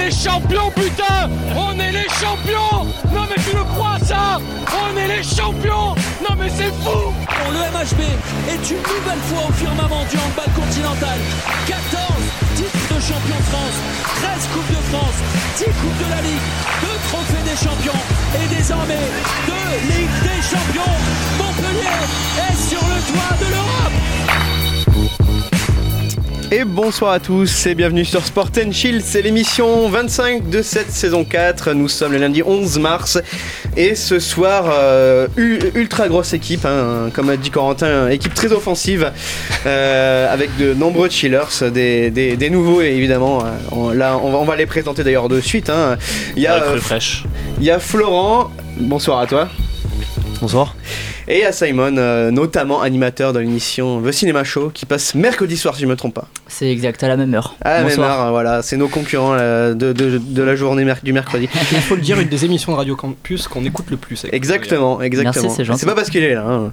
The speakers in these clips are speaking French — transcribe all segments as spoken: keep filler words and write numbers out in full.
les champions, putain! On est les champions! Non mais tu le crois ça? On est les champions! Non mais c'est fou! Bon, le M H B est une nouvelle fois au firmament du handball continental. quatorze titres de champion de France, treize coupes de France, dix coupes de la Ligue, deux trophées des champions et désormais deux Ligues des champions. Montpellier est sur le toit de l'Europe. Et bonsoir à tous et bienvenue sur Sport and Chill, c'est l'émission vingt-cinq de cette saison quatre, nous sommes le lundi onze mars et ce soir, euh, ultra grosse équipe, hein, comme a dit Corentin, équipe très offensive euh, avec de nombreux chillers, des, des, des nouveaux évidemment, on, là on va, on va les présenter d'ailleurs de suite, hein. Il y a, euh, il y a Florent, bonsoir à toi. Bonsoir. Et à Simon, euh, notamment animateur de l'émission The Cinema Show, qui passe mercredi soir si je ne me trompe pas. C'est exact, à la même heure. À la Bonsoir. même heure, voilà, c'est nos concurrents euh, de, de, de la journée mer- du mercredi. Il faut le dire, une des émissions de Radio Campus qu'on écoute le plus. Exactement, exactement. Merci, c'est gentil. C'est pas parce qu'il est là. Hein.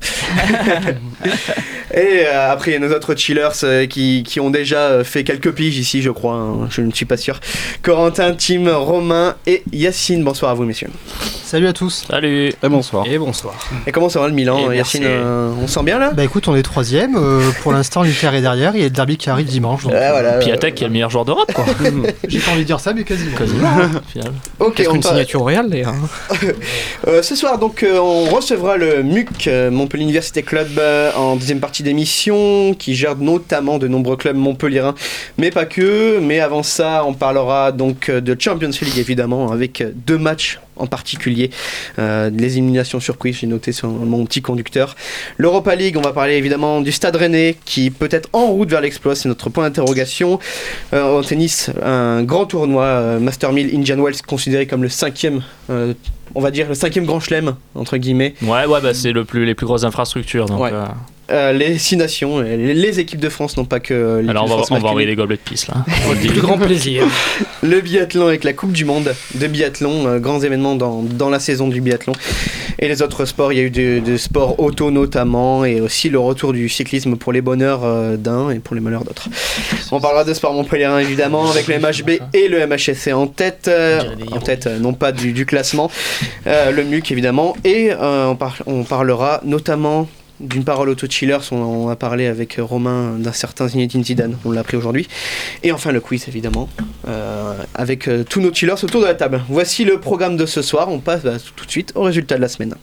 Et euh, après, il y a nos autres chillers euh, qui, qui ont déjà fait quelques piges ici, je crois, hein, je ne suis pas sûr. Corentin, Tim, Romain et Yacine, bonsoir à vous messieurs. Salut à tous. Salut. Et bonsoir. Et bonsoir. Et comment ça va le Milan, et Yacine, euh, on se sent bien là? Bah écoute, on est troisième, euh, pour l'instant l'Inter est derrière, il y a le derby qui arrive dimanche. Donc, euh, voilà, Piatek qui est le meilleur joueur d'Europe quoi. j'ai pas envie de dire ça mais quasiment. Quasiment, final. Ok, Est-ce on qu'une part... signature au Real les gars euh, Ce soir donc euh, on recevra le M U C, euh, Montpellier Université Club, euh, en deuxième partie d'émission, qui gère notamment de nombreux clubs montpelliérains, mais pas que. Mais avant ça, on parlera donc de Champions League évidemment, avec deux matchs en particulier, euh, les éliminations surprises, j'ai noté sur mon petit conducteur. L'Europa League, on va parler évidemment du Stade Rennais qui peut être en route vers l'exploit, c'est notre point d'interrogation. Euh, en tennis, un grand tournoi, euh, Master mille Indian Wells, considéré comme le cinquième, euh, on va dire le cinquième grand chelem entre guillemets. Ouais, ouais, bah c'est le plus, les plus grosses infrastructures. Donc, ouais. euh... Euh, les six nations, les, les équipes de France, non pas que l'équipe Alors on va, de France on va masculine. envoyer des gobelets de pisse là. Le plus grand plaisir. Le biathlon avec la Coupe du Monde de biathlon, euh, grands événements dans, dans la saison du biathlon. Et les autres sports, il y a eu du, du sport auto notamment, et aussi le retour du cyclisme pour les bonheurs euh, d'un et pour les malheurs d'autres. On parlera de sport montpelliérain évidemment, avec le M H B et le M H S C en tête, euh, en tête euh, non pas du, du classement, euh, le M U C évidemment, et euh, on, par, on parlera notamment d'une parole auto-chillers, on, on a parlé avec Romain d'un certain Zinedine Zidane, on l'a appris aujourd'hui. Et enfin le quiz évidemment, euh, avec euh, tous nos chillers autour de la table. Voici le programme de ce soir, on passe bah, tout de suite au résultat de la semaine.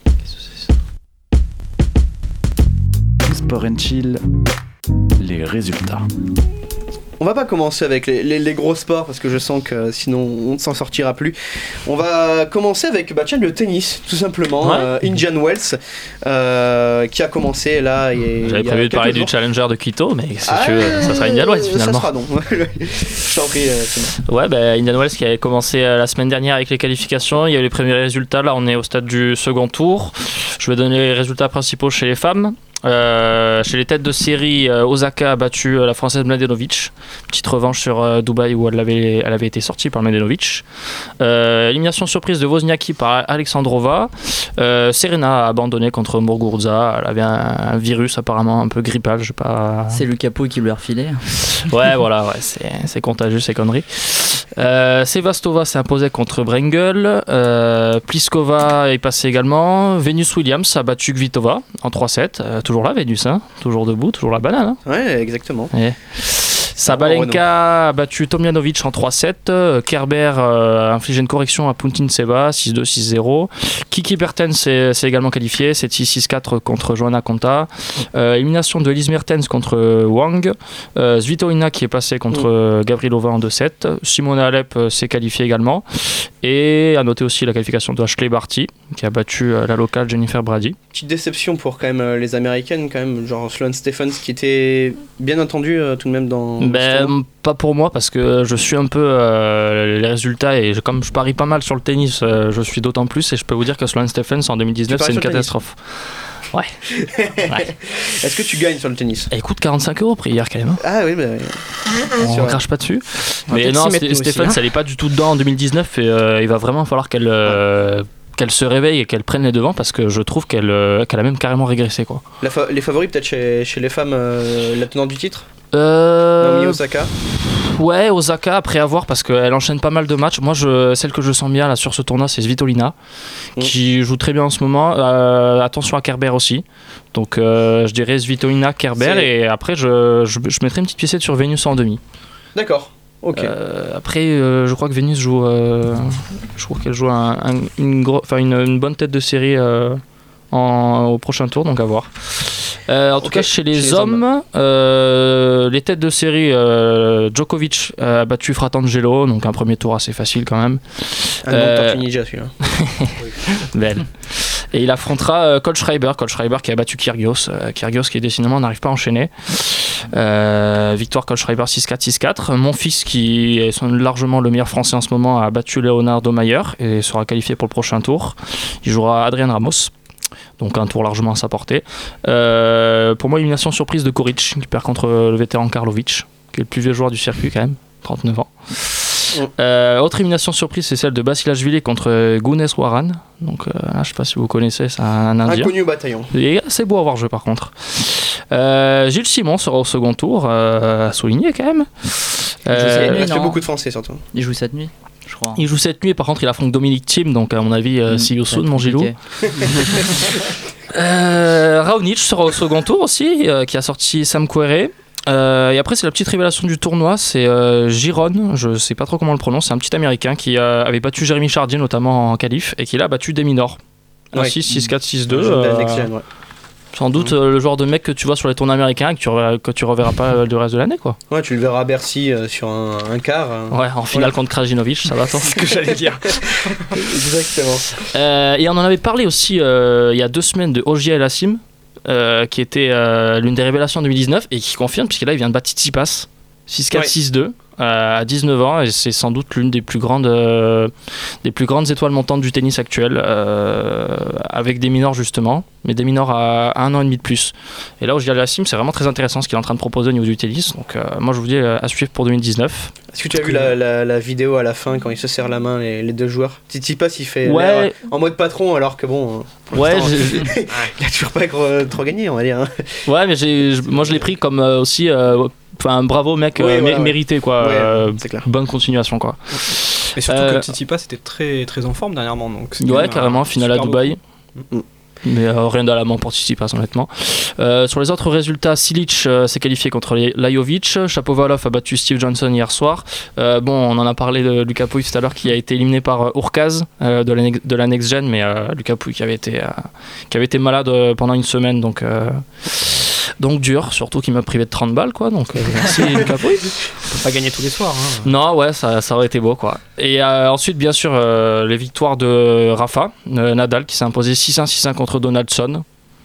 Sport and Chill, les résultats. On va pas commencer avec les, les, les gros sports parce que je sens que sinon on ne s'en sortira plus. On va commencer avec bah, tiens, le tennis tout simplement. Ouais. euh, Indian Wells euh, qui a commencé là. Et, J'avais prévu de parler du Challenger de Quito, mais si ah, tu veux, ça sera Indian Wells finalement. Ça sera non. Je t'en prie. Euh, ouais, bah, Indian Wells qui avait commencé euh, la semaine dernière avec les qualifications. Il y a eu les premiers résultats. Là, on est au stade du second tour. Je vais donner les résultats principaux chez les femmes. Euh, chez les têtes de série, euh, Osaka a battu euh, la française Mladenovic. Petite revanche sur euh, Dubaï où elle avait, elle avait été sortie par Mladenovic. Euh, élimination surprise de Wozniacki par Alexandrova. Euh, Serena a abandonné contre Muguruza. Elle avait un, un virus apparemment un peu grippal. Je sais pas. C'est le capot qui lui a refilé. Ouais, voilà, ouais, c'est, c'est contagieux ces conneries. Euh, Sevastova s'est imposée contre Brengel. Euh, Pliskova est passée également. Venus Williams a battu Kvitova en trois sept. Euh, toujours là, Venus, hein, toujours debout, toujours la banane. Hein. Ouais, exactement. Et Sabalenka a battu Tomljanovic en trois sept. Kerber euh, a infligé une correction à Putintseva, six deux six zéro. Kiki Bertens s'est, s'est également qualifié, sept six six quatre contre Johanna Konta. Euh, élimination de Elise Mertens contre Wang. Euh, Svitolina qui est passé contre mm. Gavrilova en deux sept. Simona Alep euh, s'est qualifiée également. Et à noter aussi la qualification de Ashley Barty qui a battu euh, la locale Jennifer Brady. Petite déception pour quand même euh, les Américaines, quand même, genre Sloane Stephens qui était bien entendu euh, tout de même dans. Ben, pas pour moi parce que je suis un peu euh, les résultats et je, comme je parie pas mal sur le tennis, euh, je suis d'autant plus et je peux vous dire que Sloane Stephens en deux mille dix-neuf c'est une catastrophe. Ouais. ouais. Est-ce que tu gagnes sur le tennis? Et écoute, quarante-cinq euros prix hier quand même. Ah oui, bah, on crache pas dessus. On mais non, St- Stephens, elle est pas du tout dedans en deux mille dix-neuf et euh, il va vraiment falloir qu'elle euh, qu'elle se réveille et qu'elle prenne les devants parce que je trouve qu'elle, euh, qu'elle a même carrément régressé quoi. La fa- les favoris peut-être chez, chez les femmes, euh, la tenante du titre? Euh... Naomi Osaka. Ouais, Osaka, après avoir, parce qu'elle enchaîne pas mal de matchs. Moi, je, celle que je sens bien là sur ce tournoi, c'est Svitolina, mmh. qui joue très bien en ce moment. Euh, attention à Kerber aussi. Donc, euh, je dirais Svitolina, Kerber, c'est... et après, je, je, je mettrai une petite piécette sur Vénus en demi. D'accord. Ok. Euh, après, euh, je crois que Vénus joue. Euh, je crois qu'elle joue un, un, une, gros, une, une bonne tête de série euh, en, au prochain tour, donc à voir. Euh, en okay. tout cas, chez les, chez les hommes, hommes. Euh, les têtes de série, euh, Djokovic a battu Fratangelo, donc un premier tour assez facile quand même. Un euh, bon tortue ninja celui-là. Belle. Et il affrontera euh, Kohlschreiber, Kohlschreiber qui a battu Kyrgios, euh, Kyrgios qui décidément n'arrive pas à enchaîner. Euh, victoire Kohlschreiber six quatre six quatre. Mon fils, qui est largement le meilleur français en ce moment, a battu Leonardo Mayer et sera qualifié pour le prochain tour. Il jouera Adrian Ramos. Donc un tour largement à sa portée. Euh, pour moi, élimination surprise de Koric, qui perd contre le vétéran Karlovic, qui est le plus vieux joueur du circuit quand même, trente-neuf ans. Euh, autre élimination surprise, c'est celle de Basilashvili contre Gunneswaran. Donc euh, là, je sais pas si vous connaissez, c'est un Indien. Inconnu au bataillon. Et c'est beau à voir jouer par contre. Euh, Gilles Simon sera au second tour, euh, à souligner quand même. Euh, il a fait beaucoup de français surtout. Il joue cette nuit. Je crois. Il joue cette nuit, par contre il affronte Dominic Thiem, donc à mon avis euh, mmh, see you soon mon Gilou. euh, Raonic sera au second tour aussi, euh, qui a sorti Sam Querrey. Euh, et après c'est la petite révélation du tournoi, c'est euh, Giron, je sais pas trop comment on le prononce, c'est un petit américain qui euh, avait battu Jérémy Chardier notamment en qualif et qui là a battu Deminor. Ouais. six six quatre six deux. Euh, ouais. Sans doute mmh. euh, le genre de mec que tu vois sur les tournois américains et que tu, reverras, que tu reverras pas euh, le reste de l'année quoi. Ouais, tu le verras à Bercy euh, sur un, un quart. Euh... Ouais, en finale ouais. contre Krajinovic, ça va, c'est ce que j'allais dire. Exactement. Euh, et on en avait parlé aussi euh, il y a deux semaines de Ogier El Hassim, euh, qui était euh, l'une des révélations en deux mille dix-neuf et qui confirme, puisque là il vient de battre Tsitsipas six quatre six deux. À dix-neuf ans, et c'est sans doute l'une des plus grandes, euh, des plus grandes étoiles montantes du tennis actuel, euh, avec des minors justement, mais des minors à, à un an et demi de plus. Et là où je dis à la Sim, c'est vraiment très intéressant ce qu'il est en train de proposer au niveau du tennis. Donc euh, moi je vous dis euh, à suivre pour deux mille dix-neuf. Est-ce que tu as vu la, la, la vidéo à la fin quand ils se serrent la main les, les deux joueurs? Tsitsipas il fait ouais. en mode patron alors que bon, ouais, il a toujours pas trop, trop gagné on va dire. Ouais, mais j'ai, moi je l'ai pris comme euh, aussi. Euh, Enfin, bravo mec, oui, euh, ouais, ouais. mérité quoi. Ouais, euh, c'est clair. Bonne continuation quoi. Et surtout euh, que Tsitsipas était très très en forme dernièrement donc. Ouais, carrément, finale à Dubaï. Mmh. Mais euh, rien d'alarmant pour Tsitsipas honnêtement. Euh, sur les autres résultats, Silic euh, s'est qualifié contre Lajovic, Shapovalov a battu Steve Johnson hier soir. Euh, bon, on en a parlé de Lucas Pouille tout à l'heure qui a été éliminé par euh, Urkaz euh, de, la, de la Next Gen, mais euh, Lucas Pouille qui avait été, euh, qui avait été malade euh, pendant une semaine donc. Euh, Donc dur, surtout qu'il m'a privé de trente balles quoi, donc euh, merci Lucas Pouille. On peut pas gagner tous les soirs hein. Non ouais, ça, ça aurait été beau quoi. Et euh, ensuite bien sûr euh, les victoires de Rafa, euh, Nadal qui s'est imposé six un six un contre Donaldson.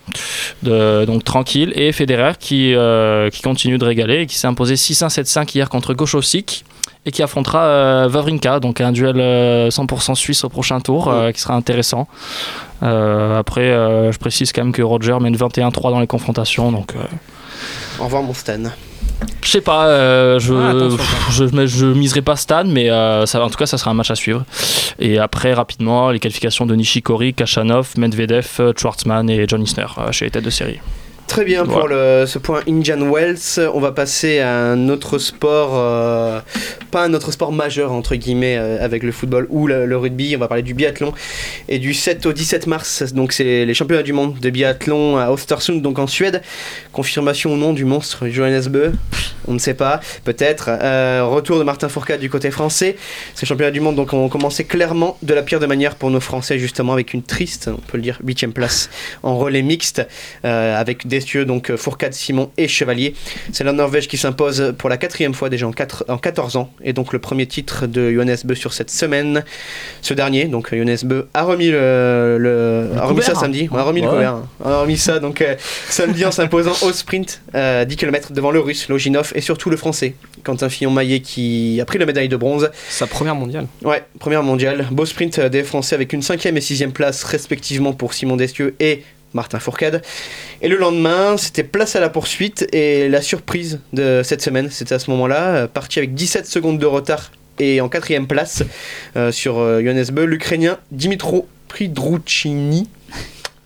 De, donc tranquille, et Federer qui, euh, qui continue de régaler et qui s'est imposé six un sept cinq hier contre Gosowski et qui affrontera euh, Wawrinka, donc un duel euh, cent pour cent suisse au prochain tour euh, qui sera intéressant. Euh, après euh, je précise quand même que Roger mène vingt et un trois dans les confrontations donc euh... au revoir mon Stan. Je sais pas, euh, je, ah, je, je, je miserai pas Stan, mais euh, ça, en tout cas ça sera un match à suivre. Et après rapidement les qualifications de Nishikori, Kachanov, Medvedev, Schwartzmann et John Isner euh, chez les têtes de série. Très bien pour voilà. le, ce point Indian Wells. On va passer à un autre sport, euh, pas un autre sport majeur entre guillemets euh, avec le football ou le, le rugby. On va parler du biathlon et du sept au dix-sept mars. Donc c'est les championnats du monde de biathlon à Östersund, donc en Suède. Confirmation ou non du monstre Johannes Bö, on ne sait pas, peut-être. Euh, retour de Martin Fourcade du côté français. Ces championnats du monde donc ont commencé clairement de la pire de manière pour nos Français justement avec une triste, on peut le dire, huitième place en relais mixte euh, avec des donc Fourcade, Simon et Chevalier. C'est la Norvège qui s'impose pour la quatrième fois déjà en, quatre, en quatorze ans et donc le premier titre de Johannes Bö sur cette semaine. Ce dernier, donc Johannes Bö, a remis le, le, le a remis ça samedi, on a remis ouais. le couvert, a remis ça donc euh, samedi en s'imposant au sprint euh, dix kilomètres devant le Russe Loginov et surtout le Français Quentin Fillon-Maillet qui a pris la médaille de bronze. Sa première mondiale. Ouais, première mondiale. Beau sprint des Français avec une cinquième et sixième place respectivement pour Simon Destieux et Martin Fourcade. Et le lendemain, c'était place à la poursuite et la surprise de cette semaine, c'était à ce moment-là, parti avec dix-sept secondes de retard et en quatrième place euh, sur euh, Johannes Bö, l'Ukrainien Dimitro Pridruchini.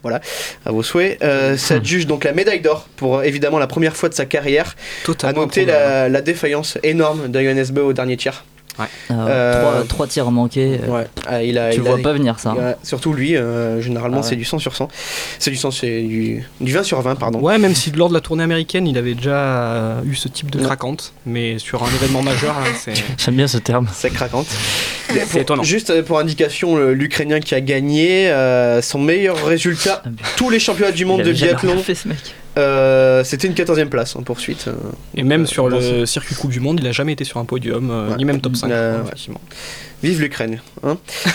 voilà, à vos souhaits. Euh, ça adjuge donc la médaille d'or pour évidemment la première fois de sa carrière. Totalement. À noter la, la défaillance énorme de Johannes Beu au dernier tir. Euh, Euh, trois, trois tirs manqués. euh, Ouais, ah, il a, Tu il le a- vois pas venir ça. Ouais, surtout lui, euh, généralement Ah ouais. c'est du cent sur cent. C'est du cent, c'est du, du vingt sur vingt, pardon. Ouais, même si lors de la tournée américaine, il avait déjà euh, eu ce type de Ouais. craquante, mais sur un événement majeur, là, c'est J'aime bien ce terme. C'est craquante. c'est Pour- étonnant. Juste euh, pour indication, le- l'Ukrainien qui a gagné, euh, son meilleur résultat, Ah, mais- tous les championnats du monde Il de avait jamais biathlon, rien fait, ce mec. euh, c'était une quatorzième place en poursuite. euh. Et même Euh, sur dans le circuit Coupe du Monde, il a jamais été sur un podium, euh, Ouais. ni même top cinq. Euh, quoi, ouais. effectivement. Vive l'Ukraine. Hein.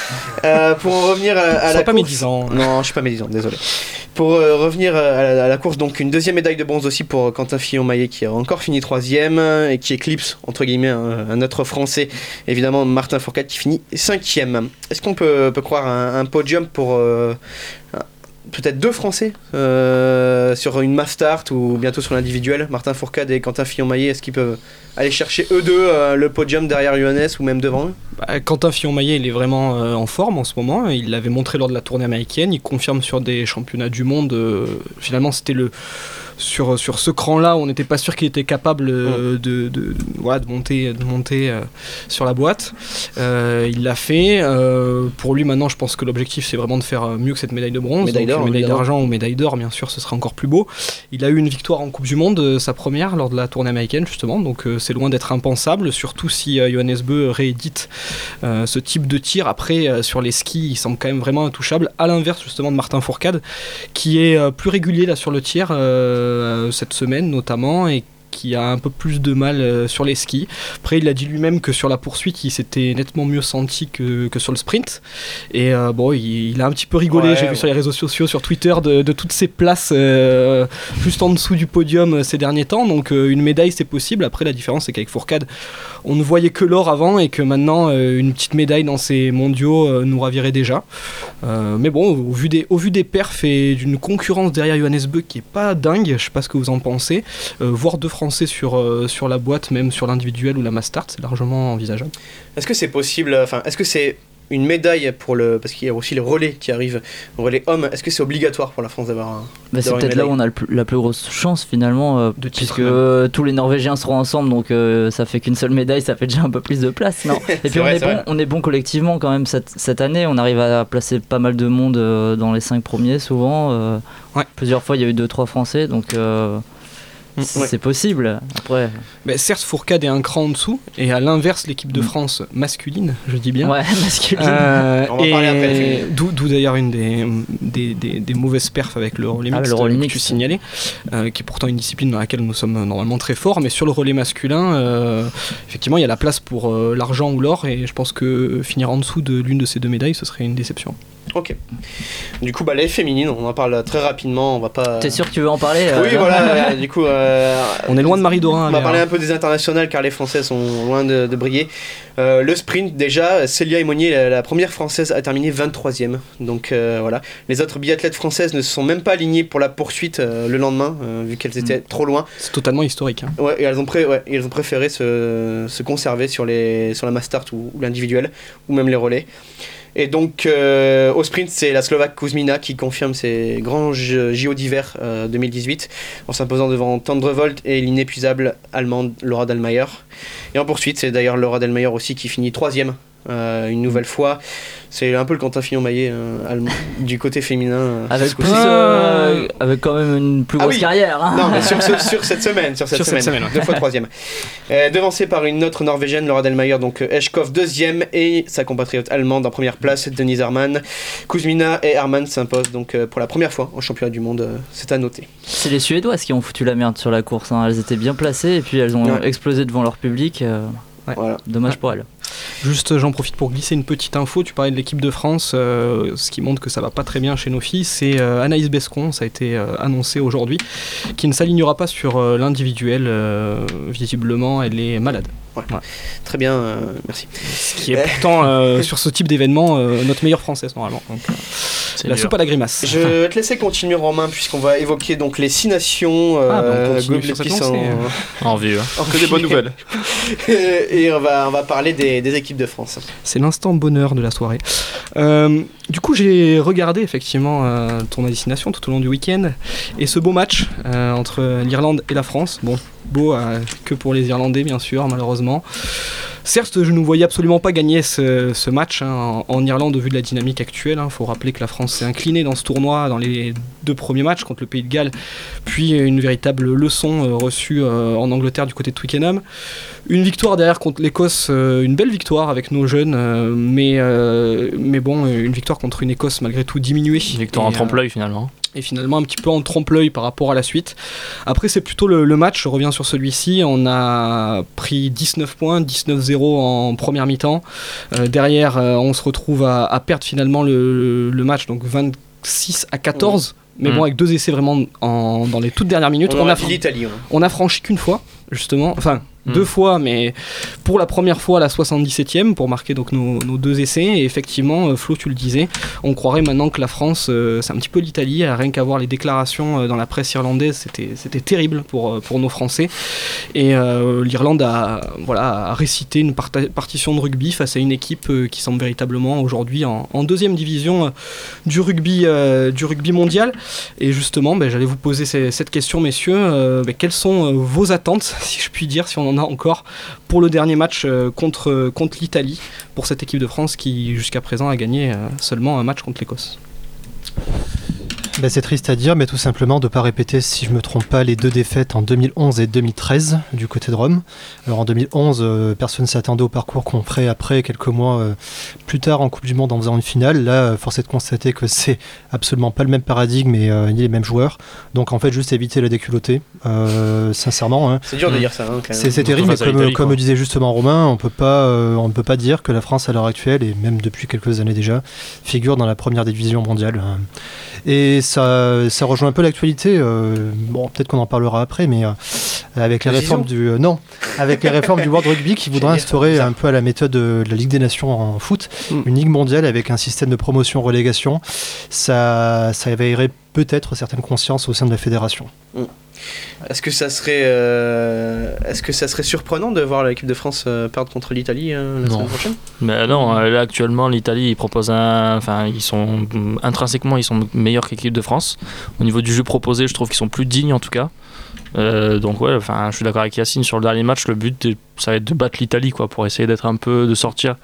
Euh, pour en revenir à, à Sois la pas course... médisant. Non, je suis pas médisant, désolé. Pour euh, revenir à la, à la course, donc une deuxième médaille de bronze aussi pour Quentin Fillon-Maillet qui a encore fini troisième et qui éclipse entre guillemets un, un autre Français, évidemment Martin Fourcade qui finit cinquième. Est-ce qu'on peut, peut croire un, un podium pour euh, un- peut-être deux Français euh, sur une mass start ou bientôt sur l'individuel, Martin Fourcade et Quentin Fillon-Maillet, est-ce qu'ils peuvent aller chercher eux deux euh, le podium derrière Johannes ou même devant eux? Bah, Quentin Fillon-Maillet, il est vraiment euh, en forme en ce moment. Il l'avait montré lors de la tournée américaine. Il confirme sur des championnats du monde. Euh, finalement, c'était le sur, sur ce cran-là, on n'était pas sûr qu'il était capable euh, de, de, de, voilà, de monter, de monter euh, sur la boîte. Euh, il l'a fait. Euh, pour lui, maintenant, je pense que l'objectif, c'est vraiment de faire mieux que cette médaille de bronze. Médaille Donc, d'or, médaille évidemment. d'argent ou médaille d'or, bien sûr, ce sera encore plus beau. Il a eu une victoire en Coupe du Monde, euh, sa première, lors de la tournée américaine, justement. Donc, euh, c'est loin d'être impensable, surtout si euh, Johannes Beu réédite euh, ce type de tir. Après, euh, sur les skis, il semble quand même vraiment intouchable, à l'inverse justement de Martin Fourcade, qui est euh, plus régulier là sur le tir euh, cette semaine notamment, et qui a un peu plus de mal euh, sur les skis. Après, il a dit lui-même que sur la poursuite, il s'était nettement mieux senti que, que sur le sprint. Et euh, bon, il, il a un petit peu rigolé, Ouais, j'ai ouais. vu sur les réseaux sociaux, sur Twitter, de, de toutes ces places euh, juste en dessous du podium euh, ces derniers temps. Donc euh, une médaille, c'est possible. Après, la différence, c'est qu'avec Fourcade, on ne voyait que l'or avant, et que maintenant, euh, une petite médaille dans ces mondiaux euh, nous ravirait déjà. Euh, mais bon, au vu des, au vu des perfs et d'une concurrence derrière Johannes Beu qui est pas dingue, je sais pas ce que vous en pensez, euh, voir deux Français sur, euh, sur la boîte, même sur l'individuel ou la mass start, c'est largement envisageable. Est-ce que c'est possible, enfin, est-ce que c'est une médaille pour le. Parce qu'il y a aussi les relais qui arrivent, le relais homme, est-ce que c'est obligatoire pour la France d'avoir un. Bah, c'est d'avoir une peut-être là où médaille on a le plus- la plus grosse chance finalement, euh, De titre, puisque même. euh, tous les Norvégiens seront ensemble, donc euh, ça fait qu'une seule médaille, ça fait déjà un peu plus de place, non? Et puis on, vrai, est c'est bon, vrai. on est bon collectivement quand même cette, cette année, on arrive à placer pas mal de monde euh, dans les cinq premiers souvent. euh, Ouais. Plusieurs fois il y a eu deux trois Français, donc euh, c'est Ouais. c'est possible. Après, Mais certes, Fourcade est un cran en dessous, et à l'inverse, l'équipe de France masculine, je dis bien. ouais, masculine. Euh, On va en parler après, les et féminines. d'où, d'où d'ailleurs une des, des, des, des mauvaises perfs avec le relais Ah, mixte le relais que mixte. tu signalais, euh, qui est pourtant une discipline dans laquelle nous sommes normalement très forts, mais sur le relais masculin, euh, effectivement, il y a la place pour euh, l'argent ou l'or, et je pense que finir en dessous de l'une de ces deux médailles, ce serait une déception. Ok. Du coup, bah, les féminines, on en parle très rapidement, on va pas. T'es sûr que tu veux en parler euh, Oui, voilà, euh, du coup. euh, On est loin de Marie Dorin. On va mais, parler euh, un peu des internationales car les Français sont loin de, de briller. Euh, le sprint, déjà, Célia Imonier, la, la première Française, a terminé vingt-troisième. Donc euh, voilà. Les autres biathlètes françaises ne se sont même pas alignées pour la poursuite euh, le lendemain, euh, vu qu'elles étaient trop loin. c'est totalement historique. hein. Ouais, et elles ont, pré- ouais, et elles ont préféré se, se conserver sur, les, sur la mass start ou, ou l'individuel, ou même les relais. Et donc euh, au sprint, c'est la Slovaque Kuzmina qui confirme ses grands J O d'hiver euh, deux mille dix-huit en s'imposant devant Tendrevold et l'inépuisable allemande Laura Dahlmeier. Et en poursuite, c'est d'ailleurs Laura Dahlmeier aussi qui finit troisième euh, une nouvelle fois. C'est un peu le Quentin Fillon-Maillet euh, allemand du côté féminin. euh, Avec, ce plus, coup-ci. euh, avec quand même une plus Ah grosse oui. carrière. Hein. Non, mais sur, ce- sur cette semaine, sur cette Sur cette semaine, semaine, ouais. deux fois troisième. Euh, devancé par une autre Norvégienne, Laura Dahlmeier, donc euh, Eshkov deuxième, et sa compatriote allemande en première place, Denise Herrmann. Kuzmina et Herrmann s'imposent donc euh, pour la première fois en championnat du monde, euh, c'est à noter. C'est les Suédoises qui ont foutu la merde sur la course. Hein. Elles étaient bien placées et puis elles ont Ouais. explosé devant leur public. euh, Ouais. Voilà. Dommage Ouais. pour elles. Juste, j'en profite pour glisser une petite info. Tu parlais de l'équipe de France, euh, ce qui montre que ça va pas très bien chez nos filles. C'est euh, Anaïs Bescon, ça a été euh, annoncé aujourd'hui, qui ne s'alignera pas sur euh, l'individuel. euh, visiblement, elle est malade. Ouais. Très bien, euh, merci. Ce qui est pourtant, euh, sur ce type d'événement, euh, notre meilleure française normalement. Donc, euh, C'est la dur. soupe à la grimace. Je vais te laisser continuer, Romain, puisqu'on va évoquer donc les six nations. Ah, bah, on euh, continue Goblet sur cette qui lancée, sont- En vue. Hein. en Que des bonnes nouvelles. Et on va, on va parler des, des équipes de France. C'est l'instant bonheur de la soirée. Euh, du coup, j'ai regardé effectivement euh, le tournoi Destination tout au long du week-end. Et ce beau match euh, entre l'Irlande et la France. Bon, beau euh, que pour les Irlandais, bien sûr, malheureusement. Certes, je ne voyais absolument pas gagner ce, ce match hein, en, en Irlande au vu de la dynamique actuelle. Il hein. faut rappeler que la France s'est inclinée dans ce tournoi dans les deux premiers matchs contre le Pays de Galles, puis une véritable leçon euh, reçue euh, en Angleterre du côté de Twickenham. Une victoire derrière contre l'Écosse, euh, une belle victoire avec nos jeunes, euh, mais, euh, mais bon, une victoire contre une Écosse malgré tout diminuée. Victoire Et, en euh, trompe-l'œil finalement. et finalement un petit peu en trompe-l'œil par rapport à la suite. Après c'est plutôt le, le match, je reviens sur celui-ci, on a pris dix-neuf points, dix-neuf zéro en première mi-temps. Euh, derrière euh, on se retrouve à, à perdre finalement le, le match, donc vingt-six à quatorze, mmh. mais mmh. bon avec deux essais vraiment en, dans les toutes dernières minutes. On, on, a, fr- l'Italie, ouais. on a franchi qu'une fois justement, enfin Mmh. deux fois, mais pour la première fois à la soixante-dix-septième pour marquer donc nos, nos deux essais. Et effectivement, euh, Flo, tu le disais, on croirait maintenant que la France, euh, c'est un petit peu l'Italie. Rien qu'à voir les déclarations euh, dans la presse irlandaise, c'était, c'était terrible pour, euh, pour nos Français. Et euh, l'Irlande a, voilà, a récité une parta- partition de rugby face à une équipe euh, qui semble véritablement aujourd'hui en, en deuxième division euh, du, rugby, euh, du rugby mondial. Et justement, ben, j'allais vous poser ces, cette question, messieurs. Euh, ben, quelles sont euh, vos attentes, si je puis dire, si on en a encore, pour le dernier match euh, contre, contre l'Italie, pour cette équipe de France qui jusqu'à présent a gagné euh, seulement un match contre l'Écosse? Ben, c'est triste à dire, mais tout simplement de ne pas répéter, si je ne me trompe pas, les deux défaites en deux mille onze et deux mille treize du côté de Rome. Alors en deux mille onze, euh, personne ne s'attendait au parcours qu'on ferait après, quelques mois euh, plus tard en Coupe du Monde en faisant une finale. Là, euh, force est de constater que c'est absolument pas le même paradigme et euh, ni les mêmes joueurs. Donc en fait, juste éviter la déculottée, euh, sincèrement. Hein. C'est dur de dire ça. Hein, quand même. C'est, c'est terrible, mais comme, comme disait justement Romain, on peut pas, euh, on ne peut pas dire que la France à l'heure actuelle, et même depuis quelques années déjà, figure dans la première division mondiale. Hein. Et ça, ça rejoint un peu l'actualité. Euh, bon, peut-être qu'on en parlera après, mais euh, avec les la réformes du euh, non, avec les réformes du World Rugby qui voudra instaurer un peu à la méthode de la Ligue des Nations en foot, mm. une ligue mondiale avec un système de promotion-relégation, ça, ça éveillerait peut-être certaines consciences au sein de la fédération. Mm. Est-ce que ça serait, euh, est-ce que ça serait surprenant de voir l'équipe de France euh, perdre contre l'Italie euh, la non. semaine prochaine? Mais non, là actuellement l'Italie ils proposent un, enfin ils sont intrinsèquement ils sont meilleurs qu'équipe de France. Au niveau du jeu proposé, je trouve qu'ils sont plus dignes en tout cas. Euh, donc ouais, enfin je suis d'accord avec Yacine sur le dernier match. Le but ça va être de battre l'Italie quoi, pour essayer d'être un peu, de sortir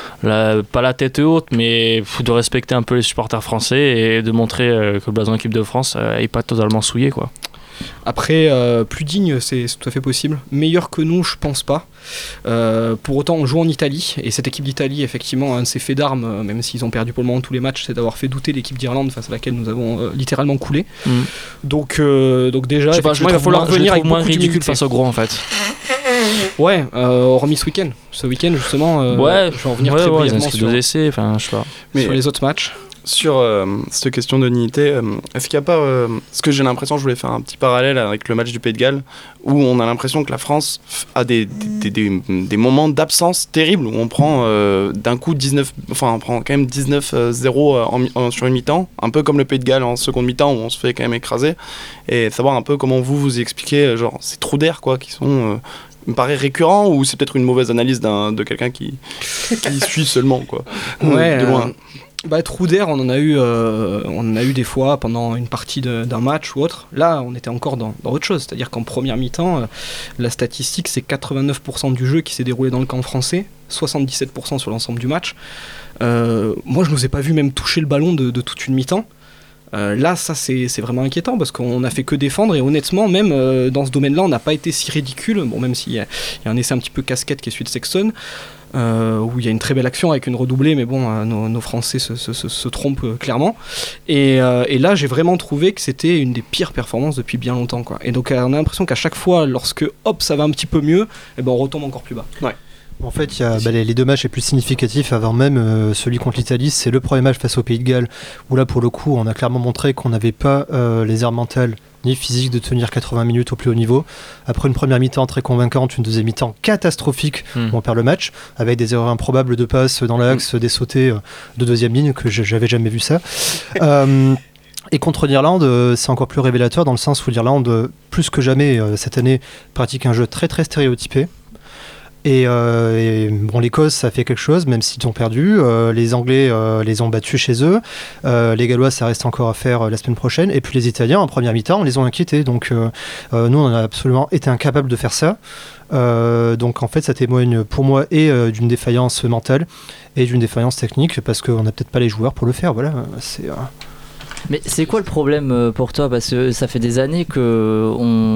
la, pas la tête haute, mais de respecter un peu les supporters français et de montrer euh, que le blason équipe de France euh, est pas totalement souillé quoi. Après, euh, plus digne, c'est, c'est tout à fait possible. Meilleur que nous, je pense pas. Euh, pour autant, on joue en Italie, et cette équipe d'Italie, effectivement, un de ses faits d'armes, euh, même s'ils ont perdu pour le moment tous les matchs, c'est d'avoir fait douter l'équipe d'Irlande face à laquelle nous avons euh, littéralement coulé. Mmh. Donc, euh, donc déjà, je sais pas, je il va falloir moins, revenir avec moins beaucoup ridicule face au gros en fait. Ouais, euh, hormis ce week-end. Ce week-end, justement, euh, ouais, je vais en revenir ouais, très ouais, brièvement sur deux essais, enfin, je sais pas. Mais sur les autres matchs. Sur euh, cette question de dignité, euh, est-ce qu'il n'y a pas... Euh, ce que j'ai l'impression, je voulais faire un petit parallèle avec le match du Pays de Galles, où on a l'impression que la France a des, des, des, des moments d'absence terribles, où on prend euh, d'un coup dix-neuf... Enfin, on prend quand même dix-neuf zéro en, en, sur une mi-temps, un peu comme le Pays de Galles en seconde mi-temps, où on se fait quand même écraser, et savoir un peu comment vous vous expliquez, genre, ces trous d'air, quoi, qui sont... Euh, me paraît récurrent, ou c'est peut-être une mauvaise analyse d'un, de quelqu'un qui, qui suit seulement quoi. Ouais, de loin. Euh, bah, trou d'air, on en a eu, euh, on en a eu des fois pendant une partie de, d'un match ou autre. Là, on était encore dans, dans autre chose, c'est-à-dire qu'en première mi-temps, euh, la statistique c'est quatre-vingt-neuf pour cent du jeu qui s'est déroulé dans le camp français, soixante-dix-sept pour cent sur l'ensemble du match. Euh, moi, je ne nous ai pas vu même toucher le ballon de, de toute une mi-temps. Euh, là, ça c'est, c'est vraiment inquiétant parce qu'on n'a fait que défendre et honnêtement, même euh, dans ce domaine-là, on n'a pas été si ridicule. Bon, même s'il y a, il y a un essai un petit peu casquette qui est celui de Sexton, euh, où il y a une très belle action avec une redoublée, mais bon, euh, nos, nos Français se, se, se, se trompent euh, clairement. Et, euh, et là, j'ai vraiment trouvé que c'était une des pires performances depuis bien longtemps, quoi. Et donc, euh, on a l'impression qu'à chaque fois, lorsque hop, ça va un petit peu mieux, et ben on retombe encore plus bas. Ouais. En fait, y a, bah, les, les deux matchs les plus significatifs avant même euh, celui contre l'Italie, c'est le premier match face au Pays de Galles, où là, pour le coup, on a clairement montré qu'on n'avait pas euh, les airs mentales ni physique de tenir quatre-vingts minutes au plus haut niveau. Après une première mi-temps très convaincante, une deuxième mi-temps catastrophique, mmh. où on perd le match, avec des erreurs improbables de passe dans l'axe, mmh. des sautés de deuxième ligne, que j'avais jamais vu ça. euh, Et contre l'Irlande, c'est encore plus révélateur dans le sens où l'Irlande, plus que jamais cette année, pratique un jeu très très stéréotypé. Et, euh, et bon, l'Écosse, ça fait quelque chose, même s'ils ont perdu. Euh, les Anglais euh, les ont battus chez eux. Euh, les Gallois, ça reste encore à faire euh, la semaine prochaine. Et puis les Italiens, en première mi-temps, on les a inquiétés. Donc euh, euh, nous, on a absolument été incapables de faire ça. Euh, donc en fait, ça témoigne pour moi et euh, d'une défaillance mentale et d'une défaillance technique, parce qu'on n'a peut-être pas les joueurs pour le faire. Voilà, c'est... Euh... Mais c'est quoi le problème pour toi? Parce que ça fait des années qu'on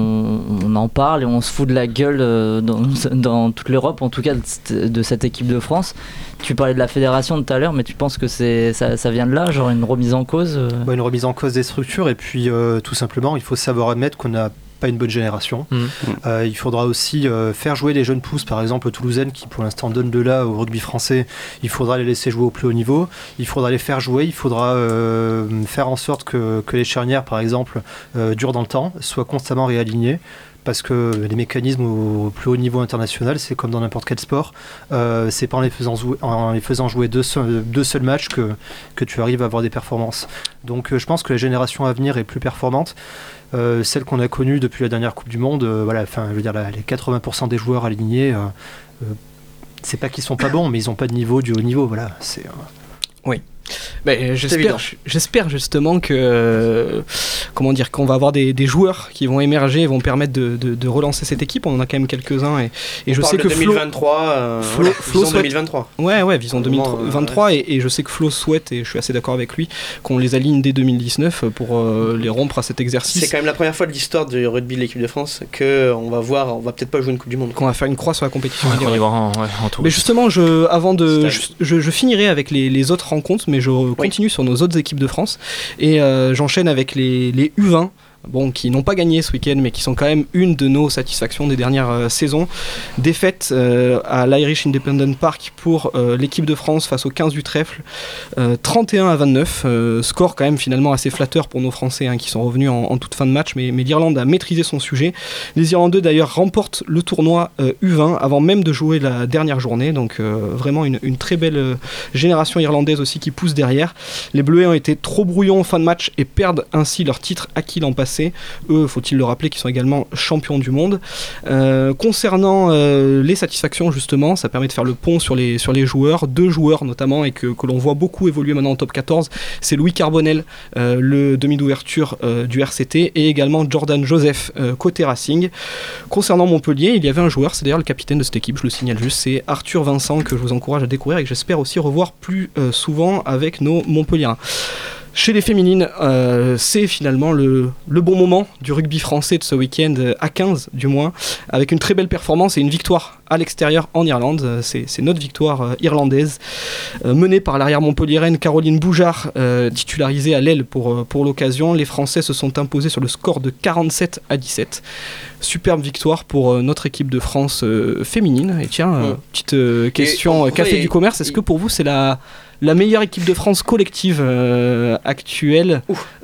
on en parle et on se fout de la gueule dans, dans toute l'Europe, en tout cas de, de cette équipe de France. Tu parlais de la fédération tout à l'heure, mais tu penses que c'est, ça, ça vient de là, genre une remise en cause bah, Une remise en cause des structures, et puis euh, tout simplement, il faut savoir admettre qu'on a pas une bonne génération. Mmh. Euh, il faudra aussi euh, faire jouer les jeunes pousses, par exemple toulousaines, qui pour l'instant donnent de là au rugby français. Il faudra les laisser jouer au plus haut niveau. Il faudra les faire jouer. Il faudra euh, faire en sorte que, que les charnières, par exemple, euh, durent dans le temps, soient constamment réalignées. Parce que les mécanismes au plus haut niveau international, c'est comme dans n'importe quel sport. Euh, c'est pas en les faisant jouer, en les faisant jouer deux, seuls, deux seuls matchs que, que tu arrives à avoir des performances. Donc euh, je pense que la génération à venir est plus performante. Euh, celle qu'on a connue depuis la dernière Coupe du Monde, euh, voilà, enfin, je veux dire, la, les quatre-vingts pour cent des joueurs alignés, euh, euh, c'est pas qu'ils sont pas bons, mais ils ont pas de niveau du haut niveau. Voilà, c'est, euh... Oui. Ben, j'espère, j'espère justement que euh, comment dire qu'on va avoir des, des joueurs qui vont émerger et vont permettre de, de, de relancer cette équipe. On en a quand même quelques-uns et, et je sais que deux mille vingt-trois, euh, Flo, voilà, Flo vision souhaite, deux mille vingt-trois. Ouais ouais vision deux mille vingt-trois, ouais. et, et je sais que Flo souhaite, et je suis assez d'accord avec lui, qu'on les aligne dès deux mille dix-neuf pour euh, les rompre à cet exercice. C'est quand même la première fois de l'histoire du rugby de l'équipe de France que on va voir, on va peut-être pas jouer une Coupe du Monde. Qu'on va faire une croix sur la compétition. Ouais, on y va en, ouais, en tout. Mais justement, je, avant de, je, je, je finirai avec les, les autres rencontres, mais je continue oui. sur nos autres équipes de France et euh, j'enchaîne avec les, les U vingt. Bon, qui n'ont pas gagné ce week-end, mais qui sont quand même une de nos satisfactions des dernières euh, saisons. Défaite euh, à l'Irish Independent Park pour euh, l'équipe de France face aux quinze du Trèfle, euh, trente et un à vingt-neuf. Euh, score quand même finalement assez flatteur pour nos Français hein, qui sont revenus en, en toute fin de match, mais, mais l'Irlande a maîtrisé son sujet. Les Irlandais d'ailleurs remportent le tournoi euh, U vingt avant même de jouer la dernière journée, donc euh, vraiment une, une très belle euh, génération irlandaise aussi qui pousse derrière. Les Bleuets ont été trop brouillons en fin de match et perdent ainsi leur titre acquis l'an passé. Eux, faut-il le rappeler, qui sont également champions du monde. Euh, concernant euh, les satisfactions, justement, ça permet de faire le pont sur les, sur les joueurs. Deux joueurs, notamment, et que, que l'on voit beaucoup évoluer maintenant en top quatorze, c'est Louis Carbonel, euh, le demi d'ouverture euh, du R C T, et également Jordan Joseph, euh, côté Racing. Concernant Montpellier, il y avait un joueur, c'est d'ailleurs le capitaine de cette équipe, je le signale juste, c'est Arthur Vincent, que je vous encourage à découvrir et que j'espère aussi revoir plus euh, souvent avec nos Montpelliérains. Chez les féminines, euh, c'est finalement le, le bon moment du rugby français de ce week-end, à quinze du moins, avec une très belle performance et une victoire à l'extérieur en Irlande. C'est, c'est notre victoire euh, irlandaise, euh, menée par l'arrière montpelliéraine Caroline Boujard, euh, titularisée à l'aile pour, euh, pour l'occasion. Les Français se sont imposés sur le score de quarante-sept à dix-sept. Superbe victoire pour euh, notre équipe de France euh, féminine. Et tiens, euh, petite euh, question, et, Café et, du Commerce, est-ce et, que pour vous c'est la... la meilleure équipe de France collective euh, actuelle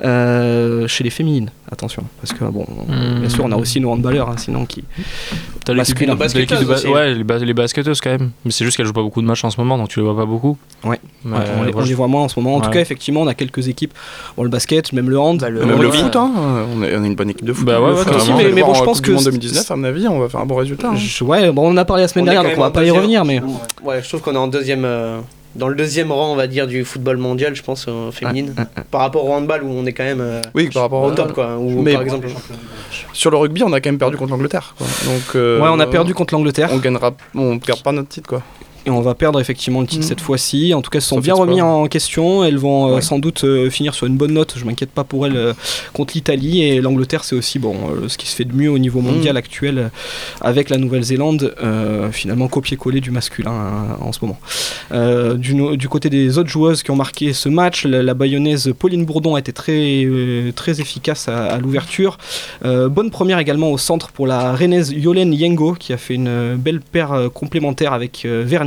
euh, chez les féminines, attention, parce que bon, mmh. bien sûr on a aussi nos handballeurs, hein, sinon qui. T'as l'équipe, l'équipe de ba- ouais, les, bas- les basketteuses quand même, mais c'est juste qu'elles jouent pas beaucoup de matchs en ce moment, donc tu les vois pas beaucoup. Ouais, ouais euh, on, les, on les voit moins en ce moment. En ouais. tout cas, effectivement, on a quelques éques. Bon, le basket, même le hand, bah, le, même le foot, hein, on, est, on est une bonne équipe de foot. Bah ouais, ouais, foot aussi, mais, mais bon, je pense que en deux mille dix-neuf, à mon avis, on va faire un bon résultat. Hein. Je, ouais, bon, on en a parlé la semaine on dernière, donc on va pas y revenir, mais. Ouais, je trouve qu'on est en deuxième. Euh... Dans le deuxième rang, on va dire, du football mondial, je pense, euh, féminine. Ah, ah, ah. Par rapport au handball, où on est quand même euh, oui, par rapport au top, quoi. Où, mais par exemple, sur le rugby, on a quand même perdu contre l'Angleterre. Quoi. Donc, euh, ouais, on a perdu contre l'Angleterre. On gagnera, on perd pas notre titre, quoi. Et on va perdre effectivement le titre mmh. cette fois-ci. En tout cas, elles se sont bien remis en question. Elles vont euh, ouais. sans doute euh, finir sur une bonne note. Je m'inquiète pas pour elles euh, contre l'Italie. Et l'Angleterre, c'est aussi bon, euh, ce qui se fait de mieux au niveau mondial mmh. actuel euh, avec la Nouvelle-Zélande, euh, finalement copier-coller du masculin hein, en ce moment. Euh, du, no- du côté des autres joueuses qui ont marqué ce match, la, la bayonnaise Pauline Bourdon a été très, euh, très efficace à, à l'ouverture. Euh, bonne première également au centre pour la rennaise Yolène Yengo qui a fait une belle paire euh, complémentaire avec euh, Vernier.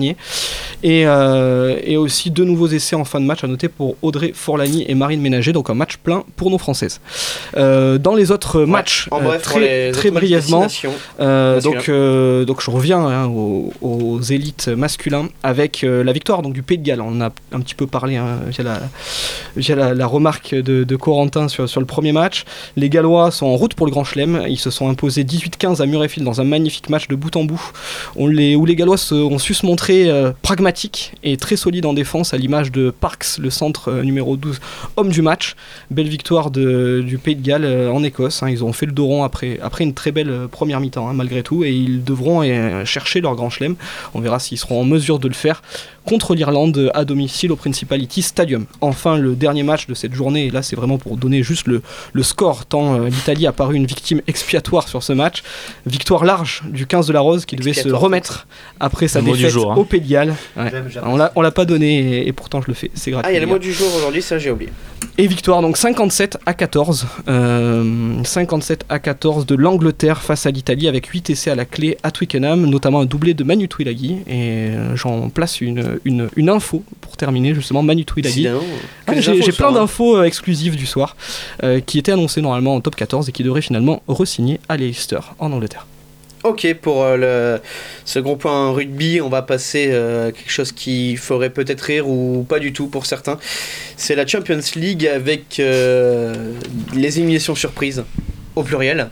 dernier. Et, euh, et aussi deux nouveaux essais en fin de match à noter pour Audrey Forlani et Marine Ménager, donc un match plein pour nos Françaises. Euh, dans les autres ouais, matchs, en bref, euh, très, les très autres brièvement, euh, donc, euh, donc je reviens hein, aux, aux élites masculins avec euh, la victoire donc, du Pays de Galles. On en a un petit peu parlé hein, via, la, via la, la remarque de, de Corentin sur, sur le premier match. Les Gallois sont en route pour le Grand Chelem. Ils se sont imposés dix-huit quinze à Murrayfield dans un magnifique match de bout en bout on les, où les Gallois se, ont su se montrer euh, pragmatiques et très solides en défense à l'image de Parks, le centre euh, numéro douze, homme du match. Belle victoire de, du Pays de Galles euh, en Écosse. Hein. Ils ont fait le dos rond après, après une très belle euh, première mi-temps hein, malgré tout et ils devront euh, chercher leur Grand Chelem. On verra s'ils seront en mesure de le faire contre l'Irlande à domicile au Principality Stadium. Enfin, le dernier match de cette journée, et là c'est vraiment pour donner juste le, le score, tant euh, l'Italie a paru une victime expiatoire sur ce match. Victoire large du quinze de la Rose qui devait se remettre après sa défaite jour, hein. au Pays de Galles. Ouais. J'aime, j'aime. On l'a, on l'a pas donné et, et pourtant je le fais, c'est gratuit. Ah, il y a le mot du jour aujourd'hui, ça j'ai oublié. Et victoire donc cinquante-sept à quatorze. Euh, cinquante-sept à quatorze de l'Angleterre face à l'Italie avec huit essais à la clé à Twickenham, notamment un doublé de Manu Tuilagi. Et euh, j'en place une, une, une info pour terminer justement, Manu Tuilagi. Ah, j'ai j'ai plein d'infos euh, exclusives du soir euh, qui étaient annoncées normalement en top quatorze et qui devraient finalement re-signer à Leicester en Angleterre. Ok, pour euh, le second point rugby, on va passer à euh, quelque chose qui ferait peut-être rire ou pas du tout pour certains. C'est la Champions League avec euh, les éliminations surprises, au pluriel.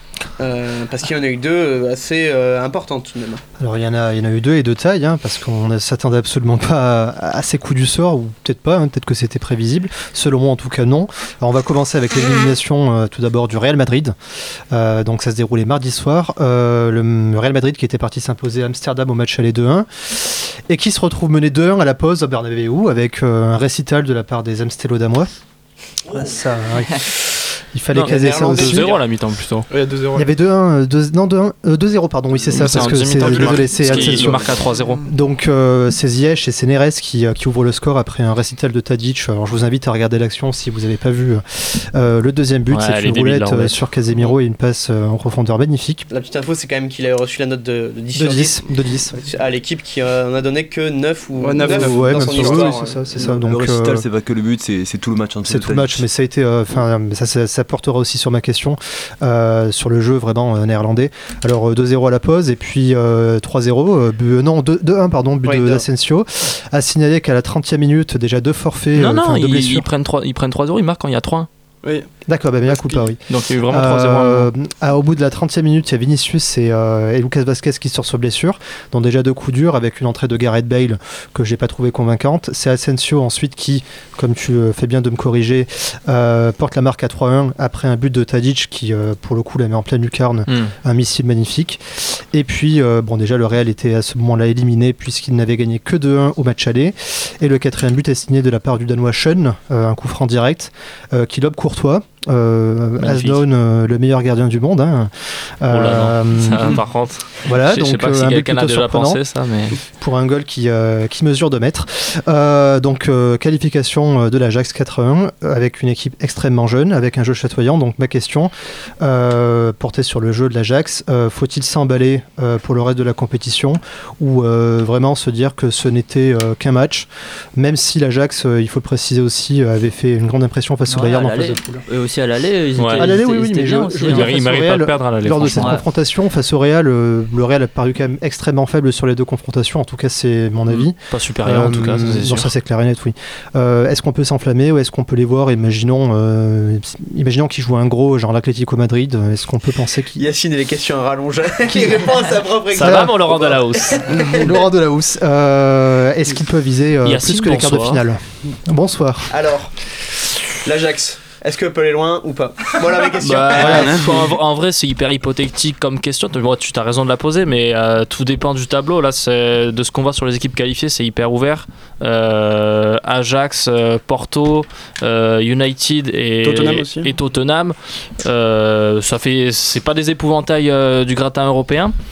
Euh, parce qu'il y en a eu deux assez euh, importantes tout de même. Alors il y en a, il y en a eu deux et de taille, hein, parce qu'on ne s'attendait absolument pas à, à ces coups du sort, ou peut-être pas, hein, peut-être que c'était prévisible. Selon moi en tout cas non. Alors on va commencer avec l'élimination euh, tout d'abord du Real Madrid. Euh, donc ça se déroulait mardi soir. Euh, le Real Madrid qui était parti s'imposer à Amsterdam au match aller deux un et qui se retrouve mené deux un à la pause à Bernabéu avec euh, un récital de la part des Amsteloddamois. Oh. Ça, oui. Il fallait non, caser ça aussi. deux zéro à la mi-temps plutôt. Oui, deux zéro. Il y avait deux un, deux, non deux un, euh, deux zéro pardon, oui c'est ça, c'est parce que c'est, désolé, c'est il marque à trois zéro. Donc euh, c'est Ziyech et c'est Neres qui, qui ouvrent le score après un récital de Tadic. Alors je vous invite à regarder l'action si vous n'avez pas vu euh, le deuxième but, ouais, c'est une roulette euh, sur Casemiro et une passe euh, en profondeur magnifique. La petite info c'est quand même qu'il a reçu la note de, de dix sur dix. De dix. À l'équipe qui en a donné que neuf ou ouais, neuf, neuf ouais, dans son même histoire. Oui, c'est ça, c'est le, ça. Donc, le récital euh, c'est pas que le but, c'est, c'est tout le match. Hein, c'est tout le match, mais ça a été, enfin euh, ça, ça, ça portera aussi sur ma question euh, sur le jeu vraiment euh, néerlandais. Alors euh, deux zéro à la pause et puis euh, trois zéro, euh, but, non deux un pardon, but ouais, de d'Asensio. À signaler qu'à la trentième minute déjà deux forfaits. Non, euh, non, deux ils, ils prennent trois, ils prennent trois zéro, ils marquent quand il y a trois un. Oui. D'accord, bah bien coup pas, oui. Donc il y a eu vraiment trois zéro. Euh, ah, au bout de la trentième minute, il y a Vinicius et, euh, et Lucas Vazquez qui sortent sur blessure. Donc déjà deux coups durs avec une entrée de Gareth Bale que j'ai pas trouvé convaincante. C'est Asensio ensuite qui, comme tu euh, fais bien de me corriger, euh, porte la marque à trois un après un but de Tadic qui, euh, pour le coup, la met en pleine lucarne, mm. un missile magnifique. Et puis, euh, bon, déjà le Real était à ce moment-là éliminé puisqu'il n'avait gagné que deux un au match aller. Et le quatrième but est signé de la part du Danois Schön, euh, un coup franc direct, euh, qui lobe Courtois. Euh, Asnoun, euh, le meilleur gardien du monde. Hein. Euh, oh là non. Ça, par contre, voilà, je donc sais pas si un quelqu'un a déjà pensé ça, mais pour un goal qui euh, qui mesure deux mètres. Euh, donc euh, qualification de l'Ajax quatre un avec une équipe extrêmement jeune, avec un jeu chatoyant. Donc ma question euh, portée sur le jeu de l'Ajax, euh, faut-il s'emballer euh, pour le reste de la compétition ou euh, vraiment se dire que ce n'était euh, qu'un match, même si l'Ajax, euh, il faut le préciser aussi, avait fait une grande impression face ouais, au Bayern en phase de poule. Et aussi à l'aller, ils ouais. étaient, à l'aller, oui, ils oui, étaient mais bien je, aussi. je veux dire, il n'arrive pas à perdre à l'aller. Lors de cette ouais. confrontation face au Real, euh, le Real a paru quand même extrêmement faible sur les deux confrontations. En tout cas, c'est mon avis. Pas supérieur euh, en tout cas, ça c'est sûr. Non, ça c'est clair et net, oui. Euh, est-ce qu'on peut s'enflammer ou est-ce qu'on peut les voir? Imaginons, euh, imaginons qu'ils jouent un gros, genre l'Atlético Madrid. Est-ce qu'on peut penser qu'il Yacine et les questions à rallonge qui répond à sa propre Ça va, mon Laurent Delahousse. Laurent Delahousse. Euh, est-ce qu'il peut viser euh, plus que les quarts de finale? Bonsoir. Alors, l'Ajax. Est-ce que peut aller loin ou pas? Voilà mes questions. Bah, en, en vrai, c'est hyper hypothétique comme question. Bon, tu as raison de la poser, mais euh, tout dépend du tableau. Là, c'est, de ce qu'on voit sur les équipes qualifiées, c'est hyper ouvert. Euh, Ajax, euh, Porto, euh, United et Tottenham. Aussi. Et Tottenham. Euh, ça fait, c'est pas des épouvantails euh, du gratin européen.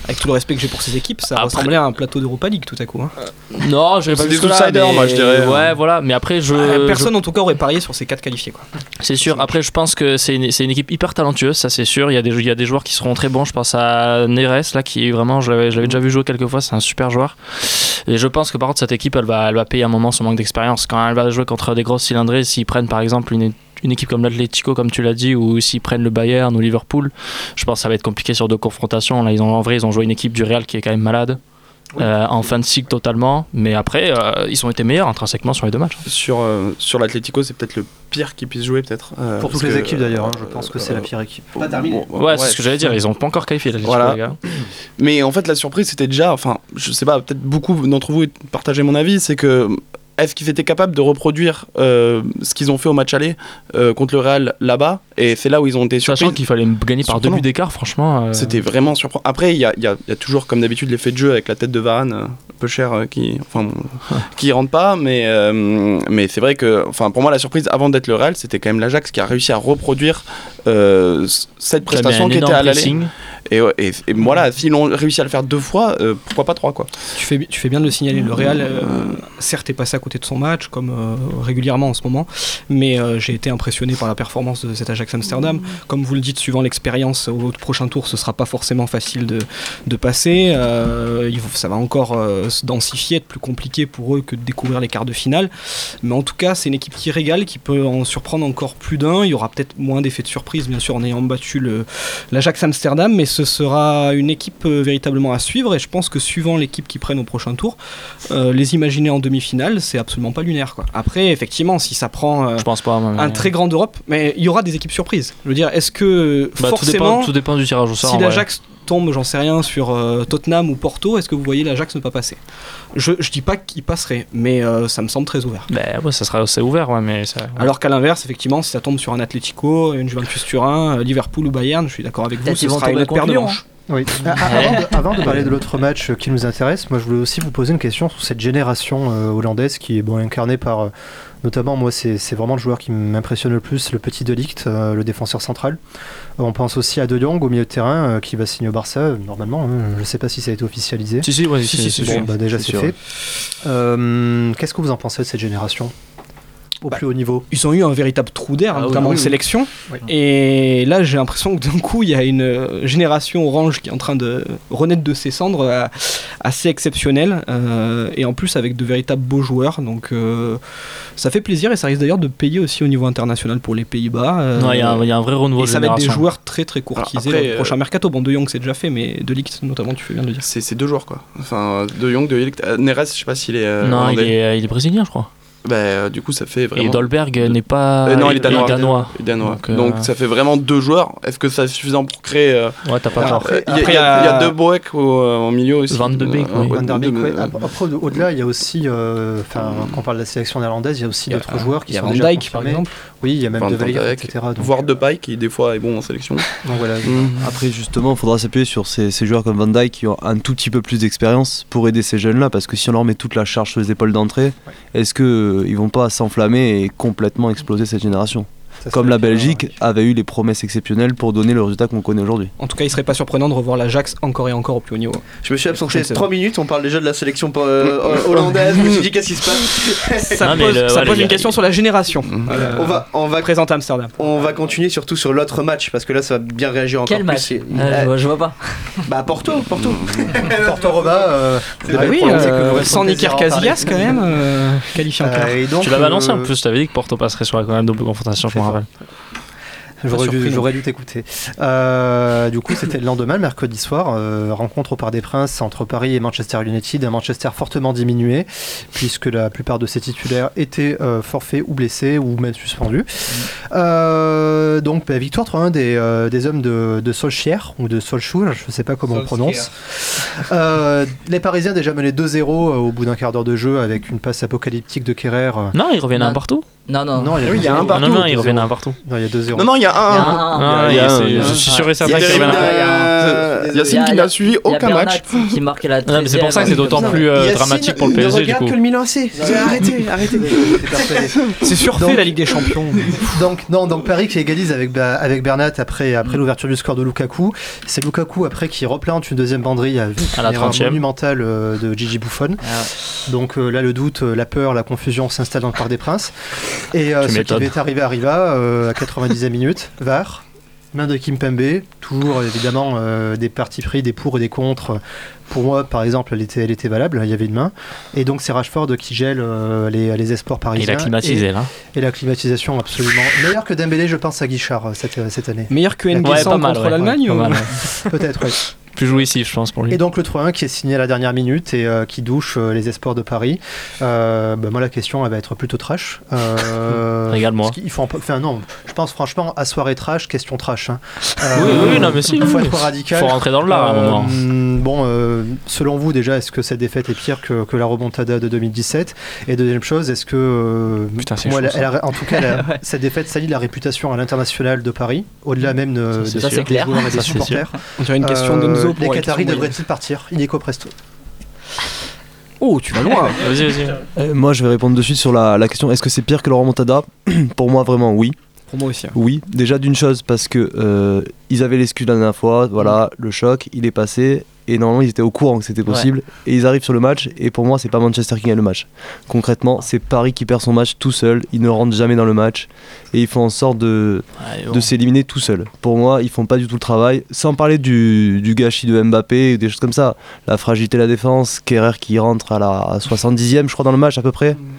avec tout le respect que j'ai pour ces équipes, ça Après... ressemblait à un plateau d'Europa League tout à coup. Hein. Non, je dirais pas des outsiders, moi je dirais. Ouais, voilà, mais après je. Euh, personne je... en tout cas aurait parié sur ces quatre qualifiés quoi. C'est sûr. Après, je pense que c'est une, c'est une équipe hyper talentueuse, ça c'est sûr. Il y a des, il y a des joueurs qui seront très bons. Je pense à Neres là, qui vraiment, je l'avais, je l'avais déjà vu jouer quelques fois. C'est un super joueur. Et je pense que par contre cette équipe, elle va, elle va payer à un moment son manque d'expérience quand elle va jouer contre des grosses cylindrées. S'ils prennent par exemple une une équipe comme l'Atlético, comme tu l'as dit, ou s'ils prennent le Bayern ou Liverpool, je pense que ça va être compliqué sur deux confrontations. Là, ils ont, en vrai, ils ont joué une équipe du Real qui est quand même malade. Oui. Euh, en fin de cycle totalement, mais après euh, ils ont été meilleurs intrinsèquement sur les deux matchs. Sur, euh, sur l'Atlético, c'est peut-être le pire qu'ils puissent jouer, peut-être. Euh, Pour toutes les équipes d'ailleurs, hein, je pense que c'est euh, la pire équipe. Pas terminé. Ouais, ouais, c'est ce que j'allais dire, ils ont pas encore qualifié l'Atlético, voilà. les gars. Mais en fait, la surprise, c'était déjà, enfin, je sais pas, peut-être beaucoup d'entre vous partagez mon avis, c'est que est-ce qu'ils étaient capables de reproduire euh, ce qu'ils ont fait au match aller euh, contre le Real là-bas? Et c'est là où ils ont été surpris. Sachant qu'il fallait gagner par deux buts d'écart, franchement. Euh... C'était vraiment surprenant. Après, il y a, y, a, y a toujours, comme d'habitude, l'effet de jeu avec la tête de Varane, euh, un peu cher, euh, qui, enfin, qui rentre pas. Mais, euh, mais c'est vrai que, enfin, pour moi, la surprise avant d'être le Real, c'était quand même l'Ajax qui a réussi à reproduire euh, cette prestation qui était à l'aller. Et, et, et voilà, s'ils ont réussi à le faire deux fois, euh, pourquoi pas trois quoi. Tu fais, tu fais bien de le signaler. Le Real, euh, certes, est passé à côté de son match, comme euh, régulièrement en ce moment, mais euh, j'ai été impressionné par la performance de cet Ajax Amsterdam. Comme vous le dites, suivant l'expérience, au prochain tour, ce sera pas forcément facile de, de passer. Euh, ça va encore euh, se densifier, être plus compliqué pour eux que de découvrir les quarts de finale. Mais en tout cas, c'est une équipe qui régale, qui peut en surprendre encore plus d'un. Il y aura peut-être moins d'effets de surprise, bien sûr, en ayant battu le, l'Ajax Amsterdam, mais ce sera une équipe euh, véritablement à suivre. Et je pense que suivant l'équipe qui prennent au prochain tour, euh, les imaginer en demi-finale, c'est absolument pas lunaire quoi. Après effectivement si ça prend euh, je pense pas, mais... un très grand Europe, mais il y aura des équipes surprises. Je veux dire, est-ce que bah, forcément tout dépend, tout dépend du tirage au sort, si l'Ajax tombe, j'en sais rien, sur euh, Tottenham ou Porto, est-ce que vous voyez l'Ajax ne pas passer? je, je dis pas qu'il passerait, mais euh, ça me semble très ouvert. Bah ouais, ça sera assez ouvert, ouais, mais ça... Alors qu'à l'inverse, effectivement, si ça tombe sur un Atlético, une Juventus Turin, Liverpool ou Bayern, je suis d'accord avec vous, ce sera une autre paire de manches. Oui. avant, de, avant de parler de l'autre match qui nous intéresse, moi je voulais aussi vous poser une question sur cette génération euh, hollandaise qui est bon, incarnée par, euh, notamment moi c'est, c'est vraiment le joueur qui m'impressionne le plus, le petit De Ligt, euh, le défenseur central. Euh, on pense aussi à De Jong au milieu de terrain euh, qui va signer au Barça, euh, normalement, hein, je ne sais pas si ça a été officialisé. Si, si, ouais, si, si, si, bon, si, bah, déjà c'est, c'est fait. Euh, qu'est-ce que vous en pensez de cette génération ? Au bah, plus haut niveau. Ils ont eu un véritable trou d'air, ah, notamment oui, oui, en sélection. Oui. Et là, j'ai l'impression que d'un coup, il y a une génération orange qui est en train de renaître de ses cendres, euh, assez exceptionnelle. Euh, et en plus, avec de véritables beaux joueurs. Donc, euh, ça fait plaisir et ça risque d'ailleurs de payer aussi au niveau international pour les Pays-Bas. Euh, il y, y a un vrai renouveau de génération. Et ça va être des joueurs très très courtisés. Alors après, le prochain euh, mercato, bon, De Jong c'est déjà fait, mais De Ligt notamment, tu fais bien de le dire. C'est, c'est deux joueurs quoi. Enfin, De Jong, De Ligt. Euh, Neres, je sais pas s'il est. Euh, non, il est, il est brésilien, je crois. Bah, euh, du coup, ça fait vraiment. Et Dolberg n'est pas. Euh, non, il est danois. Il est danois. Il est danois. Donc, euh... Donc, ça fait vraiment deux joueurs. Est-ce que ça suffisant pour créer. Euh... Ouais, t'as pas tort. Après, il y, y, y a deux Boeck au, euh, au milieu aussi. Van de Beek, euh, oui. Van der Beek, ouais. Après, au-delà, il y a aussi. Enfin, euh, quand on parle de la sélection néerlandaise, il y a aussi d'autres joueurs qui sont déjà confirmés. Par exemple. Oui, il y a même De Valère, et cetera. Voire Depay qui, des fois, est bon en sélection. Donc, voilà. Mmh. Après, justement, il faudra s'appuyer sur ces, ces joueurs comme Van Dijk qui ont un tout petit peu plus d'expérience pour aider ces jeunes-là. Parce que si on leur met toute la charge sur les épaules d'entrée, ouais. est-ce qu'ils euh, vont pas s'enflammer et complètement exploser cette génération? Comme la Belgique bien, ouais. avait eu les promesses exceptionnelles pour donner le résultat qu'on connaît aujourd'hui. En tout cas, il serait pas surprenant de revoir l'Ajax encore et encore au plus haut niveau. Je me suis absenté trois minutes, on parle déjà de la sélection euh, hollandaise, je me suis dit qu'est-ce qui se passe. Ça non, pose, le, ça ouais, pose une question sur la génération. Euh, on va, on va présenter Amsterdam. On va continuer surtout sur l'autre match parce que là, ça va bien réagir encore Quel plus. Quel match euh, je, vois, je vois pas. Bah Porto, Porto. Porto Roma. Euh, bah oui, euh, sans Iker Casillas quand même, euh, qualifié en quart. Tu l'avais annoncé en plus, tu avais dit que Porto passerait sur la quand même double confrontation, je me rappelle. J'aurais dû, j'aurais dû t'écouter. Euh, du coup, c'était le lendemain, le mercredi soir, euh, rencontre au Parc des Princes entre Paris et Manchester United. Un Manchester fortement diminué, puisque la plupart de ses titulaires étaient euh, forfaits ou blessés ou même suspendus. Euh, donc, bah, victoire trois un des, euh, des hommes de, de Solskjaer, ou de Solskjaer, je ne sais pas comment on prononce. Euh, les Parisiens déjà menaient deux zéro au bout d'un quart d'heure de jeu avec une passe apocalyptique de Kerrer. Non, ils reviennent à un partout. Non, non, non, il y a, oui, il y a un partout. Non, non, ils reviennent à un partout. Non, il y a deux zéro. Non, non, il y a un. Je suis sûr et certain qu'il y a un. Yacine qui n'a suivi aucun match. Qui marque la non, mais c'est pour ça que c'est d'autant plus euh, dramatique pour le P S G. Ne regarde que le Milan A C. Arrêtez, arrêtez. C'est surfait la Ligue des Champions. Donc non, donc Paris qui égalise avec avec Bernat après après l'ouverture du score de Lukaku. C'est Lukaku après qui replante une deuxième banderille avec à la une erreur trentième monumentale de Gigi Buffon. Ah. Donc euh, là le doute, la peur, la confusion s'installe dans le Parc des Princes. Et euh, ce qui est arrivé arriva euh, à quatre-vingt-dixième minute. V A R. Main de Kimpembe, toujours évidemment euh, des partis pris, des pour et des contre. Pour moi, par exemple, elle était, elle était valable, il y avait une main. Et donc c'est Rashford qui gèle euh, les, les espoirs parisiens. Et la climatisé, et, là. Et la climatisation, absolument. Meilleur que Dembélé, je pense, à Guichard cette, cette année. Meilleur que N'Guessan ouais, contre ouais, l'Allemagne ouais, ou... ouais. Peut-être, oui. Plus jouissif, je pense, pour lui. Et donc le trois un qui est signé à la dernière minute et euh, qui douche euh, les espoirs de Paris. Euh, bah, moi, la question, elle va être plutôt trash. Euh, Régale-moi. Il faut en... Enfin, non, je pense franchement, à soirée trash, question trash. Hein. Euh, oui, oui, non, mais si. Il faut être radical. Il faut rentrer dans le lard à un moment. Euh, bon, euh, selon vous, déjà, est-ce que cette défaite est pire que, que la remontada de deux mille dix-sept ? Et deuxième chose, est-ce que. Euh, Putain, c'est moi, chaud, elle, elle a, en tout cas, elle a, ouais. cette défaite salit la réputation à l'international de Paris, au-delà même de, ça, de ça, des clair. joueurs et des ça, supporters. On dirait une question de Nzo. Les Qataris devraient-ils partir illico presto? Oh, tu vas loin. Vas-y, vas-y. Euh, moi, je vais répondre de suite sur la, la question. Est-ce que c'est pire que la remontada? Pour moi, vraiment, oui. Pour moi aussi. Hein. Oui, déjà d'une chose, parce que euh, ils avaient l'excuse la dernière fois, voilà, le choc, il est passé, et normalement ils étaient au courant que c'était possible, ouais. Et ils arrivent sur le match, et pour moi c'est pas Manchester qui gagne le match. Concrètement, c'est Paris qui perd son match tout seul, ils ne rentrent jamais dans le match, et ils font en sorte de, ouais, bon. de s'éliminer tout seul. Pour moi, ils font pas du tout le travail, sans parler du, du gâchis de Mbappé, des choses comme ça, la fragilité de la défense, Kerrer qui rentre à la soixante-dixième je crois dans le match à peu près. Mm.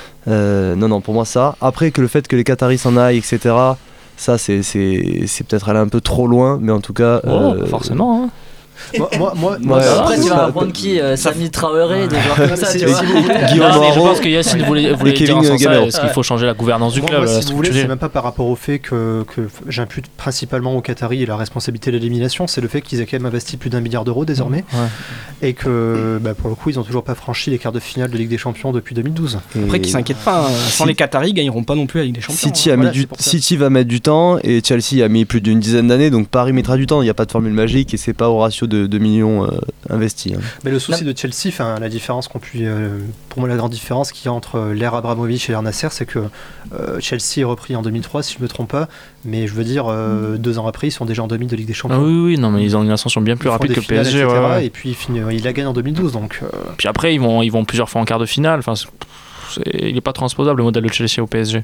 Euh, non, non, pour moi ça. Après que le fait que les Qataris s'en aillent, et cetera, ça c'est, c'est, c'est peut-être aller un peu trop loin, mais en tout cas... Oh, euh, forcément, hein. Moi, moi, moi, moi ouais, après, tu vas pas, apprendre qui euh, Sami Traoré, des joueurs comme ça. Tu vois. Guillaume non, mais je pense que Yacine voulait, voulait dire en sens ça, est-ce qu'il faut changer la gouvernance du moi, club moi, là, si vous voulez, c'est même pas par rapport au fait que, que j'impute principalement aux Qataris la responsabilité de l'élimination, c'est le fait qu'ils aient quand même investi plus d'un milliard d'euros désormais, ouais. Et que bah, pour le coup, ils ont toujours pas franchi les quarts de finale de Ligue des Champions depuis deux mille douze. Et après, qu'ils s'inquiètent pas, hein. Sans si... les Qataris, ils gagneront pas non plus la Ligue des Champions. City, hein. a Voilà, mis du... City va mettre du temps et Chelsea a mis plus d'une dizaine d'années, donc Paris mettra du temps. Il n'y a pas de formule magique et c'est pas au ratio de deux millions euh, investis. Hein. Mais le souci non. de Chelsea, la différence qu'on peut, euh, pour moi la grande différence qu'il y a entre l'ère Abramovich et l'ère Nasser, c'est que euh, Chelsea est repris en deux mille trois si je ne me trompe pas, mais je veux dire euh, mm. deux ans après ils sont déjà en demi de Ligue des Champions. Ah oui oui non mais ils ont une ascension bien plus rapide que le P S G, ouais, ouais. Et puis ils, finissent, ils la gagnent en deux mille douze donc. Euh... Puis après ils vont ils vont plusieurs fois en quart de finale. Enfin c'est, c'est, il n'est pas transposable le modèle de Chelsea au P S G. À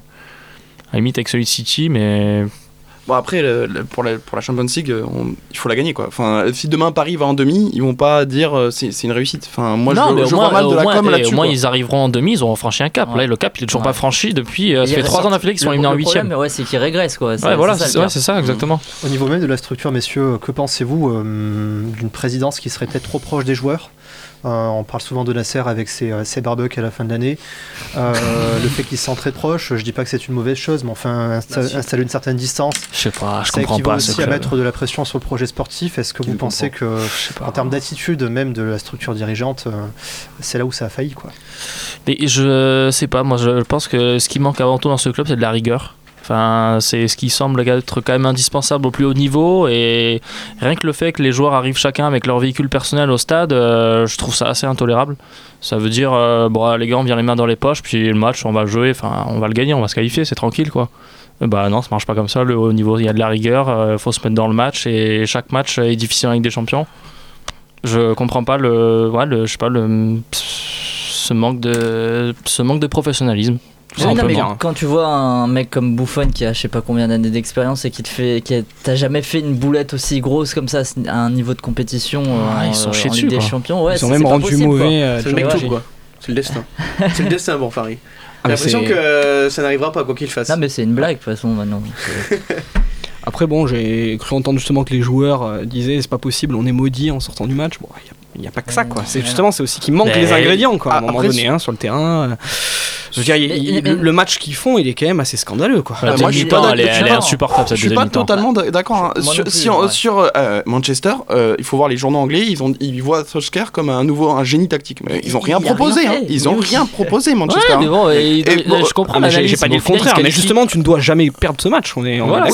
la limite avec celui de City mais. Bon après le, le, pour, la, pour la Champions League on, il faut la gagner quoi. Enfin si demain Paris va en demi ils vont pas dire euh, c'est, c'est une réussite. Enfin moi non, je, je moins, vois mal de la moins, com là-dessus. Au moins quoi. ils arriveront en demi ils auront franchi un cap. Ouais. Là le cap il est toujours ouais. pas franchi depuis euh, ça fait trois ans d'affilée qu'ils sont éliminés en huitième. Mais ouais c'est qu'ils régressent quoi. C'est, ouais voilà c'est, c'est, ça, ouais, c'est ça exactement. Au niveau même de la structure messieurs que pensez-vous euh, d'une présidence qui serait peut-être trop proche des joueurs? Euh, on parle souvent de Nasser avec ses, ses barbecues à la fin de l'année. Euh, le fait qu'ils se sentent très proches, je dis pas que c'est une mauvaise chose, mais enfin insta- installer une certaine distance. Je sais pas, je ça comprends pas. Ça équivaut aussi à mettre de la pression sur le projet sportif. Est-ce que vous pensez que, en termes d'attitude même de la structure dirigeante, euh, c'est là où ça a failli quoi? Mais je sais pas, moi je pense que ce qui manque avant tout dans ce club, c'est de la rigueur. Enfin, c'est ce qui semble être quand même indispensable au plus haut niveau et rien que le fait que les joueurs arrivent chacun avec leur véhicule personnel au stade, euh, je trouve ça assez intolérable. Ça veut dire, euh, bon les gars on vient les mains dans les poches puis le match on va le jouer, enfin on va le gagner, on va se qualifier, c'est tranquille quoi. Et bah non, ça marche pas comme ça, le haut niveau il y a de la rigueur, euh, faut se mettre dans le match et chaque match est difficile avec des champions. Je comprends pas le, ouais, le, je sais pas le, ce manque de, ce manque de professionnalisme. Oui, non, mais quand tu vois un mec comme Buffon qui a je sais pas combien d'années d'expérience et qui te fait, qui a, t'as jamais fait une boulette aussi grosse comme ça à un niveau de compétition ah, euh, ils sont en, chiés en dessus, Ligue des quoi. Champions, ouais, ils c'est, ont même rendu possible, mauvais. Euh, c'est le mec tout quoi. C'est le destin. C'est le destin pour Paris. Ah, J'ai l'impression c'est... que euh, ça n'arrivera pas quoi qu'il fasse. Non mais c'est une blague de toute façon maintenant. Après bon, j'ai cru entendre justement que les joueurs euh, disaient c'est pas possible, on est maudit en sortant du match. Bon, il n'y a, a pas que ça quoi. C'est justement c'est aussi qu'il manque mais les ingrédients quoi. À un moment donné hein, sur le terrain. Euh, je veux dire, il, il, le, le match qu'ils font, il est quand même assez scandaleux quoi. La moi, je suis pas elle, elle est insupportable. Je suis pas totalement d'accord. Hein. Sur, plus, sur, ouais. sur euh, Manchester, euh, il faut voir les journaux anglais. Ils ont, ils voient Solskjaer comme un nouveau, un génie tactique. Mais ils ont rien il proposé. Rien hein. Ils ont rien proposé Manchester. Ouais, mais bon, et, et, et, bon, je comprends. Ah, mais j'ai, j'ai pas dit le contraire. Mais justement, tu ne dois jamais perdre ce match. On est, on voilà, est c'est ça.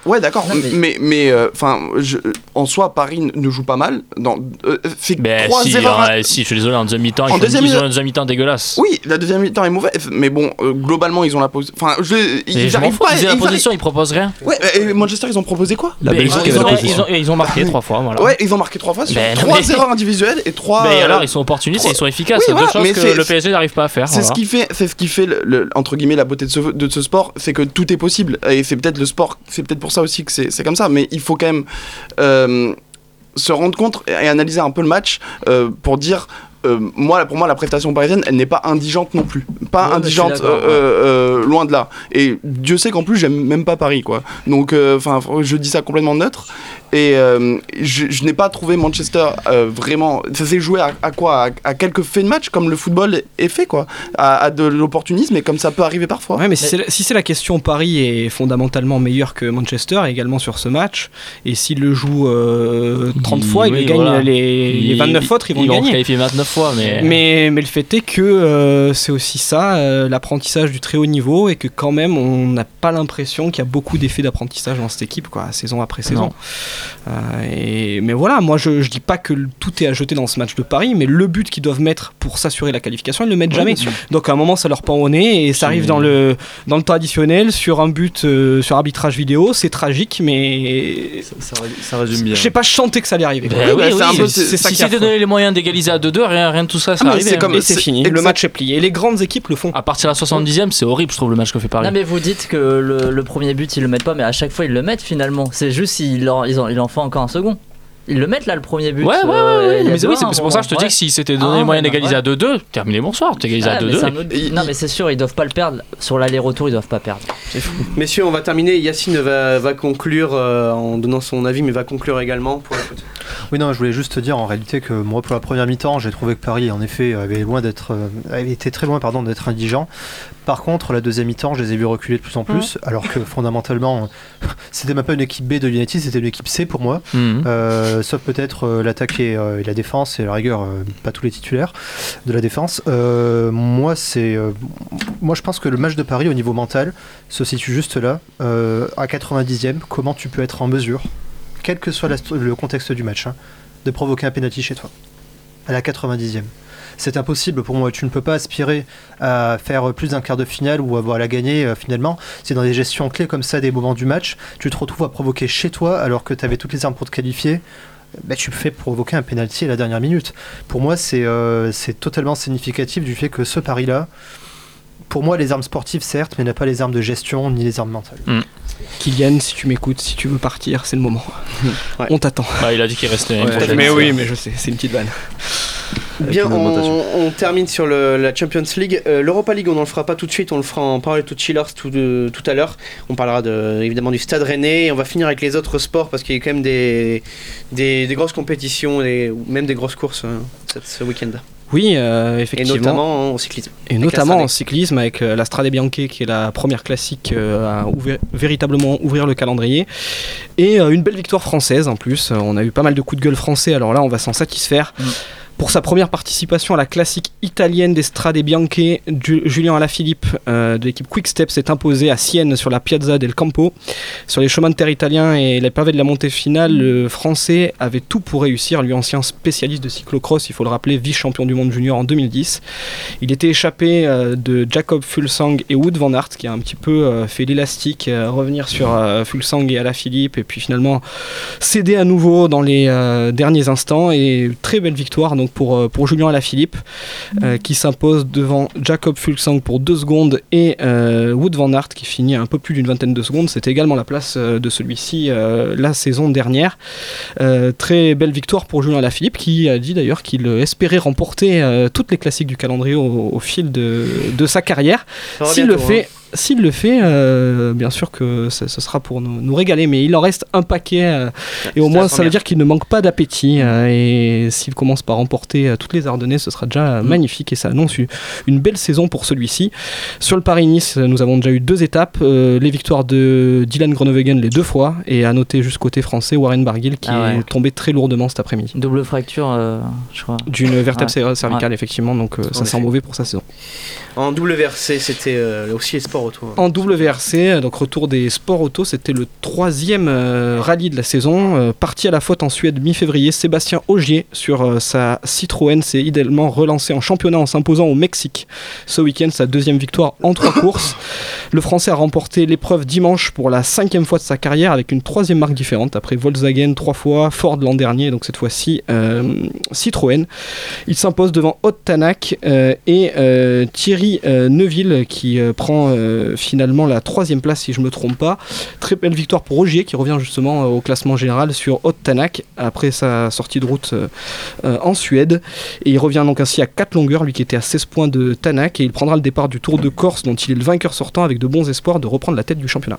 Ouais, d'accord, Non, mais mais enfin, euh, en soi, Paris ne joue pas mal. Dans, euh, fait Ben trois si, erreurs. euh, si, je suis désolé, en deuxième mi-temps, En ils deuxième font ils mi- ont une deuxième mi-temps dégueulasse. Oui, la deuxième mi-temps est mauvaise, mais bon, euh, globalement, ils ont la position. Enfin, je, Mais ils je m'en arrivent fous, pas. ils aient la ils position, ils proposent rien. arrivent- Ouais, et Manchester, ils ont proposé quoi? La Mais Belgique ils, avait ont, la ils, position. ont, ils ont marqué trois fois, voilà. Ouais, ils ont marqué trois fois sur Ben, non, trois mais- erreurs individuelles et trois. Mais euh, alors, ils sont opportunistes et ils sont efficaces. oui, C'est voilà, deux choses mais que c'est- le P S G n'arrive pas à faire. C'est voilà. ce qui fait, c'est ce qui fait le, le- entre guillemets la beauté de ce, de ce sport, c'est que tout est possible. Et c'est peut-être le sport, c'est peut-être pour ça aussi que c'est, c'est comme ça. Mais il faut quand même euh, se rendre compte et analyser un peu le match euh, pour dire. Euh, moi, pour moi, la prestation parisienne, elle n'est pas indigente non plus. Pas Ouais, indigente, bah, je suis d'accord, euh, euh, loin de là. Et Dieu sait qu'en plus, j'aime même pas Paris, quoi. Donc, enfin, je dis ça complètement neutre. Et euh, je, je n'ai pas trouvé Manchester euh, vraiment. Ça s'est joué à, à quoi à, à quelques faits de match, comme le football est fait, quoi. À, à de l'opportunisme, et comme ça peut arriver parfois. Ouais, mais si c'est, la, si c'est la question, Paris est fondamentalement meilleur que Manchester également sur ce match. Et s'il le joue euh, trente Il- fois, il oui, le gagne voilà. les, les vingt-neuf autres, ils vont ils le vont se gagner. qualifier vingt-neuf fois, mais. Mais, mais le fait est que euh, c'est aussi ça, euh, l'apprentissage du très haut niveau, et que quand même on n'a pas l'impression qu'il y a beaucoup d'effets d'apprentissage dans cette équipe, quoi, saison après saison. Euh, et, mais voilà, moi je, je dis pas que le- tout est à jeter dans ce match de Paris, mais le but qu'ils doivent mettre pour s'assurer la qualification, ils le mettent jamais. Donc à un moment ça leur pend au nez et ça arrive dans le, dans le traditionnel sur un but euh, sur arbitrage vidéo, c'est tragique, mais Ça, ça, ça résume bien. je sais pas, je sentais que ça allait arriver. Ben quoi. oui, bah, oui, c'est un peu- c'est- c'est ça si qui a c'était fait. donné les moyens d'égaliser à deux deux, rien, rien de tout ça, ça Ah, mais arrivait. c'est hein. comme- Et c'est c'est fini, exact- le match est plié. Et les grandes équipes le font. À partir de la soixante-dixième, c'est horrible, je trouve, le match que fait Paris. Non mais vous dites que le, le premier but ils le mettent pas, mais à chaque fois ils le mettent finalement. C'est juste s'ils en, ils en, il en font encore un second. Ils le mettent là le premier but. Ouais, ouais, ouais, euh, ouais. il y a Mais c'est, oui, deux, c'est, un c'est pour ça que je te moment. dis que si c'était Ah, donné les moyens ouais, d'égaliser ouais. à deux deux, terminé, bonsoir, t'égalises à Ouais, mais deux deux. c'est un autre- Il- Non il- mais c'est sûr, ils doivent pas le perdre. Sur l'aller-retour, ils doivent pas perdre. Messieurs, on va terminer. Yacine va, va conclure euh, en donnant son avis, mais va conclure également pour le foot. Oui, non, je voulais juste te dire en réalité que moi, pour la première mi-temps, j'ai trouvé que Paris, en effet, avait, loin d'être, euh, avait été très loin pardon, d'être indigent. Par contre, la deuxième mi-temps, je les ai vus reculer de plus en plus, alors que fondamentalement, c'était même pas une équipe B de United, c'était une équipe C pour moi. Mhm. Euh, sauf peut-être euh, l'attaque et, euh, et la défense, et à la rigueur, euh, pas tous les titulaires de la défense. Euh, moi, c'est, euh, moi, je pense que le match de Paris au niveau mental se situe juste là, euh, à quatre-vingt-dixième. Comment tu peux être en mesure, quel que soit la st- le contexte du match, hein, de provoquer un penalty chez toi à la quatre-vingt-dixième. C'est impossible pour moi. Tu ne peux pas aspirer à faire plus d'un quart de finale ou à la gagner euh, finalement. C'est dans des gestions clés comme ça, des moments du match, tu te retrouves à provoquer chez toi alors que tu avais toutes les armes pour te qualifier. Bah, tu fais provoquer un penalty à la dernière minute. Pour moi, c'est euh, c'est totalement significatif du fait que ce pari-là, pour moi, les armes sportives, certes, mais n'a pas les armes de gestion ni les armes mentales. Mm. Kylian, si tu m'écoutes, si tu veux partir, c'est le moment. Ouais. On t'attend. Bah, il a dit qu'il restait. une Ouais, prochaine mais fois. oui, mais je sais, c'est une petite vanne. Bien, une augmentation. on, on termine sur le- la Champions League. Euh, L'Europa League, on ne le fera pas tout de suite, on le fera en parler tout chillers tout, de- tout à l'heure. On parlera de, évidemment du Stade Rennais et on va finir avec les autres sports parce qu'il y a quand même des, des, des grosses compétitions et ou même des grosses courses euh, cette- ce week-end. Oui, euh, Et effectivement. notamment en cyclisme. Et Avec notamment la en Strade. cyclisme avec euh, la Strade Bianche qui est la première classique euh, à ouvrir- véritablement ouvrir le calendrier. Et euh, une belle victoire française en plus. Euh, on a eu pas mal de coups de gueule français, alors là on va s'en satisfaire. Mm. Pour sa première participation à la classique italienne des Strade Bianche, Ju- Julien Alaphilippe euh, de l'équipe Quick Step s'est imposé à Sienne sur la Piazza del Campo. Sur les chemins de terre italiens et les pavés de la montée finale, le français avait tout pour réussir, lui ancien spécialiste de cyclocross, il faut le rappeler, vice-champion du monde junior en deux mille dix. Il était échappé euh, de Jacob Fuglsang et Wout van Aert qui a un petit peu euh, fait l'élastique, euh, revenir sur euh, Fuglsang et Alaphilippe et puis finalement céder à nouveau dans les euh, derniers instants. Et très belle victoire donc pour, euh, pour Julien Alaphilippe euh, qui s'impose devant Jacob Fuglsang pour deux secondes et euh, Wout van Aert qui finit à un peu plus d'une vingtaine de secondes. C'était également la place euh, de celui-ci euh, la saison dernière. Euh, très belle victoire pour Julien Alaphilippe qui a dit d'ailleurs qu'il espérait remporter euh, toutes les classiques du calendrier au, au fil de, de sa carrière. Ça va S'il le bientôt, fait, s'il le fait euh, bien sûr que ça- ce sera pour nous, nous régaler, mais il en reste un paquet euh, et au c'était moins la ça veut première. dire qu'il ne manque pas d'appétit euh, et s'il commence par remporter euh, toutes les Ardennaises, ce sera déjà Mm. magnifique et ça annonce une, une belle saison pour celui-ci. Sur le Paris-Nice, nous avons déjà eu deux étapes, euh, les victoires de Dylan Groenewegen les deux fois et à noter juste côté français Warren Barguil qui Ah ouais. est tombé très lourdement cet après-midi. Double fracture, euh, je crois. D'une vertèbre Ouais. cervicale, effectivement, donc euh, ça En sent effet. mauvais pour sa saison. En W R C, c'était euh, aussi les sports sport auto. En W R C, donc retour des sports auto, c'était le troisième euh, rallye de la saison. Euh, parti à la faute en Suède mi-février, Sébastien Ogier sur euh, sa Citroën s'est idéalement relancé en championnat en s'imposant au Mexique. Ce week-end, sa deuxième victoire en trois courses. Le Français a remporté l'épreuve dimanche pour la cinquième fois de sa carrière avec une troisième marque différente après Volkswagen trois fois, Ford l'an dernier, donc cette fois-ci euh, Citroën. Il s'impose devant Ott Tanak euh, et euh, Thierry euh, Neuville qui euh, prend euh, finalement la troisième place si je ne me trompe pas. Très belle victoire pour Ogier qui revient justement euh, au classement général sur Ott Tanak après sa sortie de route euh, euh, en Suède. Et il revient donc ainsi à quatre longueurs, lui qui était à seize points de Tanak, et il prendra le départ du Tour de Corse dont il est le vainqueur sortant avec de bons espoirs de reprendre la tête du championnat.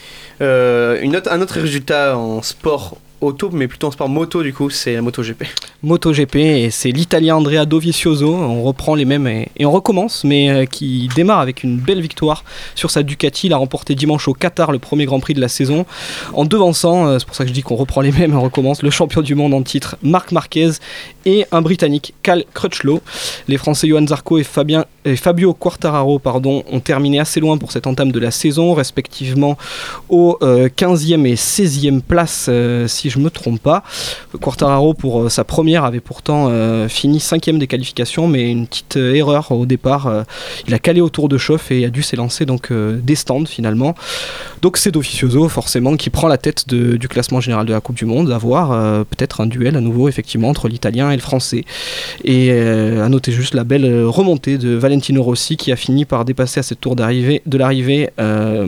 Euh, une autre, un autre résultat en sport auto, mais plutôt en sport moto du coup, c'est la MotoGP. MotoGP, et c'est l'Italien Andrea Dovizioso, on reprend les mêmes et, et on recommence, mais euh, qui démarre avec une belle victoire sur sa Ducati. Il a remporté dimanche au Qatar le premier Grand Prix de la saison, en devançant, euh, c'est pour ça que je dis qu'on reprend les mêmes et on recommence, le champion du monde en titre Marc Marquez et un Britannique, Cal Crutchlow. Les Français Johan Zarco et, Fabien, et Fabio Quartararo pardon, ont terminé assez loin pour cette entame de la saison, respectivement aux euh, quinzième et seizième place, euh, si je ne me trompe pas. Quartararo, pour euh, sa première, avait pourtant euh, fini cinquième des qualifications, mais une petite euh, erreur au départ. Euh, il a calé au tour de chauffe et a dû s'élancer donc euh, des stands finalement. Donc c'est Dovizioso forcément qui prend la tête de, du classement général de la Coupe du Monde, à voir euh, peut-être un duel à nouveau effectivement entre l'Italien et le Français. Et euh, à noter juste la belle remontée de Valentino Rossi qui a fini par dépasser à cette tour d'arrivée, de l'arrivée euh,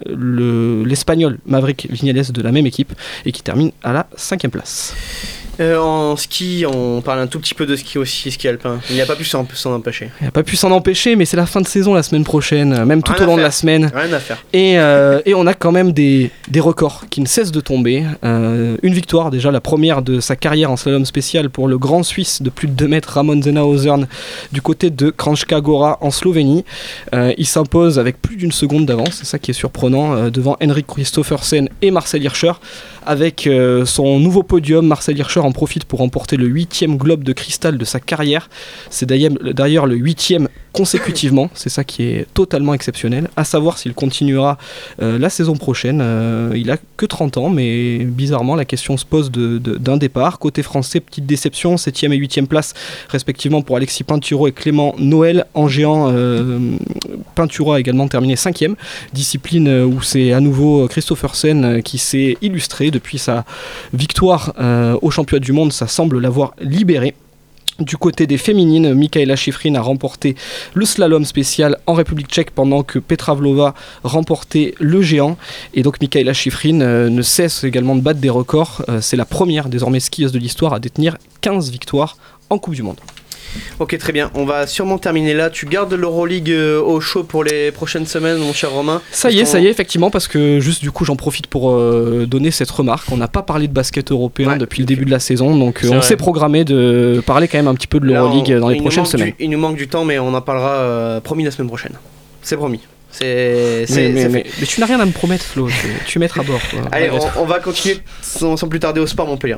le, l'Espagnol Maverick Viñales de la même équipe et qui termine à la cinquième place. Euh, en ski, on parle un tout petit peu de ski aussi, ski alpin. Il n'a pas pu s'en, s'en empêcher. Il n'a pas pu s'en empêcher, mais c'est la fin de saison la semaine prochaine, même tout Rien au long faire. de la semaine. Rien à faire. Et, euh, et on a quand même des, des records qui ne cessent de tomber. Euh, une victoire, déjà la première de sa carrière en slalom spécial pour le grand Suisse de plus de deux mètres, Ramon Zenhausen, du côté de Kranjska Gora en Slovénie. Euh, il s'impose avec plus d'une seconde d'avance, c'est ça qui est surprenant, euh, devant Henrik Kristoffersen et Marcel Hirscher. Avec euh, son nouveau podium, Marcel Hirscher en profite pour remporter le huitième globe de cristal de sa carrière. C'est d'ailleurs le huitième consécutivement, c'est ça qui est totalement exceptionnel. À savoir s'il continuera euh, la saison prochaine. Euh, il a que trente ans, mais bizarrement la question se pose de, de, d'un départ. Côté français, petite déception, septième et huitième place respectivement pour Alexis Pinturo et Clément Noël. En géant, euh, Pinturo a également terminé cinquième. Discipline où c'est à nouveau Kristoffersen qui s'est illustré depuis sa victoire euh, au championnat du monde. Ça semble l'avoir libéré. Du côté des féminines, Mikaela Shiffrin a remporté le slalom spécial en République tchèque pendant que Petra Vlhova remportait le géant. Et donc Mikaela Shiffrin euh, ne cesse également de battre des records. Euh, c'est la première désormais skieuse de l'histoire à détenir quinze victoires en Coupe du Monde. Ok, très bien. On va sûrement terminer là. Tu gardes l'Euroleague euh, au chaud pour les prochaines semaines, mon cher Romain? Ça y est, ça y est, effectivement, parce que juste du coup, j'en profite pour euh, donner cette remarque. On n'a pas parlé de basket européen ouais, depuis okay. le début de la saison, donc euh, on vrai. s'est programmé de parler quand même un petit peu de l'Euroleague là, on, dans les prochaines semaines. Du, il nous manque du temps, mais on en parlera euh, promis la semaine prochaine. C'est promis. C'est, c'est, mais, c'est mais, mais tu n'as rien à me promettre, Flo. tu, tu mettras à bord. Quoi. Allez, on, on va continuer sans, sans plus tarder au sport Montpellier.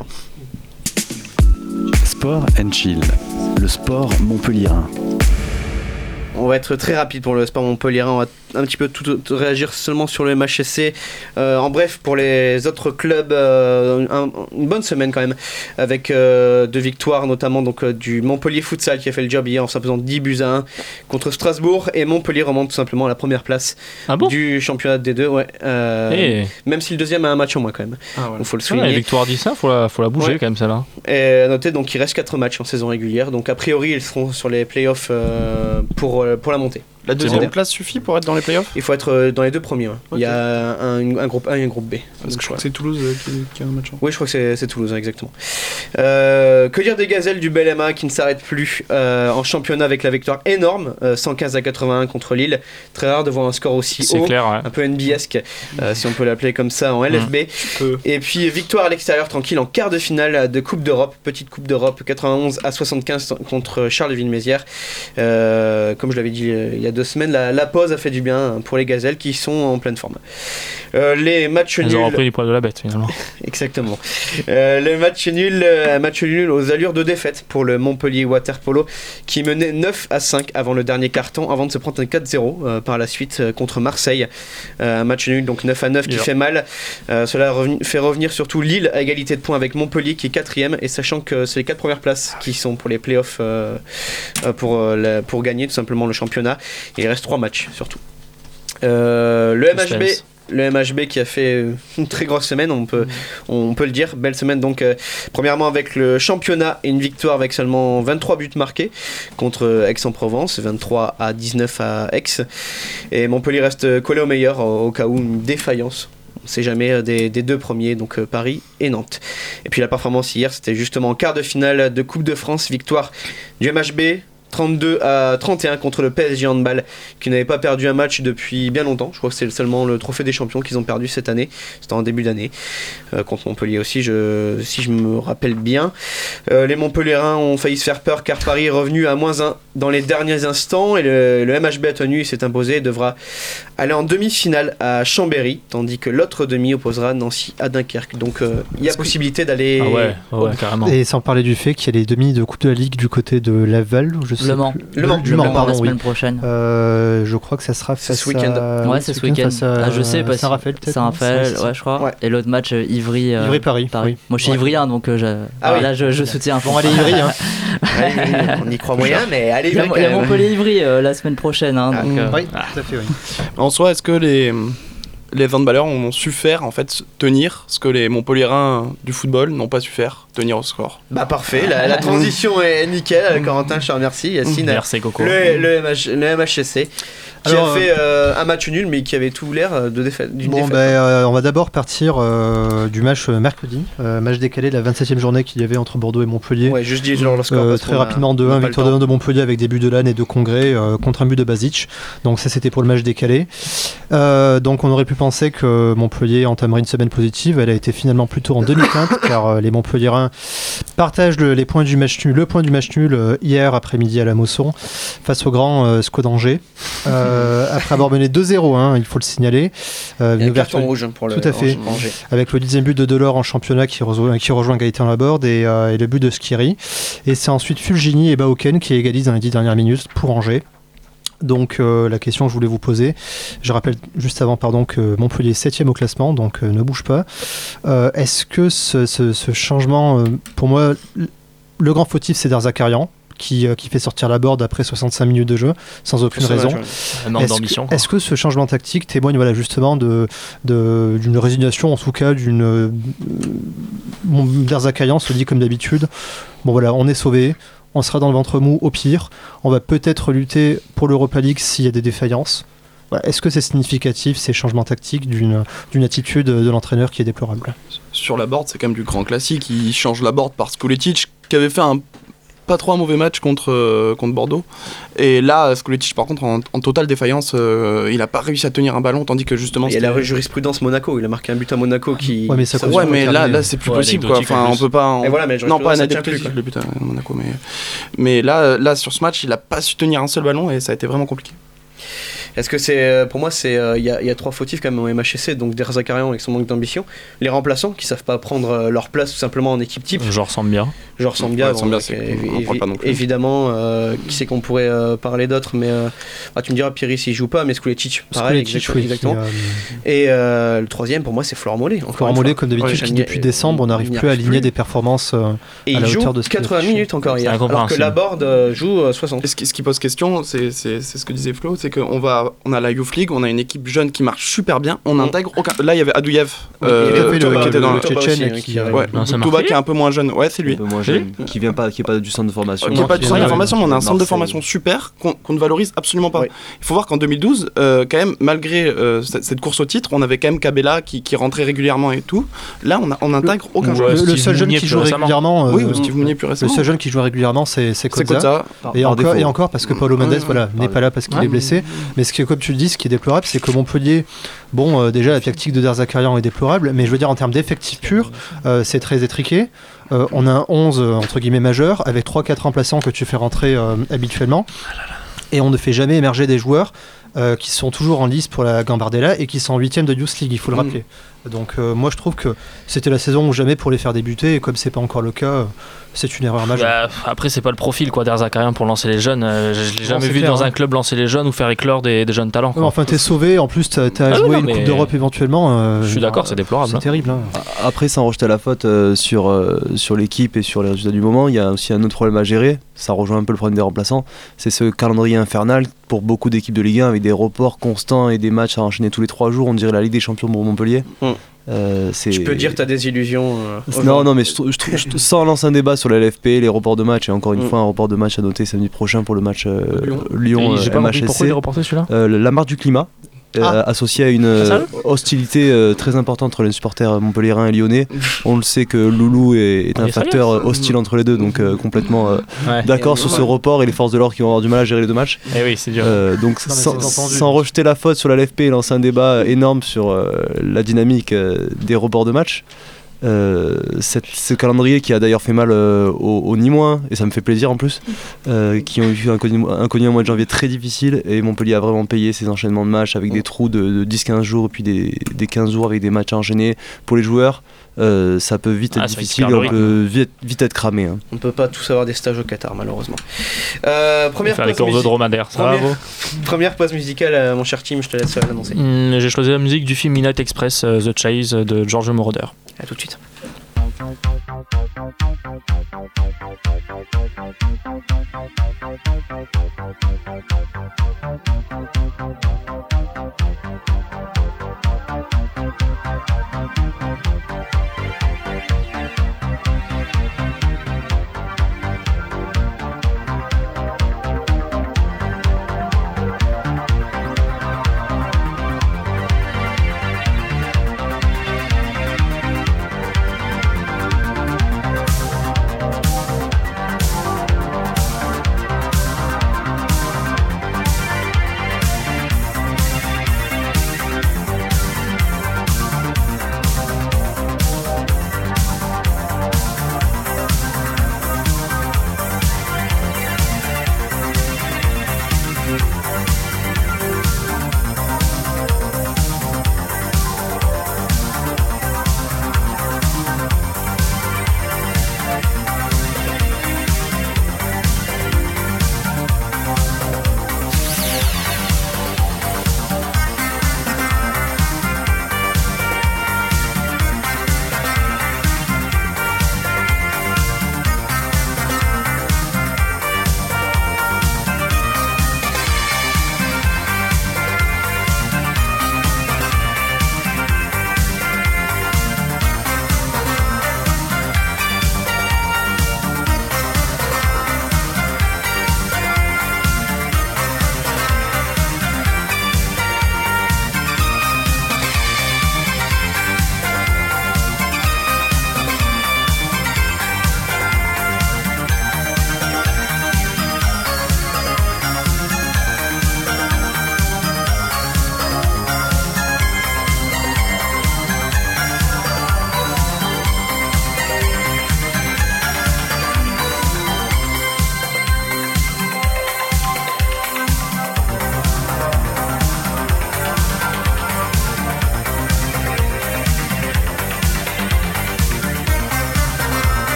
Sport and Chill, le sport montpelliérain. On va être très rapide pour le sport montpelliérain, on va un petit peu tout, tout réagir seulement sur le M H S C. Euh, en bref, pour les autres clubs, euh, un, une bonne semaine quand même, avec euh, deux victoires, notamment donc, euh, du Montpellier Futsal qui a fait le job hier en s'imposant dix buts à un contre Strasbourg, et Montpellier remonte tout simplement à la première place ah bon du championnat D deux, ouais, euh, hey. Même si le deuxième a un match en moins quand même. Ah ouais. Donc faut le souligner. Ouais, la victoire dix ça, faut la, faut la bouger ouais. quand même celle-là. Et à noter donc il reste quatre matchs en saison régulière, donc a priori ils seront sur les playoffs euh, pour, pour la montée. La deuxième bon. place suffit pour être dans les playoffs? Il faut être dans les deux premiers. Ouais. Okay. Il y a un, un groupe A et un groupe B. Parce que je crois que c'est Toulouse qui, qui a un match. Oui, je crois que c'est, c'est Toulouse, exactement. Euh, que dire des Gazelles du Bel M A qui ne s'arrêtent plus euh, en championnat avec la victoire énorme, euh, cent quinze à quatre-vingt-un contre Lille. Très rare de voir un score aussi c'est haut, clair, ouais. un peu N B A-esque, euh, si on peut l'appeler comme ça, en L F B. Mmh. Et puis victoire à l'extérieur tranquille en quart de finale de Coupe d'Europe, petite Coupe d'Europe, quatre-vingt-onze à soixante-quinze contre Charleville-Mézières. Euh, comme je l'avais dit euh, il y a deux semaines, la, la pause a fait du bien pour les Gazelles qui sont en pleine forme. Euh, les matchs nuls. Ils ont repris les poils de la bête finalement. Exactement. Euh, le match nul, un match nul aux allures de défaite pour le Montpellier Waterpolo qui menait neuf à cinq avant le dernier carton, avant de se prendre un quatre zéro euh, par la suite euh, contre Marseille. Euh, un match nul donc neuf à neuf qui yeah. fait mal. Euh, cela revenu, fait revenir surtout Lille à égalité de points avec Montpellier qui est quatrième, et sachant que c'est les quatre premières places qui sont pour les playoffs euh, pour, euh, la, pour gagner tout simplement le championnat. Il reste trois matchs surtout. Euh, le M H B. Le M H B qui a fait une très grosse semaine, on peut, mmh. on peut le dire, belle semaine donc euh, premièrement avec le championnat et une victoire avec seulement vingt-trois buts marqués contre Aix-en-Provence, vingt-trois à dix-neuf à Aix, et Montpellier reste collé au meilleur au, au cas où une défaillance, on ne sait jamais, des, des deux premiers, donc euh, Paris et Nantes. Et puis la performance hier, c'était justement en quart de finale de Coupe de France, victoire du M H B trente-deux à trente et un contre le P S G Handball qui n'avait pas perdu un match depuis bien longtemps. Je crois que c'est seulement le trophée des champions qu'ils ont perdu cette année, c'était en début d'année, euh, contre Montpellier aussi je, si je me rappelle bien. Euh, les Montpelliérains ont failli se faire peur car Paris est revenu à moins un dans les derniers instants, et le, le M H B a tenu, il s'est imposé et devra aller en demi-finale à Chambéry, tandis que l'autre demi opposera Nancy à Dunkerque. Donc il euh, y a Est-ce possibilité que... d'aller ah ouais, ouais, carrément. Et sans parler du fait qu'il y a les demi de Coupe de la Ligue du côté de Laval, je sais Le Mans. Le, le Mans, le Mans, pardon, la semaine oui. prochaine. Euh, je crois que ça sera face ce week-end. À... Ouais, c'est ce week-end. À... Ah, je sais pas. Saint-Raphaël peut-être. Saint-Raphaël, ouais, je crois. Ouais. Et l'autre match, euh, Ivry. Euh, Ivry Paris. Paris. Oui. Moi, je suis ouais. ivrien, donc euh, je... ah, oui. là, je, je soutiens. Bon, allez Ivry. Hein. Allez, on y croit moyen, mais allez. Il y a, il y a Montpellier-Ivry euh, la semaine prochaine. Hein, ah, donc, euh... Oui, tout à fait. Oui. En soi, est-ce que les les handballeurs ont su faire, en fait, tenir ce que les Montpelliérains du football n'ont pas su faire, tenir au score? Bah parfait, la, la transition est nickel. Corentin, je te remercie. Yacine, merci Coco. Le, le, M H, le M H C C qui Alors, a fait euh, un match nul, mais qui avait tout l'air de défaite, d'une bon, défaite. Bah, euh, on va d'abord partir euh, du match euh, mercredi, euh, match décalé de la vingt-septième journée qu'il y avait entre Bordeaux et Montpellier. Ouais, juste dis genre le score. Euh, très rapidement, deux un, victoire de un de Montpellier avec des buts de Lannes et de Congrès euh, contre un but de Basic. Donc ça, c'était pour le match décalé. Euh, donc on aurait pu penser que Montpellier entamerait une semaine positive. Elle a été finalement plutôt en demi-teinte car euh, les Montpelliérains partagent le, les points du match nul, le point du match nul euh, hier après-midi à la Mosson face au grand euh, S C O d'Angers. Euh, après avoir mené deux zéro, hein, il faut le signaler. Euh, une ouverture rouge pour le tout à fait. Angers. Avec le dixième but de Delors en championnat qui rejoint, qui rejoint Gaëtan Laborde et, euh, et le but de Skiri. Et c'est ensuite Fulgini et Baoken qui égalisent dans les dix dernières minutes pour Angers. Donc euh, la question que je voulais vous poser, je rappelle juste avant pardon, que Montpellier est septième au classement, donc euh, ne bouge pas. Euh, est-ce que ce, ce, ce changement, euh, pour moi, le grand fautif c'est Derzakarian, Qui, euh, qui fait sortir Laborde après soixante-cinq minutes de jeu sans aucune raison. Un manque d'ambition. Que, est-ce que ce changement tactique témoigne voilà, justement de, de, d'une résignation, en tout cas d'une... Euh, bon, Derzakarian se dit comme d'habitude, bon voilà, on est sauvé, on sera dans le ventre mou au pire, on va peut-être lutter pour l'Europa League s'il y a des défaillances. Voilà. Est-ce que c'est significatif, ces changements tactiques, d'une, d'une attitude de l'entraîneur qui est déplorable? Sur Laborde, c'est quand même du grand classique. Il change Laborde par Skuletic, qui avait fait un pas trop un mauvais match contre, euh, contre Bordeaux. Et là, Skuletic, par contre, en, en totale défaillance, euh, il n'a pas réussi à tenir un ballon, tandis que justement... Il y a la jurisprudence Monaco, il a marqué un but à Monaco qui... Ouais, mais, ça ouais, mais là, là, c'est plus ouais, possible, quoi. Enfin, on peut pas... On... Voilà, mais non, pas anecdotique, le but à Monaco, mais... Mais là, là, sur ce match, il n'a pas su tenir un seul ballon et ça a été vraiment compliqué. Est-ce que c'est, pour moi, c'est, il euh, y, y a trois fautifs quand même au M H C, donc Derzakarian avec son manque d'ambition, les remplaçants qui savent pas prendre leur place tout simplement en équipe type. Genre Sambia. Genre Sambia, ouais, bon, Sambia donc, c'est évi- évi- évidemment. Euh, qui c'est qu'on pourrait euh, parler d'autres, mais euh, bah, tu me diras, Pierre s'il joue pas, mais Skuletic, pareil, exactement. Oui, exactement. qui, euh... Et euh, le troisième, pour moi, c'est Florent Mollet. Florent Mollet, comme d'habitude, ouais, qui depuis décembre, on n'arrive plus à aligner plus. des performances euh, et à la hauteur de ce qu'il quatre-vingts minutes encore hier, alors que Laborde euh, joue euh, soixante. Et ce qui, ce qui pose question, c'est, c'est, c'est ce que disait Flo, c'est qu'on va, on a la Youth League, on a une équipe jeune qui marche super bien, on intègre aucun. Là, il y avait Adouyev euh, qui, qui était dans le Tchétchène, qui Touba qui est un peu moins jeune. Ouais, c'est lui. Un peu moins jeune, qui vient pas, qui est pas du centre de formation. Qui est pas du centre de formation, mais on a un centre de formation super qu'on, qu'on ne valorise absolument pas. Il faut voir qu'en deux mille douze, euh, quand même, malgré euh, cette, cette course au titre, on avait quand même Kabela qui, qui rentrait régulièrement et tout. Là, on, a, on intègre le, aucun le, joueur. Le, le seul jeune qui joue régulièrement, oui, Steve Mounier plus récemment. Le seul jeune qui joue régulièrement, c'est c'est Koza. Par, et, par encore, et encore parce que Paulo Mendes, voilà, n'est pas là parce qu'il est blessé. Mais ce qui, comme tu le dis, ce qui est déplorable, c'est que Montpellier, bon, euh, déjà la tactique de Derzakarian est déplorable, mais je veux dire en termes d'effectifs purs, euh, c'est très étriqué. Euh, on a un onze euh, entre guillemets majeur avec trois quatre remplaçants que tu fais rentrer euh, habituellement. et on ne fait jamais émerger des joueurs euh, qui sont toujours en lice pour la Gambardella et qui sont en huitième de Youth League, il faut le rappeler. Mmh. Donc euh, moi je trouve que c'était la saison ou jamais pour les faire débuter, et comme c'est pas encore le cas, euh, c'est une erreur majeure. Bah, après c'est pas le profil quoi d'Erzakarian pour lancer les jeunes, euh, je, je l'ai jamais vu clair, dans hein. un club lancer les jeunes ou faire éclore des, des jeunes talents quoi. Ouais, enfin t'es sauvé, en plus t'as, t'as ah, joué non, une mais... Coupe d'Europe éventuellement. Euh, je suis d'accord, c'est déplorable. C'est hein. terrible. Hein. Après, sans rejeter la faute euh, sur, euh, sur l'équipe et sur les résultats du moment, il y a aussi un autre problème à gérer. Ça rejoint un peu le problème des remplaçants. C'est ce calendrier infernal pour beaucoup d'équipes de Ligue un avec des reports constants et des matchs à enchaîner tous les trois jours. On dirait la Ligue des Champions pour Montpellier. Mm. Euh, c'est... Tu peux dire t'as des illusions. Euh, non, non, mais je, je, je, je, sans lancer un débat sur la L F P, les reports de match, et encore une Mm. fois un report de match à noter samedi prochain pour le match euh, Lyon. Lyon j'ai euh, pas M H compris S C. pourquoi il est reporté celui-là. Euh, la marque du climat. Euh, Ah. associé à une euh, hostilité euh, très importante entre les supporters montpelliérains et lyonnais. On le sait que Loulou est, est Ah, un il est facteur sérieux, euh, hostile entre les deux, donc euh, complètement euh, Ouais. d'accord sur ce report, et les forces de l'ordre qui vont avoir du mal à gérer les deux matchs. Eh oui, c'est dur. Euh, donc mais sans, c'est entendu. sans rejeter la faute sur la L F P et lancer un débat énorme sur euh, la dynamique euh, des reports de match, Euh, cette, ce calendrier qui a d'ailleurs fait mal euh, aux, aux Nîmois, et ça me fait plaisir en plus, euh, qui ont eu un connu, un connu un mois de janvier très difficile, et Montpellier a vraiment payé ses enchaînements de matchs avec des trous de, de dix quinze jours, et puis des, des quinze jours avec des matchs à enchaîner. Pour les joueurs, euh, ça peut vite être Ah, ça difficile, récupère et le on peut vite, vite être cramé. Hein. On peut pas tous avoir des stages au Qatar malheureusement. Euh, première, Faire les pause courses de musi- dromadaire, ça va première, vous première pause musicale, euh, mon cher Tim, je te laisse euh, l'annoncer. Hum, J'ai choisi la musique du film Midnight Express, euh, The Chase de George Moroder. À tout de suite.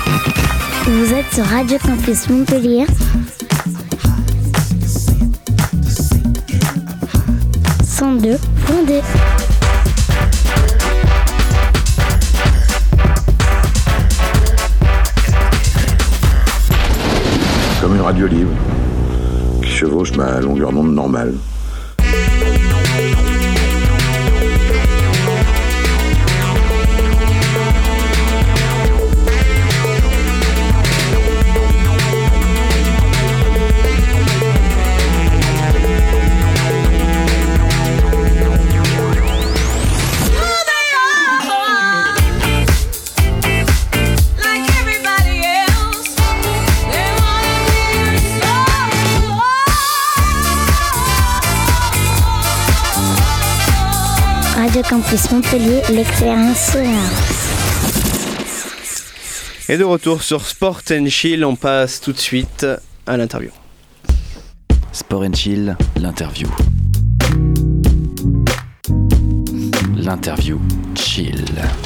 Vous êtes sur Radio Campus Montpellier. cent deux point deux. Comme une radio libre qui chevauche ma longueur d'onde normale. Radio Campus Montpellier, l'expérience sonore. Et de retour sur Sport and Chill, on passe tout de suite à l'interview. Sport and Chill, l'interview. L'interview chill.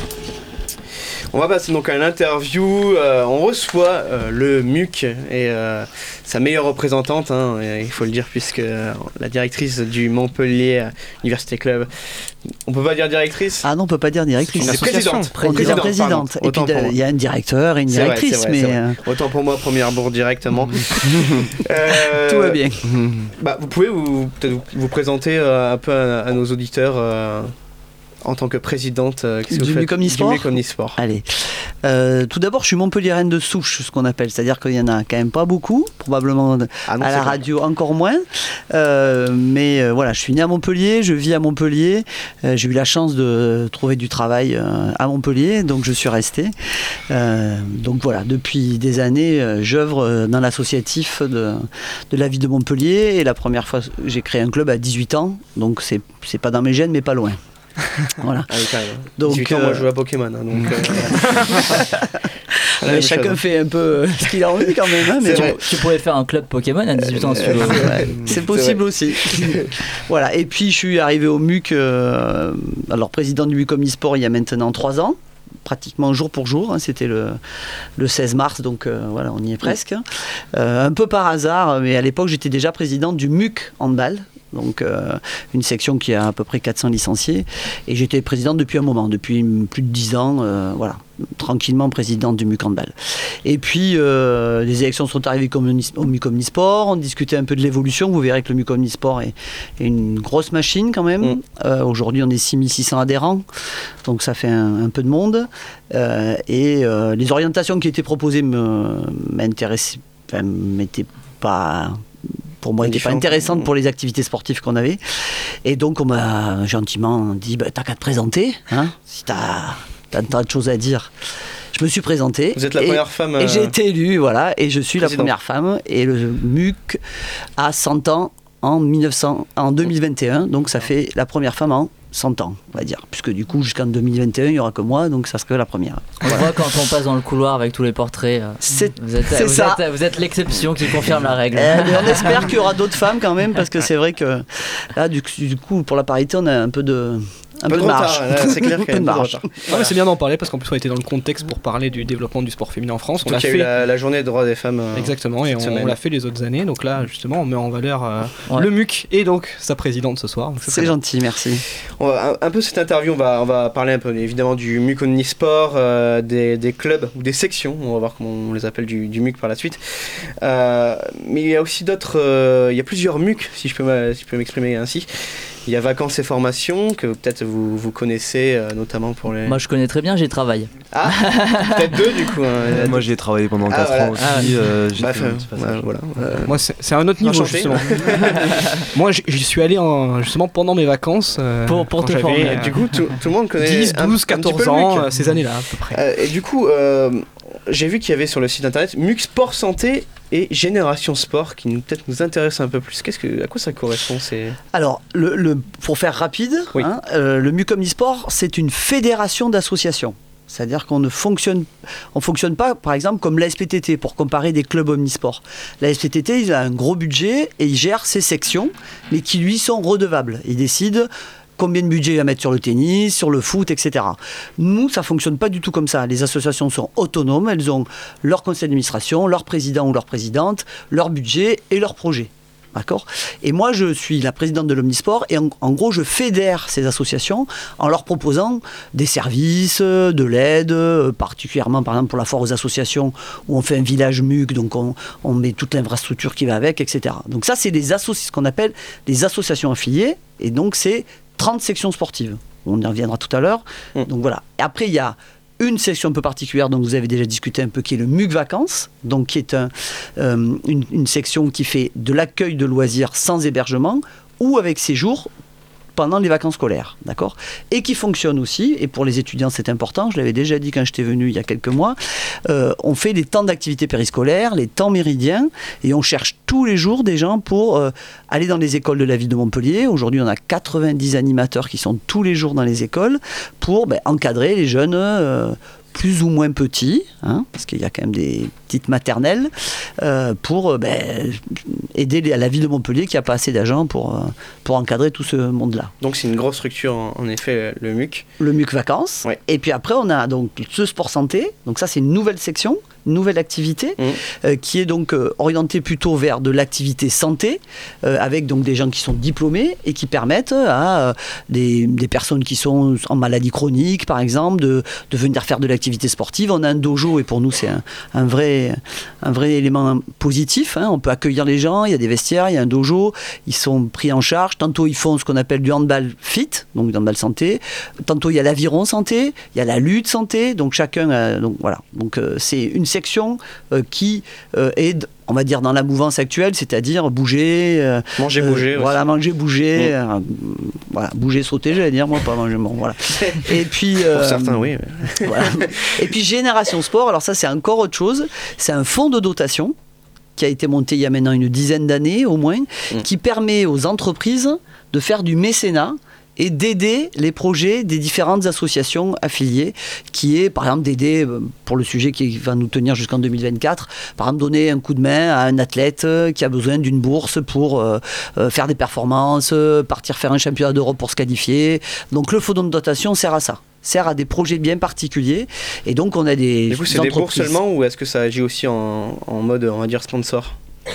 On va passer donc à l'interview. Euh, on reçoit euh, le M U C et euh, sa meilleure représentante, hein, il faut le dire, puisque euh, la directrice du Montpellier Université Club. On peut pas dire directrice ? Ah non, on peut pas dire directrice. C'est présidente. Présidente. présidente. Et puis il y a un directeur et une c'est directrice. Vrai, c'est vrai, mais c'est vrai. euh... Autant pour moi, première bourre directement. euh, Tout va bien. Bah, vous pouvez vous, peut-être vous, vous présenter euh, un peu à, à nos auditeurs euh, en tant que présidente euh, qu'est-ce que du vous faites Mucomnisport. Du Mucomnisport. Allez. Euh, tout d'abord, je suis montpelliéraine de souche, ce qu'on appelle. C'est-à-dire qu'il y en a quand même pas beaucoup, probablement ah non, à la radio vrai. Encore moins. Euh, mais euh, voilà, je suis né à Montpellier, je vis à Montpellier. Euh, j'ai eu la chance de trouver du travail euh, à Montpellier, donc je suis resté. Euh, donc voilà, depuis des années, euh, j'œuvre dans l'associatif de, de la ville de Montpellier. Et la première fois, j'ai créé un club à dix-huit ans. Donc c'est, c'est pas dans mes gènes, mais pas loin. Voilà. Ah oui, donc, dix-huit ans, euh... moi je joue à Pokémon. Hein, donc, euh... ouais, chacun chose. Fait un peu ce qu'il a envie quand même. Hein, mais tu, tu pourrais faire un club Pokémon à dix-huit ans si tu veux. Ouais, c'est possible aussi. Voilà. Et puis je suis arrivé au M U C, euh, alors président du Mucomnisport il y a maintenant trois ans. Pratiquement jour pour jour, hein, c'était le, le seize mars, donc euh, voilà, on y est presque. Euh, un peu par hasard, mais à l'époque j'étais déjà présidente du M U C Handball, donc euh, une section qui a à peu près quatre cents licenciés, et j'étais présidente depuis un moment, depuis plus de dix ans, euh, voilà, tranquillement présidente du M U C Handball. Et puis euh, les élections sont arrivées au Mucomnisport, on discutait un peu de l'évolution, vous verrez que le Mucomnisport est, est une grosse machine quand même. Mmh. Euh, aujourd'hui on est six mille six cents adhérents, donc ça fait un, un peu de monde, euh, et euh, les orientations qui étaient proposées me, m'intéressaient, enfin, m'étaient pas... pour moi, n'était pas intéressante pour les activités sportives qu'on avait. Et donc, on m'a gentiment dit bah, t'as qu'à te présenter, hein, si t'as, t'as un tas de choses à dire. Je me suis présentée. Vous êtes la et, première femme. Et euh... j'ai été élue, voilà, et je suis président. La première femme. Et le M U C a cent ans en, mille neuf cents, en deux mille vingt et un, donc ça fait la première femme en cent ans, on va dire. Puisque du coup, jusqu'en deux mille vingt et un, il n'y aura que moi, donc ça serait la première. On voilà. voit quand on passe dans le couloir avec tous les portraits. Euh, c'est vous êtes, c'est vous ça. Êtes, vous êtes l'exception qui confirme la règle. Euh, mais on espère qu'il y aura d'autres femmes quand même, parce que c'est vrai que là, du, du coup, pour la parité, on a un peu de... Un peu, peu de marge. Retard, là, c'est clair qu'il y a un peu de marge. Voilà. Ah, mais c'est bien d'en parler parce qu'en plus on était dans le contexte pour parler du développement du sport féminin en France. On a fait la, la journée des droits des femmes. Euh, Exactement, et on, on l'a fait les autres années. Donc là, justement, on met en valeur euh, ouais. le M U C et donc sa présidente ce soir. C'est, c'est gentil, merci. On va, un, un peu cette interview, on va, on va parler un peu évidemment du Mucomnisport, euh, des, des clubs ou des sections. On va voir comment on les appelle du, du M U C par la suite. Euh, mais il y a aussi d'autres. Euh, il y a plusieurs M U C, si je peux, si je peux m'exprimer ainsi. Il y a Vacances et Formations, que peut-être vous, vous connaissez, euh, notamment pour les... Moi je connais très bien, j'y travaille. Ah, peut-être deux du coup. Hein. Moi j'y ai travaillé pendant ah, quatre voilà. ans aussi. Ah, euh, bah, fait, ouais, voilà. euh, Moi c'est, c'est un autre niveau justement. Moi j'y suis allé en, justement pendant mes vacances. Euh, pour pour te former. Euh, du coup tout, tout le monde connaît dix, douze, quatorze ans, ces années-là à peu près. Euh, et du coup, euh, j'ai vu qu'il y avait sur le site internet M U C Sport Santé et Génération Sport qui nous, peut-être nous intéresse un peu plus. Qu'est-ce que, à quoi ça correspond c'est... Alors, le, le, pour faire rapide, oui. hein, euh, le Mucomnisport, c'est une fédération d'associations. C'est-à-dire qu'on ne fonctionne, on fonctionne pas, par exemple, comme la S P T T, pour comparer des clubs omnisports. La S P T T, il a un gros budget et il gère ses sections, mais qui lui sont redevables. Il décide combien de budget il va mettre sur le tennis, sur le foot, et cetera. Nous, ça ne fonctionne pas du tout comme ça. Les associations sont autonomes, elles ont leur conseil d'administration, leur président ou leur présidente, leur budget et leur projet. D'accord ? Et moi, je suis la présidente de l'Omnisport et en, en gros, je fédère ces associations en leur proposant des services, de l'aide, particulièrement par exemple pour la foire aux associations où on fait un village M U C, donc on, on met toute l'infrastructure qui va avec, et cetera. Donc ça, c'est des associ- ce qu'on appelle des associations affiliées et donc c'est trente sections sportives. On y reviendra tout à l'heure. Mmh. Donc voilà. Et après, il y a une section un peu particulière dont vous avez déjà discuté un peu, qui est le M U C Vacances, donc qui est un, euh, une, une section qui fait de l'accueil de loisirs sans hébergement ou avec séjour pendant les vacances scolaires, d'accord ? Et qui fonctionne aussi, et pour les étudiants c'est important, je l'avais déjà dit quand j'étais venu il y a quelques mois, euh, on fait les temps d'activité périscolaire, les temps méridiens, et on cherche tous les jours des gens pour euh, aller dans les écoles de la ville de Montpellier. Aujourd'hui on a quatre-vingt-dix animateurs qui sont tous les jours dans les écoles pour ben, encadrer les jeunes euh, plus ou moins petits, hein, parce qu'il y a quand même des petites maternelles, euh, pour ben, aider à la ville de Montpellier qui n'a pas assez d'agents pour, euh, pour encadrer tout ce monde-là. Donc c'est une grosse structure, en, en effet, le M U C. Le M U C Vacances. Ouais. Et puis après, on a donc ce sport santé. Donc ça, c'est une nouvelle section, une nouvelle activité, mmh. euh, qui est donc euh, orientée plutôt vers de l'activité santé, euh, avec donc des gens qui sont diplômés et qui permettent à euh, des, des personnes qui sont en maladie chronique, par exemple, de, de venir faire de l'activité sportive. On a un dojo et pour nous, c'est un, un, vrai, un vrai élément positif. Hein. On peut accueillir les gens, il y a des vestiaires, il y a un dojo, ils sont pris en charge. Tantôt, ils font ce qu'on appelle du handball fit, donc du handball santé. Tantôt, il y a l'aviron santé, il y a la lutte santé. Donc chacun, euh, donc voilà. Donc euh, c'est une section euh, qui euh, aide, on va dire, dans la mouvance actuelle, c'est-à-dire bouger, euh, manger, bouger, euh, voilà, manger, bouger, mmh. euh, voilà, bouger, sauter, j'allais dire, moi pas manger, bon, voilà. Et puis euh, pour certains, oui. Voilà. Et puis Génération Sport, alors ça c'est encore autre chose, c'est un fonds de dotation qui a été monté il y a maintenant une dizaine d'années au moins, mmh. qui permet aux entreprises de faire du mécénat et d'aider les projets des différentes associations affiliées, qui est par exemple d'aider, pour le sujet qui va nous tenir jusqu'en deux mille vingt-quatre, par exemple donner un coup de main à un athlète qui a besoin d'une bourse pour euh, faire des performances, partir faire un championnat d'Europe pour se qualifier. Donc le fonds de dotation sert à ça, sert à des projets bien particuliers, et donc on a des Du coup, c'est des bourses seulement, ou est-ce que ça agit aussi en, en mode, on va dire, sponsor ?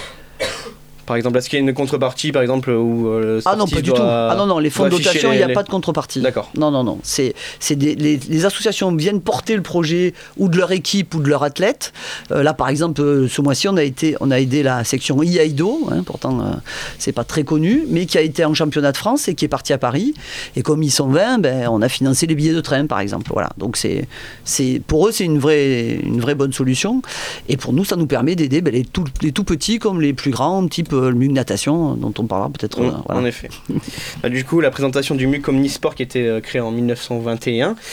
Par exemple, est-ce qu'il y a une contrepartie, par exemple, où euh, le Ah non, pas du doit, tout. Ah non, non, les fonds de dotation, il n'y a les... pas de contrepartie. D'accord. Non, non, non. C'est, c'est des, les, les associations viennent porter le projet ou de leur équipe ou de leur athlète. Euh, là, par exemple, euh, ce mois-ci, on a, été, on a aidé la section Iaido, hein, pourtant, euh, c'est pas très connu, mais qui a été en championnat de France et qui est parti à Paris. Et comme ils sont vingt, ben, on a financé les billets de train, par exemple. Voilà. Donc, c'est, c'est, pour eux, c'est une vraie, une vraie bonne solution. Et pour nous, ça nous permet d'aider ben, les, tout, les tout petits comme les plus grands, type le M U C Natation, dont on parlera peut-être. Mmh, euh, voilà. En effet. Bah, du coup, la présentation du M U C Omnisport qui a été euh, créé en dix-neuf cent vingt et un.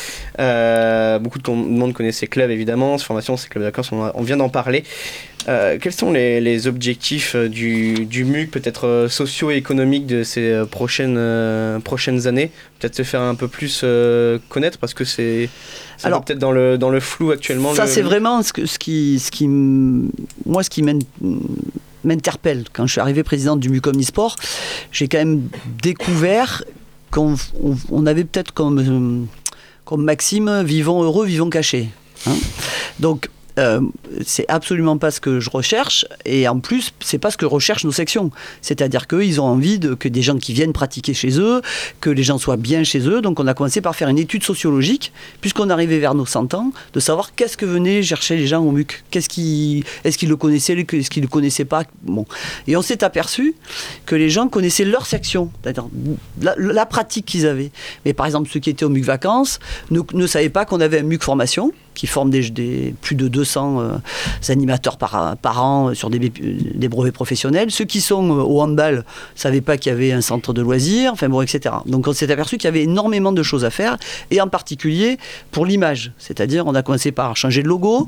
Euh, beaucoup de monde connaît ces clubs, évidemment. Ces formations, ces clubs de vacances, on, on vient d'en parler. Euh, quels sont les, les objectifs du, du M U C, peut-être euh, socio-économiques de ces euh, prochaines, euh, prochaines années ? Peut-être se faire un peu plus euh, connaître, parce que c'est, c'est Alors, peut-être dans le, dans le flou actuellement. Ça, le... c'est vraiment ce, que, ce qui... Ce qui moi, ce qui mène... m'interpelle. Quand je suis arrivé présidente du M U C Omnisport, j'ai quand même découvert qu'on on, on avait peut-être comme, comme maxime, vivons heureux, vivons cachés. Hein, donc, Euh, c'est absolument pas ce que je recherche, et en plus c'est pas ce que recherchent nos sections, c'est-à-dire qu'ils ont envie de, que des gens qui viennent pratiquer chez eux, que les gens soient bien chez eux. Donc on a commencé par faire une étude sociologique, puisqu'on arrivait vers nos cent ans, de savoir qu'est-ce que venaient chercher les gens au M U C, qu'est-ce qui, est-ce qu'ils le connaissaient, est-ce qu'ils le connaissaient pas, bon. Et on s'est aperçu que les gens connaissaient leur section, c'est-à-dire la, la pratique qu'ils avaient, mais par exemple ceux qui étaient au M U C Vacances ne, ne savaient pas qu'on avait un M U C Formation qui forme des, des, plus de deux cents euh, animateurs par, par an sur des, des brevets professionnels. Ceux qui sont euh, au handball ne savaient pas qu'il y avait un centre de loisirs, enfin bon, et cetera. Donc on s'est aperçu qu'il y avait énormément de choses à faire, et en particulier pour l'image. C'est-à-dire, on a commencé par changer de logo.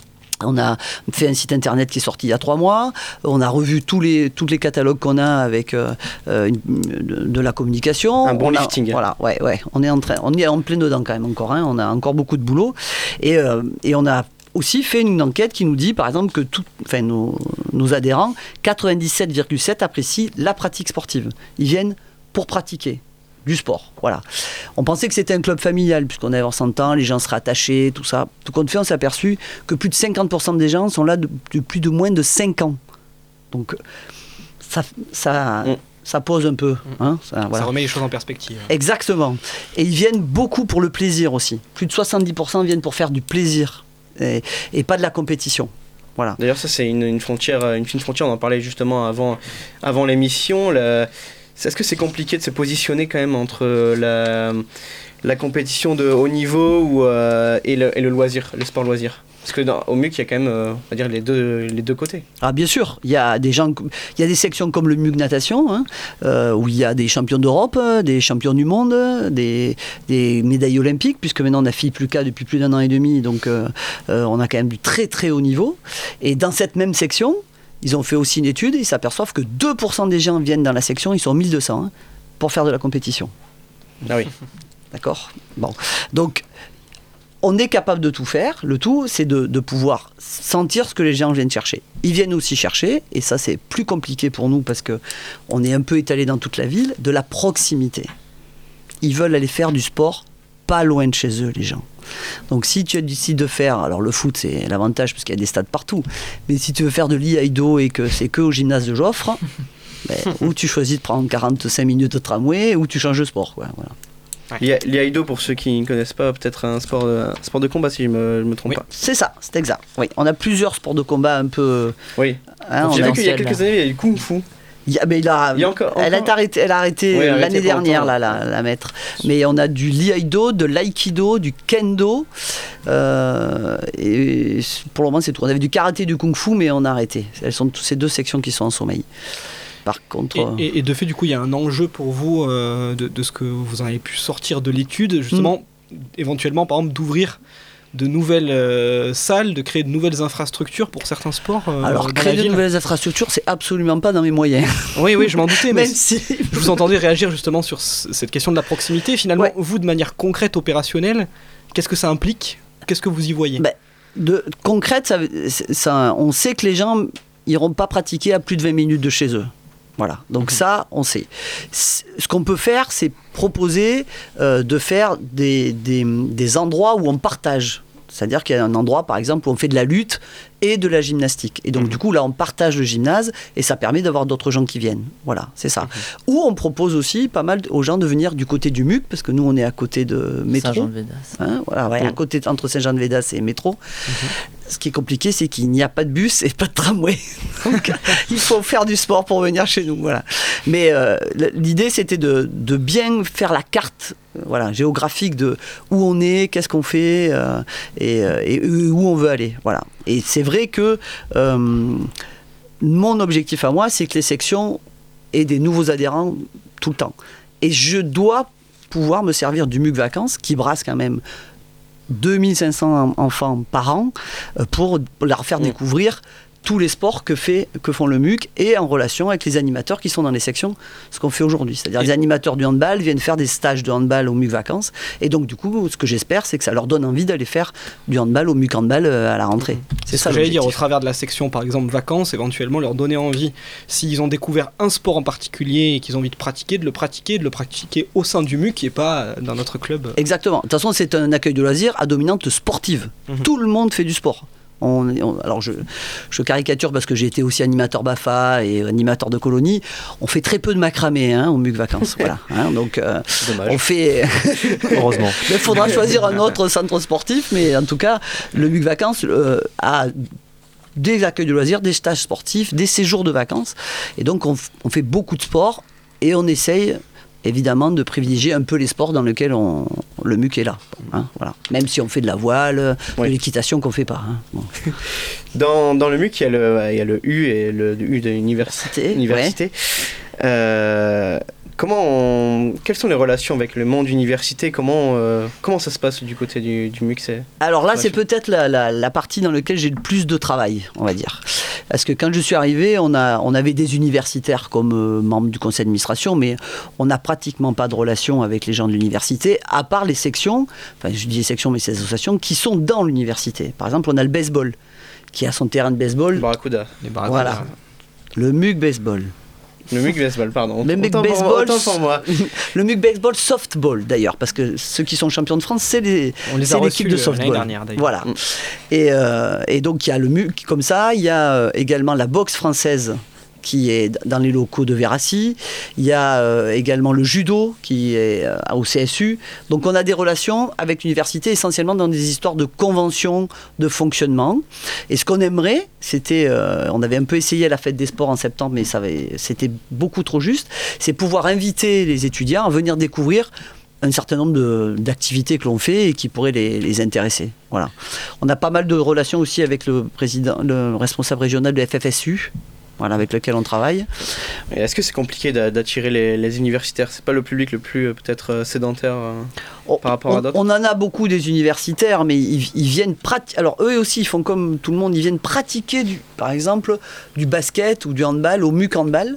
On a fait un site internet qui est sorti il y a trois mois. On a revu tous les, tous les catalogues qu'on a avec euh, une, de, de la communication. Un bon on lifting. A, voilà, ouais, ouais. On est en train, on est en plein dedans quand même encore. Hein. On a encore beaucoup de boulot. Et, euh, et on a aussi fait une enquête qui nous dit, par exemple, que tout, enfin, nos, nos adhérents, quatre-vingt-dix-sept virgule sept apprécient la pratique sportive. Ils viennent pour pratiquer. du sport. Voilà. On pensait que c'était un club familial, puisqu'on avait cent ans, les gens seraient attachés, tout ça. Tout compte fait, on s'est aperçu que plus de cinquante pour cent des gens sont là depuis plus de moins de cinq ans. Donc, ça, ça, mm. ça pose un peu. Hein, ça, voilà. Ça remet les choses en perspective. Exactement. Et ils viennent beaucoup pour le plaisir aussi. Plus de soixante-dix pour cent viennent pour faire du plaisir et, et pas de la compétition. Voilà. D'ailleurs, ça, c'est une, une frontière, une fine frontière. On en parlait justement avant, avant l'émission. La... Est-ce que c'est compliqué de se positionner quand même entre la, la compétition de haut niveau ou, euh, et, le, et le loisir, le sport loisir? Parce que dans, au M U C, il y a quand même, euh, on va dire, les deux, les deux côtés. Ah, bien sûr, il y a des gens, il y a des sections comme le M U C Natation, hein, euh, où il y a des champions d'Europe, des champions du monde, des, des médailles olympiques, puisque maintenant on a Philippe Lucas depuis plus d'un an et demi, donc euh, euh, on a quand même du très très haut niveau. Et dans cette même section, ils ont fait aussi une étude et ils s'aperçoivent que deux pour cent des gens viennent dans la section, ils sont mille deux cents hein, pour faire de la compétition. Ah oui. D'accord. Bon. Donc, on est capable de tout faire. Le tout, c'est de, de pouvoir sentir ce que les gens viennent chercher. Ils viennent aussi chercher, et ça c'est plus compliqué pour nous parce qu'on est un peu étalé dans toute la ville, de la proximité. Ils veulent aller faire du sport pas loin de chez eux, les gens. Donc si tu décides de faire, alors le foot c'est l'avantage parce qu'il y a des stades partout, mais si tu veux faire de l'I A I D O et que c'est que au gymnase de Joffre, ben, ou tu choisis de prendre quarante-cinq minutes de tramway, ou tu changes de sport. Quoi, voilà. Ouais. L'I A I D O, pour ceux qui ne connaissent pas, peut-être un sport de, un sport de combat si je ne me, me trompe oui, pas. C'est ça, c'est exact. Oui. On a plusieurs sports de combat un peu... Oui. Hein, j'ai vu qu'il y a quelques années, il y a du Kung Fu. Il y a, mais il a, il y a encore, elle, encore... A arrêté, elle a arrêté oui, l'année arrêté dernière, là, la, la maître. Mais on a du l'I A I D O, de l'aïkido, du kendo. Euh, et pour le moment, c'est tout. On avait du karaté, du kung-fu, mais on a arrêté. Elles sont toutes ces deux sections qui sont en sommeil. Par contre, et, et, et de fait, du coup, il y a un enjeu pour vous euh, de, de ce que vous en avez pu sortir de l'étude, justement, mmh. éventuellement, par exemple, d'ouvrir de nouvelles euh, salles, de créer de nouvelles infrastructures pour certains sports euh, Alors, créer de nouvelles infrastructures, c'est absolument pas dans mes moyens. Oui, oui, je m'en doutais, mais Même si... je vous entendais réagir justement sur c- cette question de la proximité. Finalement, ouais. vous, de manière concrète, opérationnelle, qu'est-ce que ça implique ? Qu'est-ce que vous y voyez ? ben, de, Concrète, ça, ça, on sait que les gens n'iront pas pratiquer à plus de vingt minutes de chez eux. Voilà, donc ça, on sait. Ce qu'on peut faire, c'est proposer euh, de faire des, des, des endroits où on partage. C'est-à-dire qu'il y a un endroit, par exemple, où on fait de la lutte et de la gymnastique. Et donc, mmh. du coup, là, on partage le gymnase et ça permet d'avoir d'autres gens qui viennent. Voilà, c'est ça. Mmh. Ou on propose aussi pas mal aux gens de venir du côté du M U C, parce que nous, on est à côté de métro. Saint-Jean-de-Védas. Hein, voilà, ouais, mmh. à côté, entre Saint-Jean-de-Védas et métro. Mmh. Ce qui est compliqué, c'est qu'il n'y a pas de bus et pas de tramway. Donc, il faut faire du sport pour venir chez nous. Voilà. Mais euh, l'idée, c'était de, de bien faire la carte voilà, géographique de où on est, qu'est-ce qu'on fait euh, et, euh, et où on veut aller. Voilà. Et c'est vrai que euh, mon objectif à moi, c'est que les sections aient des nouveaux adhérents tout le temps. Et je dois pouvoir me servir du M U C Vacances, qui brasse quand même deux mille cinq cents enfants par an, pour leur faire mmh. découvrir tous les sports que, fait, que font le M U C et en relation avec les animateurs qui sont dans les sections, ce qu'on fait aujourd'hui. C'est-à-dire et les animateurs du handball viennent faire des stages de handball au M U C Vacances. Et donc, du coup, ce que j'espère, c'est que ça leur donne envie d'aller faire du handball au M U C Handball à la rentrée. C'est, c'est ça ce que j'allais dire, au travers de la section, par exemple, vacances, éventuellement leur donner envie, s'ils ont découvert un sport en particulier et qu'ils ont envie de pratiquer, de le pratiquer, de le pratiquer au sein du M U C et pas dans notre club. Exactement. De toute façon, c'est un accueil de loisirs à dominante sportive. Mmh. Tout le monde fait du sport. On, on, alors je, je caricature parce que j'ai été aussi animateur B A F A et animateur de colonie. On fait très peu de macramé hein, au M U C Vacances. Voilà, hein, donc euh, on fait. Heureusement. Il faudra choisir un autre centre sportif, mais en tout cas, le M U C Vacances euh, a des accueils de loisirs, des stages sportifs, des séjours de vacances. Et donc on, on fait beaucoup de sport et on essaye évidemment de privilégier un peu les sports dans lesquels on, le M U C est là. Hein, voilà. Même si on fait de la voile, oui. de l'équitation qu'on ne fait pas. Hein. Bon. Dans, dans le M U C, il y a le, il y a le U et le U de l'université. université. Ouais. Euh, comment on, quelles sont les relations avec le monde université ? Comment, euh, comment ça se passe du côté du, du M U C ? Alors là, c'est peut-être la, la, la partie dans laquelle j'ai le plus de travail, on va dire. Parce que quand je suis arrivé, on, a, on avait des universitaires comme euh, membres du conseil d'administration, mais on n'a pratiquement pas de relation avec les gens de l'université, à part les sections, enfin je dis les sections, mais c'est les associations, qui sont dans l'université. Par exemple, on a le baseball, qui a son terrain de baseball. Barracuda. Les Barracuda. Voilà. Le M U C Baseball. Le M U C baseball, pardon. Le M U C Autant pour- baseball, autant pour moi. le M U C baseball softball d'ailleurs, parce que ceux qui sont champions de France, c'est les, On les c'est a l'équipe reçus, de euh, softball. l'année dernière, d'ailleurs. Voilà. Et, euh, et donc il y a le M U C comme ça, il y a euh, également la boxe française qui est dans les locaux de Verassi. Il y a euh, également le judo qui est euh, au C S U. Donc on a des relations avec l'université essentiellement dans des histoires de conventions, de fonctionnement. Et ce qu'on aimerait, c'était, euh, on avait un peu essayé à la fête des sports en septembre, mais ça avait, c'était beaucoup trop juste, c'est pouvoir inviter les étudiants à venir découvrir un certain nombre de, d'activités que l'on fait et qui pourraient les, les intéresser. Voilà. On a pas mal de relations aussi avec le président, le responsable régional de F F S U. Voilà, avec lequel on travaille. Et est-ce que c'est compliqué d'a- d'attirer les, les universitaires? C'est pas le public le plus euh, peut-être euh, sédentaire euh, on, par rapport on, à d'autres? on en a beaucoup des universitaires, mais ils, ils viennent pratiquer. Alors eux aussi, ils font comme tout le monde, ils viennent pratiquer, du, par exemple, du basket ou du handball au M U C handball,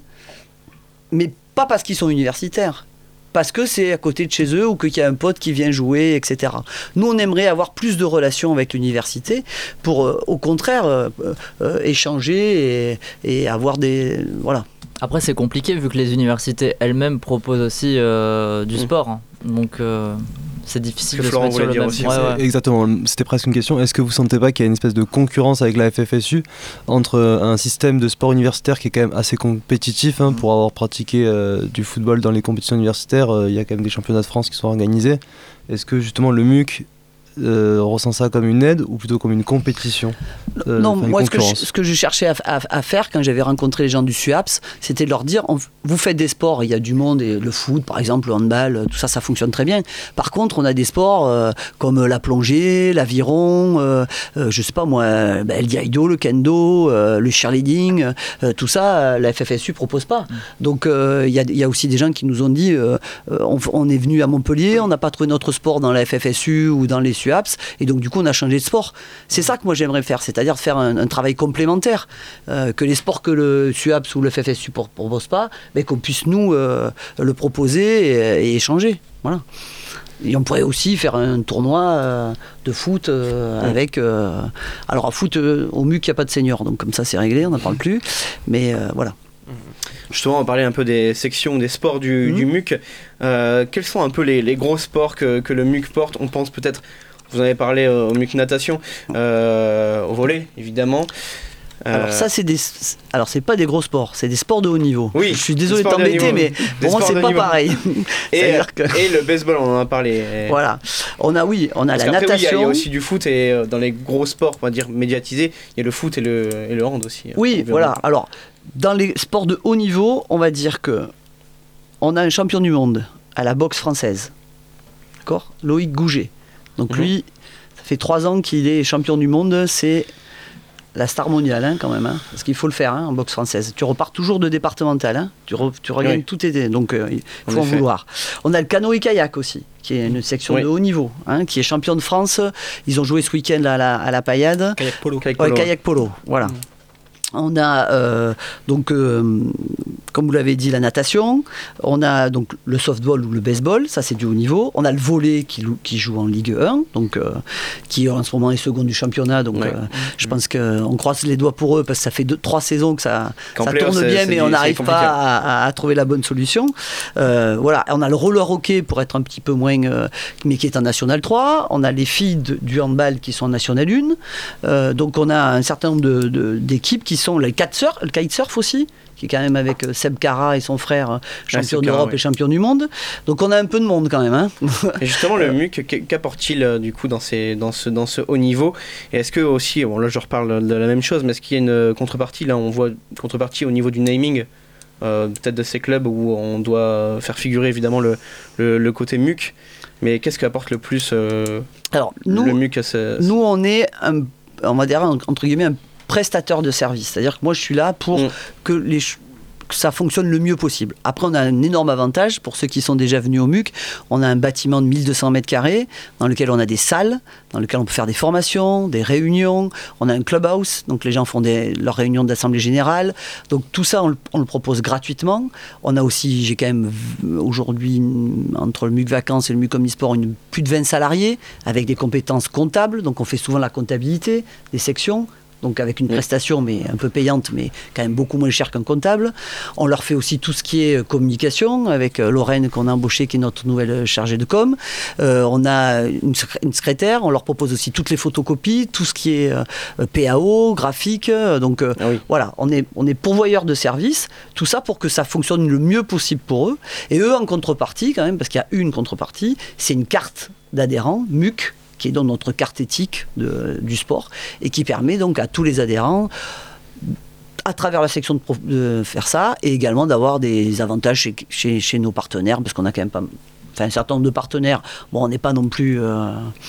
mais pas parce qu'ils sont universitaires. Parce que c'est à côté de chez eux ou qu'il y a un pote qui vient jouer, et cetera. Nous, on aimerait avoir plus de relations avec l'université pour, euh, au contraire, euh, euh, échanger et, et avoir des... Voilà. Après, c'est compliqué vu que les universités elles-mêmes proposent aussi euh, du Mmh. sport. hein. Donc, euh, c'est difficile Que de Florent se mettre sur voulait le dire même... aussi, Ouais, ouais. Exactement, c'était presque une question. Est-ce que vous sentez pas qu'il y a une espèce de concurrence avec la F F S U entre un système de sport universitaire qui est quand même assez compétitif hein, pour avoir pratiqué euh, du football dans les compétitions universitaires, euh, il y a quand même des championnats de France qui sont organisés. Est-ce que justement le M U C euh, ressent ça comme une aide ou plutôt comme une compétition euh, Non, enfin, une moi ce que, je, concurrence ce que je cherchais à, à- à faire quand j'avais rencontré les gens du SUAPS, c'était de leur dire, on- vous faites des sports, il y a du monde, et le foot par exemple, le handball, tout ça, ça fonctionne très bien. Par contre, on a des sports euh, comme la plongée, l'aviron, euh, euh, je sais pas moi, euh, ben, le diaido, le kendo, euh, le cheerleading, euh, tout ça, euh, la F F S U propose pas. Donc euh, il y, a, il y a aussi des gens qui nous ont dit, euh, euh, on, on est venu à Montpellier, on n'a pas trouvé notre sport dans la F F S U ou dans les SUAPS, et donc du coup on a changé de sport. C'est ça que moi j'aimerais faire, c'est-à-dire faire un, un travail complémentaire, euh, que les sports que le SUAPS ou le F F S U ne proposent pas, mais qu'on puisse nous euh, le proposer et, et échanger. Voilà. Et on pourrait aussi faire un tournoi euh, de foot euh, Mmh. avec... euh, alors à foot, euh, au M U C, il n'y a pas de senior, donc comme ça c'est réglé, on n'en parle plus. Mais euh, voilà. Justement, on parlait un peu des sections, des sports du, Mmh. du M U C. Euh, quels sont un peu les, les gros sports que, que le M U C porte? On pense peut-être, vous en avez parlé euh, au M U C natation, euh, au volley évidemment. Euh, Alors ça c'est des, alors c'est pas des gros sports, c'est des sports de haut niveau. Oui, Je suis des désolé de sports de haut t'embêter, niveau. mais Des pour moi sports c'est de pas niveau. pareil. et, C'est-à-dire que- et le baseball, on en a parlé. Voilà. On a oui, on a Parce la qu'après, oui, il y a- natation. il y a aussi du foot et euh, dans les gros sports, on va dire médiatisés, il y a le foot et le, et le hand aussi. hein, Oui, environ. voilà. Alors, dans les sports de haut niveau, on va dire que on a un champion du monde à la boxe française. D'accord ? Loïc Gouget. Donc Mhm. lui, ça fait trois ans qu'il est champion du monde, c'est la star mondiale hein, quand même, hein, parce qu'il faut le faire hein, en boxe française. Tu repars toujours de départemental, hein, tu, re- tu regagnes Oui. tout tes... Donc euh, il faut En en effet. vouloir. On a le canoë-kayak aussi, qui est une section Oui. de haut niveau, hein, qui est champion de France. Ils ont joué ce week-end là, à la, à la Paillade. Kayak polo. Kayak Ouais, polo. kayak polo, voilà. Mm. On a euh, donc, euh, comme vous l'avez dit, la natation. On a donc le softball ou le baseball, ça c'est du haut niveau. On a le volley qui, lou- qui joue en Ligue un, donc euh, qui en ce moment est second du championnat. Donc Ouais. euh, je pense qu'on croise les doigts pour eux parce que ça fait deux, trois saisons que ça, Qu'en ça playoff, tourne c'est- bien, c'est mais du- on c'est n'arrive compliqué. pas à, à- à trouver la bonne solution. Euh, voilà, on a le roller hockey pour être un petit peu moins, euh, mais qui est en National trois. On a les filles de- du handball qui sont en National un. Euh, donc on a un certain nombre de- de- d'équipes qui sont le kitesurf, le kitesurf aussi, qui est quand même avec euh, Seb Cara et son frère, euh, champion Seb Cara, d'Europe oui. et champion du monde. Donc on a un peu de monde quand même. Hein. Et justement, le M U C, qu- qu'apporte-t-il euh, du coup dans, ces, dans, ce, dans ce haut niveau? Et est-ce que aussi, bon là je reparle de la même chose, mais est-ce qu'il y a une contrepartie? Là on voit une contrepartie au niveau du naming, euh, peut-être de ces clubs où on doit faire figurer évidemment le, le, le côté M U C. Mais qu'est-ce qu'apporte le plus euh, Alors nous, le M U C à ce... nous on est, un, on va dire entre guillemets, un prestataire de service. C'est-à-dire que moi je suis là pour Mm. que les ch- que ça fonctionne le mieux possible. Après, on a un énorme avantage pour ceux qui sont déjà venus au M U C. On a un bâtiment de mille deux cents mètres carrés dans lequel on a des salles, dans lequel on peut faire des formations, des réunions. On a un clubhouse, donc les gens font des, leurs réunions d'assemblée générale. Donc tout ça, on le, on le propose gratuitement. On a aussi, j'ai quand même v- aujourd'hui, entre le M U C Vacances et le M U C Omnisport, une, plus de vingt salariés avec des compétences comptables. Donc on fait souvent la comptabilité des sections. donc avec une prestation mais un peu payante, mais quand même beaucoup moins cher qu'un comptable. On leur fait aussi tout ce qui est communication, avec Lorraine qu'on a embauchée, qui est notre nouvelle chargée de com. Euh, on a une, une secrétaire, on leur propose aussi toutes les photocopies, tout ce qui est euh, P A O, graphique. Donc euh, ah oui. voilà, on est, on est pourvoyeur de services, tout ça pour que ça fonctionne le mieux possible pour eux. Et eux, en contrepartie, quand même, parce qu'il y a une contrepartie, c'est une carte d'adhérents, M U C, qui est donc notre carte éthique de, du sport, et qui permet donc à tous les adhérents, à travers la section de, prof, de faire ça, et également d'avoir des avantages chez, chez, chez nos partenaires, parce qu'on a quand même pas, enfin, un certain nombre de partenaires. Bon, on n'est pas non plus euh,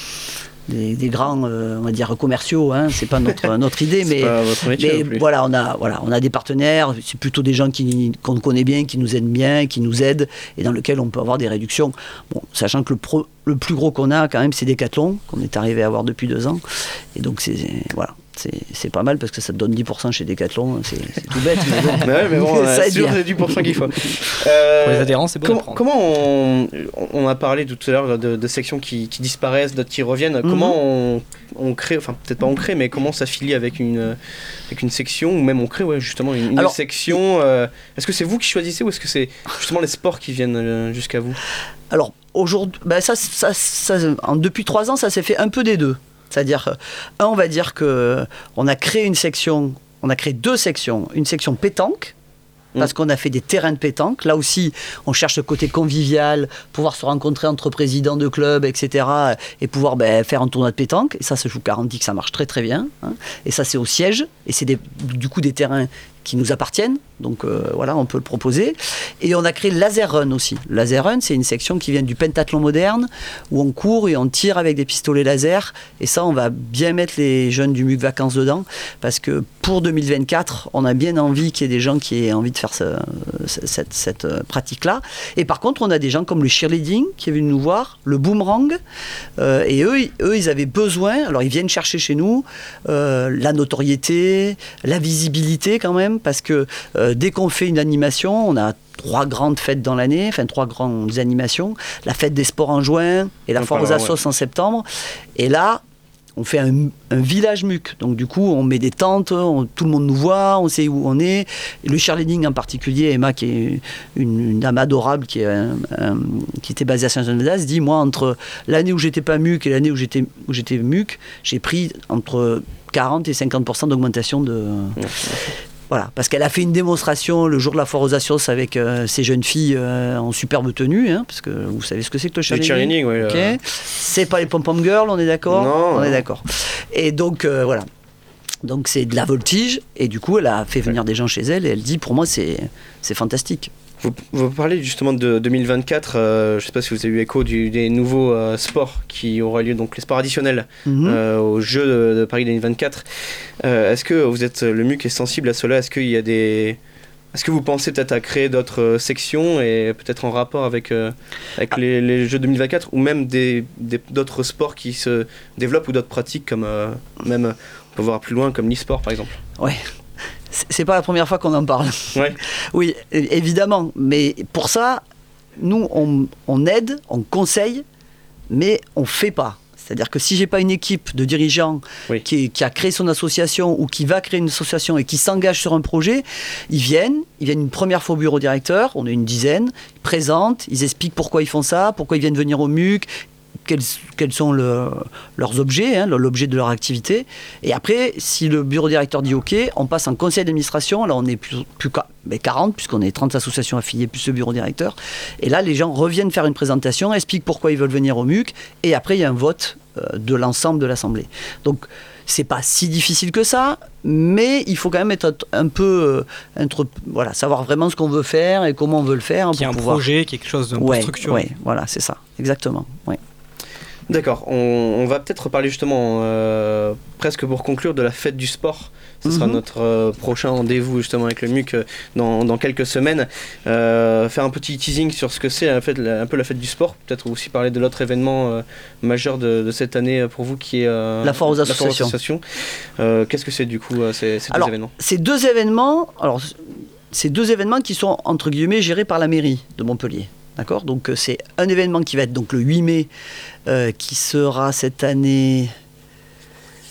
des, des grands, euh, on va dire, commerciaux, hein, c'est pas notre, notre idée, mais, mais voilà, on a, voilà, on a des partenaires, c'est plutôt des gens qui, qu'on connaît bien, qui nous aident bien, qui nous aident, et dans lesquels on peut avoir des réductions. Bon, sachant que le pro, le plus gros qu'on a quand même, c'est Decathlon, qu'on est arrivé à avoir depuis deux ans. Et donc, c'est, voilà, c'est, c'est pas mal parce que ça te donne dix pour cent chez Decathlon. C'est, c'est tout bête. Mais bon, ouais, mais bon ça sûr, c'est dix pour cent qu'il faut. Euh, Pour les adhérents, c'est bon. Com- comment on, on a parlé tout à l'heure de, de sections qui, qui disparaissent, d'autres qui reviennent. Mm-hmm. Comment on, on crée, enfin peut-être pas on crée, mais comment ça filie avec une, avec une section, ou même on crée ouais, justement une, une Alors, section euh, est-ce que c'est vous qui choisissez ou est-ce que c'est justement les sports qui viennent euh, jusqu'à vous? Alors, aujourd'hui, ben ça, ça, ça, en, depuis trois ans, ça s'est fait un peu des deux. C'est-à-dire, un, on va dire qu'on a créé une section, on a créé deux sections. Une section pétanque, parce qu'on a fait des terrains de pétanque. Là aussi, on cherche le côté convivial, pouvoir se rencontrer entre présidents de clubs, et cetera, et pouvoir ben, faire un tournoi de pétanque. Et ça, je vous garantis que ça marche très très bien. Hein. Et ça, c'est au siège. Et c'est des, du coup des terrains qui nous appartiennent. Donc euh, voilà, on peut le proposer. Et on a créé Laser Run aussi. Laser Run, c'est une section qui vient du pentathlon moderne, où on court et on tire avec des pistolets laser. Et ça, on va bien mettre les jeunes du M U C Vacances dedans, parce que pour deux mille vingt-quatre, on a bien envie qu'il y ait des gens qui aient envie de faire ce, cette, cette pratique-là. Et par contre, on a des gens comme le cheerleading qui est venu nous voir, le boomerang. Euh, et eux, eux, ils avaient besoin, alors ils viennent chercher chez nous euh, la notoriété, la visibilité quand même, parce que euh, dès qu'on fait une animation, on a trois grandes fêtes dans l'année, enfin trois grandes animations, la fête des sports en juin et la foire aux assos ouais. en septembre. Et là, on fait un, un village M U C. Donc du coup, on met des tentes, on, tout le monde nous voit, on sait où on est. Et le cheerleading en particulier, Emma, qui est une, une dame adorable, qui, est un, un, qui était basée à Saint-Jean-de-Lez, dit, moi, entre l'année où j'étais pas M U C et l'année où j'étais, où j'étais M U C, j'ai pris entre quarante et cinquante pour cent d'augmentation de... Ouais. Voilà, parce qu'elle a fait une démonstration le jour de la foire aux assos avec euh, ces jeunes filles euh, en superbe tenue, hein, parce que vous savez ce que c'est que le cheerleading. Oui, okay. euh... C'est pas les pom-pom girls, on est d'accord? Non. On non. est d'accord. Et donc, euh, voilà. Donc c'est de la voltige, et du coup, elle a fait venir ouais. des gens chez elle, et elle dit, pour moi, c'est, c'est fantastique. Vous, vous parlez justement de deux mille vingt-quatre, euh, je ne sais pas si vous avez eu écho du, des nouveaux euh, sports qui auront lieu, donc les sports additionnels mm-hmm. euh, aux Jeux de, de Paris deux mille vingt-quatre. Euh, est-ce que vous êtes, le M U C est sensible à cela? Est-ce qu'il y a des... Est-ce que vous pensez peut-être à créer d'autres euh, sections et peut-être en rapport avec, euh, avec ah. les, les Jeux deux mille vingt-quatre ou même des, des, d'autres sports qui se développent ou d'autres pratiques comme euh, même, on peut voir plus loin, comme l'e-sport par exemple? Ouais. C'est pas la première fois qu'on en parle. Ouais. Oui, évidemment. Mais pour ça, nous, on, on aide, on conseille, mais on ne fait pas. C'est-à-dire que si j'ai pas une équipe de dirigeants oui. qui, qui a créé son association ou qui va créer une association et qui s'engage sur un projet, ils viennent, ils viennent une première fois au bureau directeur, on est une dizaine, ils présentent, ils expliquent pourquoi ils font ça, pourquoi ils viennent venir au M U C, Quels, quels sont le, leurs objets, hein, l'objet de leur activité. Et après, si le bureau directeur dit OK, on passe en conseil d'administration. Là, on est plus, plus ben quarante, puisqu'on est trente associations affiliées, plus le bureau directeur. Et là, les gens reviennent faire une présentation, expliquent pourquoi ils veulent venir au M U C. Et après, il y a un vote euh, de l'ensemble de l'Assemblée. Donc, c'est pas si difficile que ça, mais il faut quand même être un peu, euh, entre, voilà, savoir vraiment ce qu'on veut faire et comment on veut le faire. Qu'il y a un pouvoir... projet, quelque chose de ouais, structuré. Oui, voilà, c'est ça, exactement. Ouais. D'accord, on, on va peut-être parler justement, euh, presque pour conclure, de la fête du sport. Ce sera mm-hmm. notre euh, prochain rendez-vous justement avec le M U C dans, dans quelques semaines. Euh, faire un petit teasing sur ce que c'est en fait, la, un peu la fête du sport. Peut-être aussi parler de l'autre événement euh, majeur de, de cette année pour vous qui est euh, la foire aux associations. associations. Euh, qu'est-ce que c'est du coup ces, ces alors, deux événements? Ces deux événements, alors, ces deux événements qui sont entre guillemets gérés par la mairie de Montpellier. D'accord, donc c'est un événement qui va être donc le huit mai, euh, qui sera cette année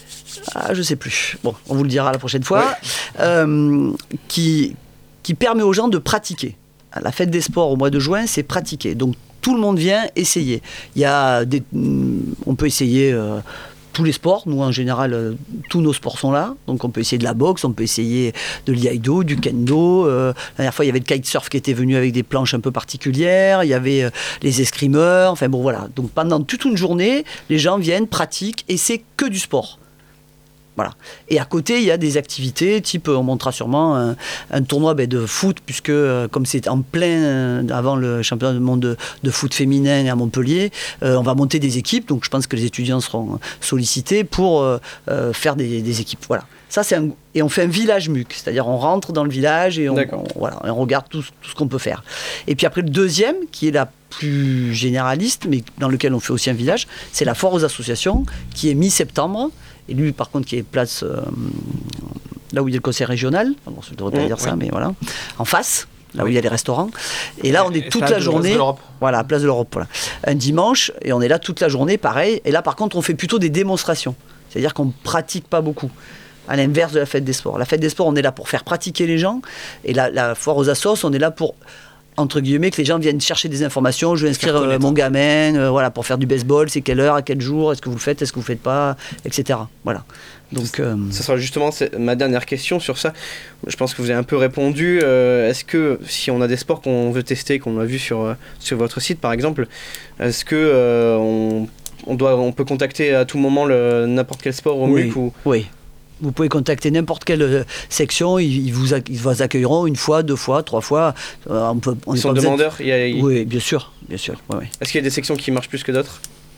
ah, je sais plus. Bon, on vous le dira la prochaine fois. Ouais. Euh, qui, qui permet aux gens de pratiquer. La fête des sports au mois de juin, c'est pratiquer. Donc tout le monde vient essayer. Il y a des, on peut essayer euh, tous les sports. Nous, en général, euh, tous nos sports sont là. Donc on peut essayer de la boxe, on peut essayer de l'iaido, du kendo. Euh, la dernière fois, il y avait le kitesurf qui était venu avec des planches un peu particulières. Il y avait euh, les escrimeurs. Enfin bon, voilà. Donc pendant toute une journée, les gens viennent, pratiquent, et c'est que du sport. Voilà. Et à côté, il y a des activités, type, on montrera sûrement un, un tournoi ben, de foot, puisque euh, comme c'est en plein euh, avant le championnat du monde de, de foot féminin à Montpellier, euh, on va monter des équipes, donc je pense que les étudiants seront sollicités pour euh, euh, faire des, des équipes. Voilà. Ça, c'est un, et on fait un village M U C, c'est-à-dire on rentre dans le village et on, on, voilà, et on regarde tout, tout ce qu'on peut faire. Et puis après, le deuxième, qui est la plus généraliste, mais dans lequel on fait aussi un village, c'est la foire aux associations, qui est mi-septembre. Et lui, par contre, qui est place, euh, là où il y a le conseil régional, bon, je ne devrais pas mmh, dire oui. ça, mais voilà, en face, là où il y a les restaurants. Et là, on est toute la journée, voilà, place de l'Europe, voilà, un dimanche, et on est là toute la journée, pareil. Et là, par contre, on fait plutôt des démonstrations, c'est-à-dire qu'on ne pratique pas beaucoup. À l'inverse de la fête des sports. La fête des sports, on est là pour faire pratiquer les gens, et la, la foire aux assos, on est là pour, entre guillemets, que les gens viennent chercher des informations. Je vais inscrire euh, mon gamin, euh, voilà, pour faire du baseball. C'est quelle heure, à quel jour, est-ce que vous le faites, est-ce que vous le faites pas, et cetera. Voilà. Donc, euh... ça sera justement ma dernière question sur ça. Je pense que vous avez un peu répondu. Euh, est-ce que si on a des sports qu'on veut tester, qu'on a vu sur sur votre site par exemple, est-ce que euh, on, on doit, on peut contacter à tout moment le, n'importe quel sport au oui. M U C ou... Oui. Vous pouvez contacter n'importe quelle section, ils vous, ils vous accueilleront une fois, deux fois, trois fois. Euh, on peut, on ils sont demandeurs il y a... Oui, bien sûr. Bien sûr ouais, ouais. Est-ce qu'il y a des sections qui marchent plus que d'autres ?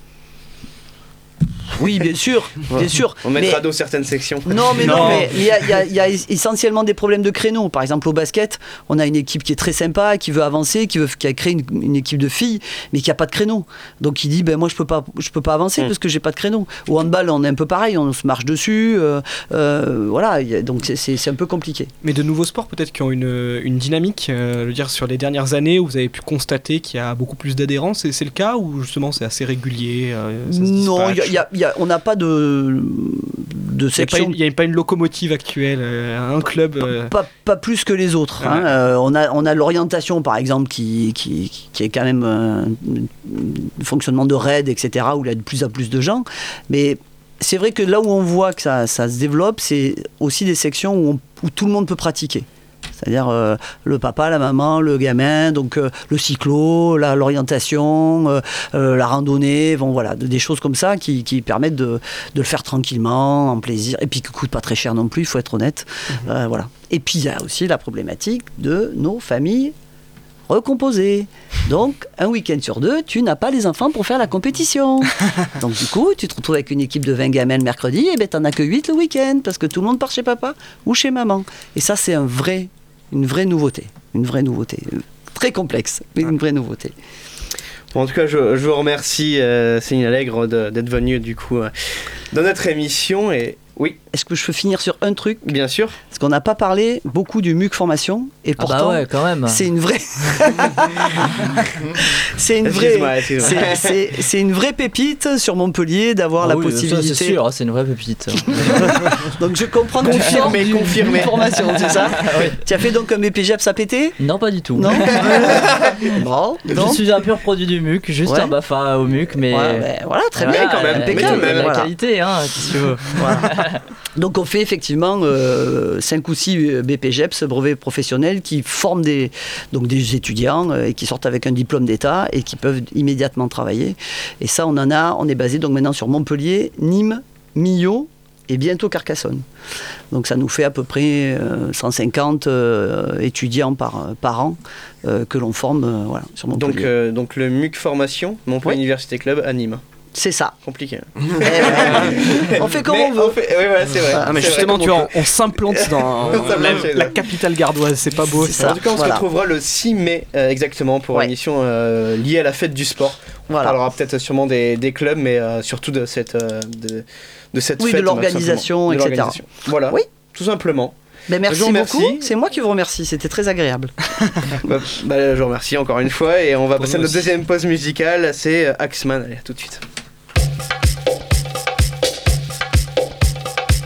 Oui, bien sûr, bien sûr. On mettra mais... dos certaines sections. Non, mais non, non mais il y, y, y a essentiellement des problèmes de créneaux. Par exemple, au basket, on a une équipe qui est très sympa, qui veut avancer, qui, veut, qui a créé une, une équipe de filles, mais qui n'a pas de créneau. Donc il dit, ben moi je peux pas, je peux pas avancer mmh. parce que j'ai pas de créneau. Au handball, on est un peu pareil, on se marche dessus. Euh, euh, voilà, y a, donc c'est, c'est, c'est un peu compliqué. Mais de nouveaux sports peut-être qui ont une, une dynamique, euh, je veux dire sur les dernières années où vous avez pu constater qu'il y a beaucoup plus d'adhérence, et c'est le cas ou justement c'est assez régulier euh, ça se Non, y a, y a, y a, on n'a pas de de section. Il n'y a, a pas une locomotive actuelle, euh, un club. Euh... Pas, pas plus que les autres. Ah, hein. ouais. euh, on a on a l'orientation par exemple qui qui, qui est quand même un, un fonctionnement de raid, et cetera, où il y a de plus en plus de gens, mais c'est vrai que là où on voit que ça, ça se développe, c'est aussi des sections où, on, où tout le monde peut pratiquer. C'est-à-dire euh, le papa, la maman, le gamin, donc euh, le cyclo, la, l'orientation, euh, euh, la randonnée, bon, voilà, des choses comme ça qui, qui permettent de, de le faire tranquillement, en plaisir, et puis qui ne coûtent pas très cher non plus, il faut être honnête. Mmh. Euh, voilà. Et puis il y a aussi la problématique de nos familles recomposées. Donc un week-end sur deux, tu n'as pas les enfants pour faire la compétition. Donc du coup, tu te retrouves avec une équipe de vingt gamins le mercredi, et ben t'en as que huit le week-end, parce que tout le monde part chez papa ou chez maman. Et ça, c'est un vrai... une vraie nouveauté, une vraie nouveauté, très complexe, mais une vraie nouveauté. Bon, en tout cas, je, je vous remercie, euh, Céline Allègre, de, d'être venue du coup euh, dans notre émission. Et oui. Est-ce que je peux finir sur un truc ? Bien sûr. Parce qu'on n'a pas parlé beaucoup du M U C Formation, et ah pourtant, bah ouais, quand même. c'est une vraie, c'est une vraie, excuse-moi, excuse-moi. C'est, c'est, c'est une vraie pépite sur Montpellier d'avoir ah la oui, possibilité. Ça, c'est sûr, c'est une vraie pépite. Donc je comprends que tu sors du M U C Formation, c'est ça ? Oui. Tu as fait donc un B P G E P S à péter ? Non, pas du tout. Non. Bon, je non. suis un pur produit du M U C, juste ouais. un BAFA au M U C, mais ouais, ben, voilà, très bien quand même. Impeccable, la voilà. qualité, hein, qu'est-ce que tu veux. Voilà. Donc on fait effectivement euh, cinq ou six B P G E P S, brevets professionnels, qui forment des, donc des étudiants euh, et qui sortent avec un diplôme d'État et qui peuvent immédiatement travailler. Et ça, on en a, on est basé donc maintenant sur Montpellier, Nîmes, Millau et bientôt Carcassonne. Donc ça nous fait à peu près euh, cent cinquante euh, étudiants par, par an euh, que l'on forme euh, voilà, sur Montpellier. Donc, euh, donc le M U C Formation, Montpellier ouais. Université Club à Nîmes. C'est ça. Compliqué. Ouais. On fait comme mais on veut. On fait... Oui, ouais, c'est vrai. Ah, mais c'est justement, vrai, tu vois, on, on s'implante dans la, la capitale gardoise. C'est pas beau. C'est ça. En tout cas, on voilà. se retrouvera le six mai euh, exactement pour ouais. une émission euh, liée à la fête du sport. Voilà. On parlera peut-être sûrement des, des clubs, mais euh, surtout de cette, euh, de, de cette oui, fête. De l'organisation, de et cetera. L'organisation. Voilà. Oui. Tout simplement. Ben merci je beaucoup, c'est moi qui vous remercie, c'était très agréable. bah, bah, je vous remercie encore une fois et on va passer à notre deuxième pause musicale, c'est Axman, allez à tout de suite.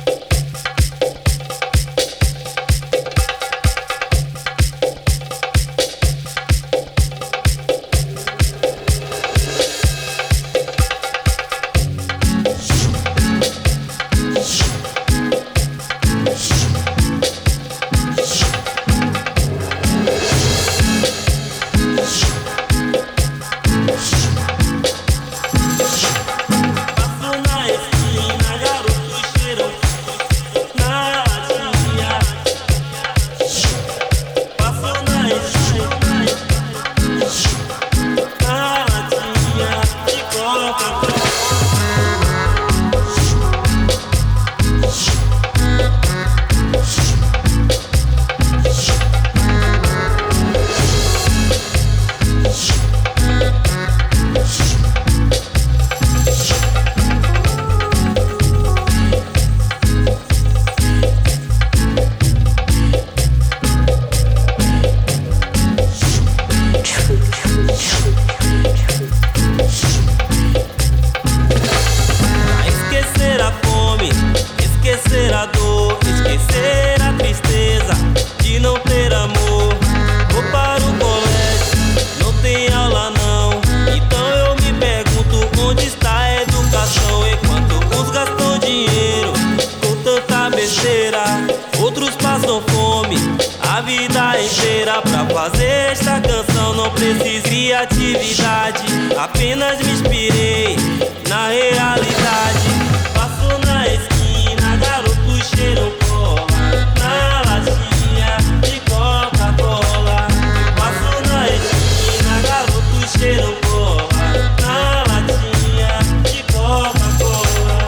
dou fome a vida inteira pra fazer esta canção. Não preciso criatividade, apenas me inspirei na realidade. Passo na esquina, garoto cheiram cola na latinha de Coca-Cola. Passo na esquina, garoto cheiram cola na latinha de Coca-Cola.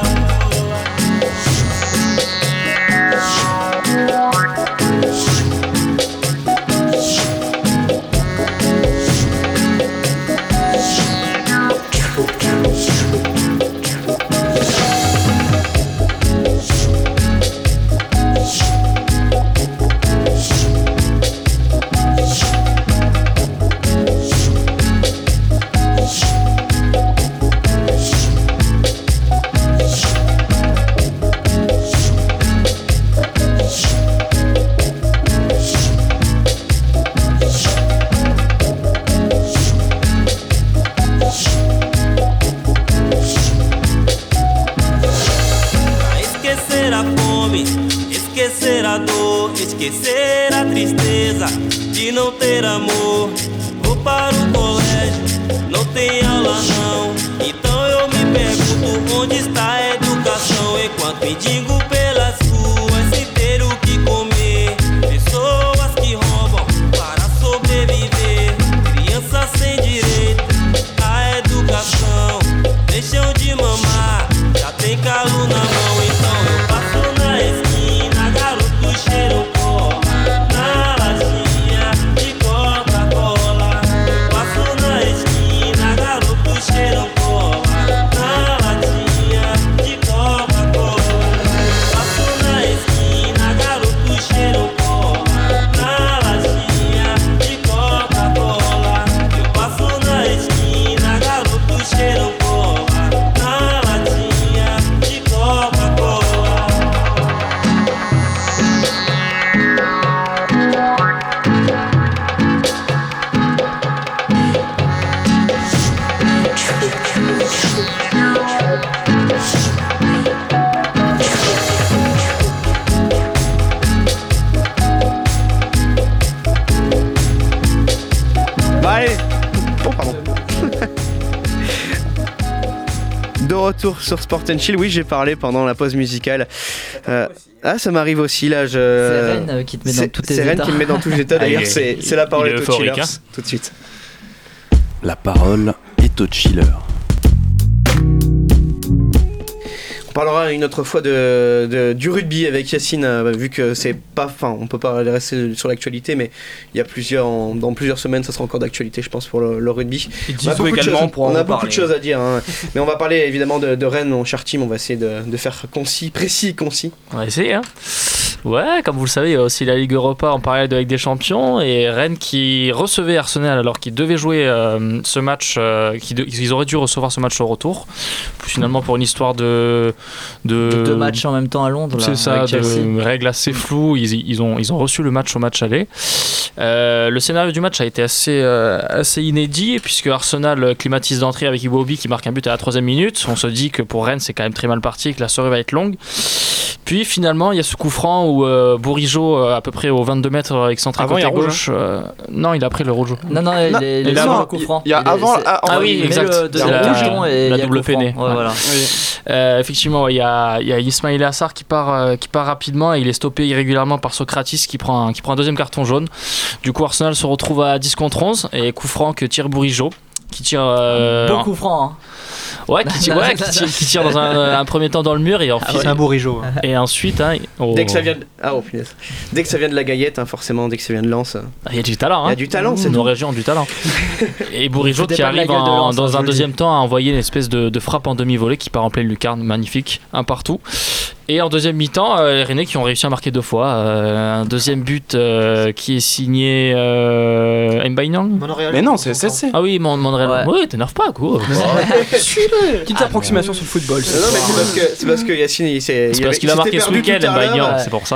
Esquecer a tristeza de não ter amor. Vou para o colégio, não tem aula não. Então eu me pergunto onde está a educação. Enquanto mendigo pelas ruas sem ter o que comer. Pessoas que roubam para sobreviver. Crianças sem direito à educação. Deixam de mamar, já tem calo na mão. Então eu passo na esquina, garoto cheiro cola na latinha de Coca-Cola. Passo na esquina, garoto cheiro cola na latinha de Coca-Cola. Passo na esquina, garoto cheiro cola na latinha de Coca-Cola. Eu passo na esquina, garoto cheiro cola na latinha de Coca-Cola. Allez. Oh, pardon. De retour sur Sport and Chill, oui j'ai parlé pendant la pause musicale. Euh, ah ça m'arrive aussi là. Je... C'est Rennes qui te met dans tous tes états. C'est Rennes qui me met dans tous les états. D'ailleurs c'est, c'est la parole est au Chillers hein. Tout de suite. La parole est au Chiller. On parlera une autre fois de, de, du rugby avec Yacine, euh, vu que c'est pas, enfin, on peut pas rester sur l'actualité, mais il y a plusieurs, en, dans plusieurs semaines, ça sera encore d'actualité, je pense, pour le, le rugby. On a, beaucoup de, choses, on a beaucoup de choses à dire, hein. Mais on va parler évidemment de, de Rennes, mon cher team. On va essayer de, de faire concis, précis et concis. On va essayer, hein. Ouais, comme vous le savez, il y a aussi la Ligue Europa en parallèle de la Ligue des Champions et Rennes qui recevait Arsenal alors qu'ils devaient jouer euh, ce match, euh, qu'ils, de, ils auraient dû recevoir ce match au retour. Finalement, pour une histoire de de deux matchs en même temps à Londres. C'est là, ça, de règles assez floues. Ils, ils ont ils ont reçu le match au match aller. Euh, le scénario du match a été assez euh, assez inédit puisque Arsenal climatise d'entrée avec Iwobi qui marque un but à la troisième minute. On se dit que pour Rennes c'est quand même très mal parti et que la soirée va être longue. Puis finalement il y a ce coup franc où euh, Bourigeaud euh, à peu près aux vingt-deux mètres excentré côté gauche. Euh, non, il a pris le rouge. Non non, il est le coup franc. Il y a avant. Ah, ah oui, exact. Le deuxième rouge et la double peinée. Ouais, voilà. Oui. Euh, effectivement, il y a il y a Ismail Assar qui part euh, qui part rapidement et il est stoppé irrégulièrement par Socratis qui prend un, qui prend un deuxième carton jaune. Du coup, Arsenal se retrouve à dix contre onze et coup franc que tire Bourigeaud qui tire euh, bon coup franc hein. Ouais, qui tire, ouais, qui tire, qui tire dans un, un premier temps dans le mur et en ah ouais. C'est un Bourigeau. Hein. Et ensuite, hein, oh. dès que ça vient, de... ah oh punaise, dès que ça vient de la Gaillette, hein, forcément, dès que ça vient de Lens, il y a du talent. Il hein. y a du talent, c'est nos régions ont du talent. Et Bourigeau qui arrive en, Lens, dans un deuxième temps à envoyer une espèce de, de frappe en demi-volée qui part en pleine lucarne, magnifique, un partout. Et en deuxième mi-temps, euh, les Rennais qui ont réussi à marquer deux fois. Euh, un deuxième but euh, qui est signé euh, Mbainang. Mais non, c'est S S C. Ah oui, Montréal. Ouais, ouais t'énerve pas, quoi. Petite ah, approximation sur le football. Non, non, mais c'est parce que, c'est parce que Yacine, il s'est. C'est parce qu'il a marqué ce week-end, Mbainang, c'est pour ça.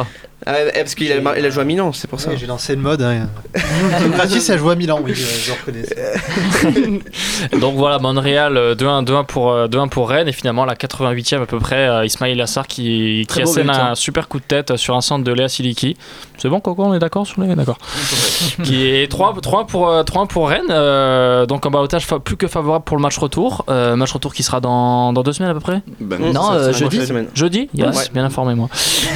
Ah, parce qu'il a, il a joué à Milan, c'est pour ça. Oui, j'ai lancé le mode. Hein. Gratis a joué à Milan, oui, je, je reconnais. Donc voilà, Montréal deux un, deux un pour, deux un pour Rennes, et finalement la quatre-vingt-huitième à peu près, Ismail Assar qui, qui assène un hein. super coup de tête sur un centre de Léa Siliki. C'est bon, Coco, on est d'accord sur les. D'accord. Qui est trois un pour, trois un pour Rennes, euh, donc en balotage fa- plus que favorable pour le match retour. Euh, match retour qui sera dans, dans deux semaines à peu près. Ben non, non euh, jeudi. Jeudi, yes, ouais. Bien informé moi.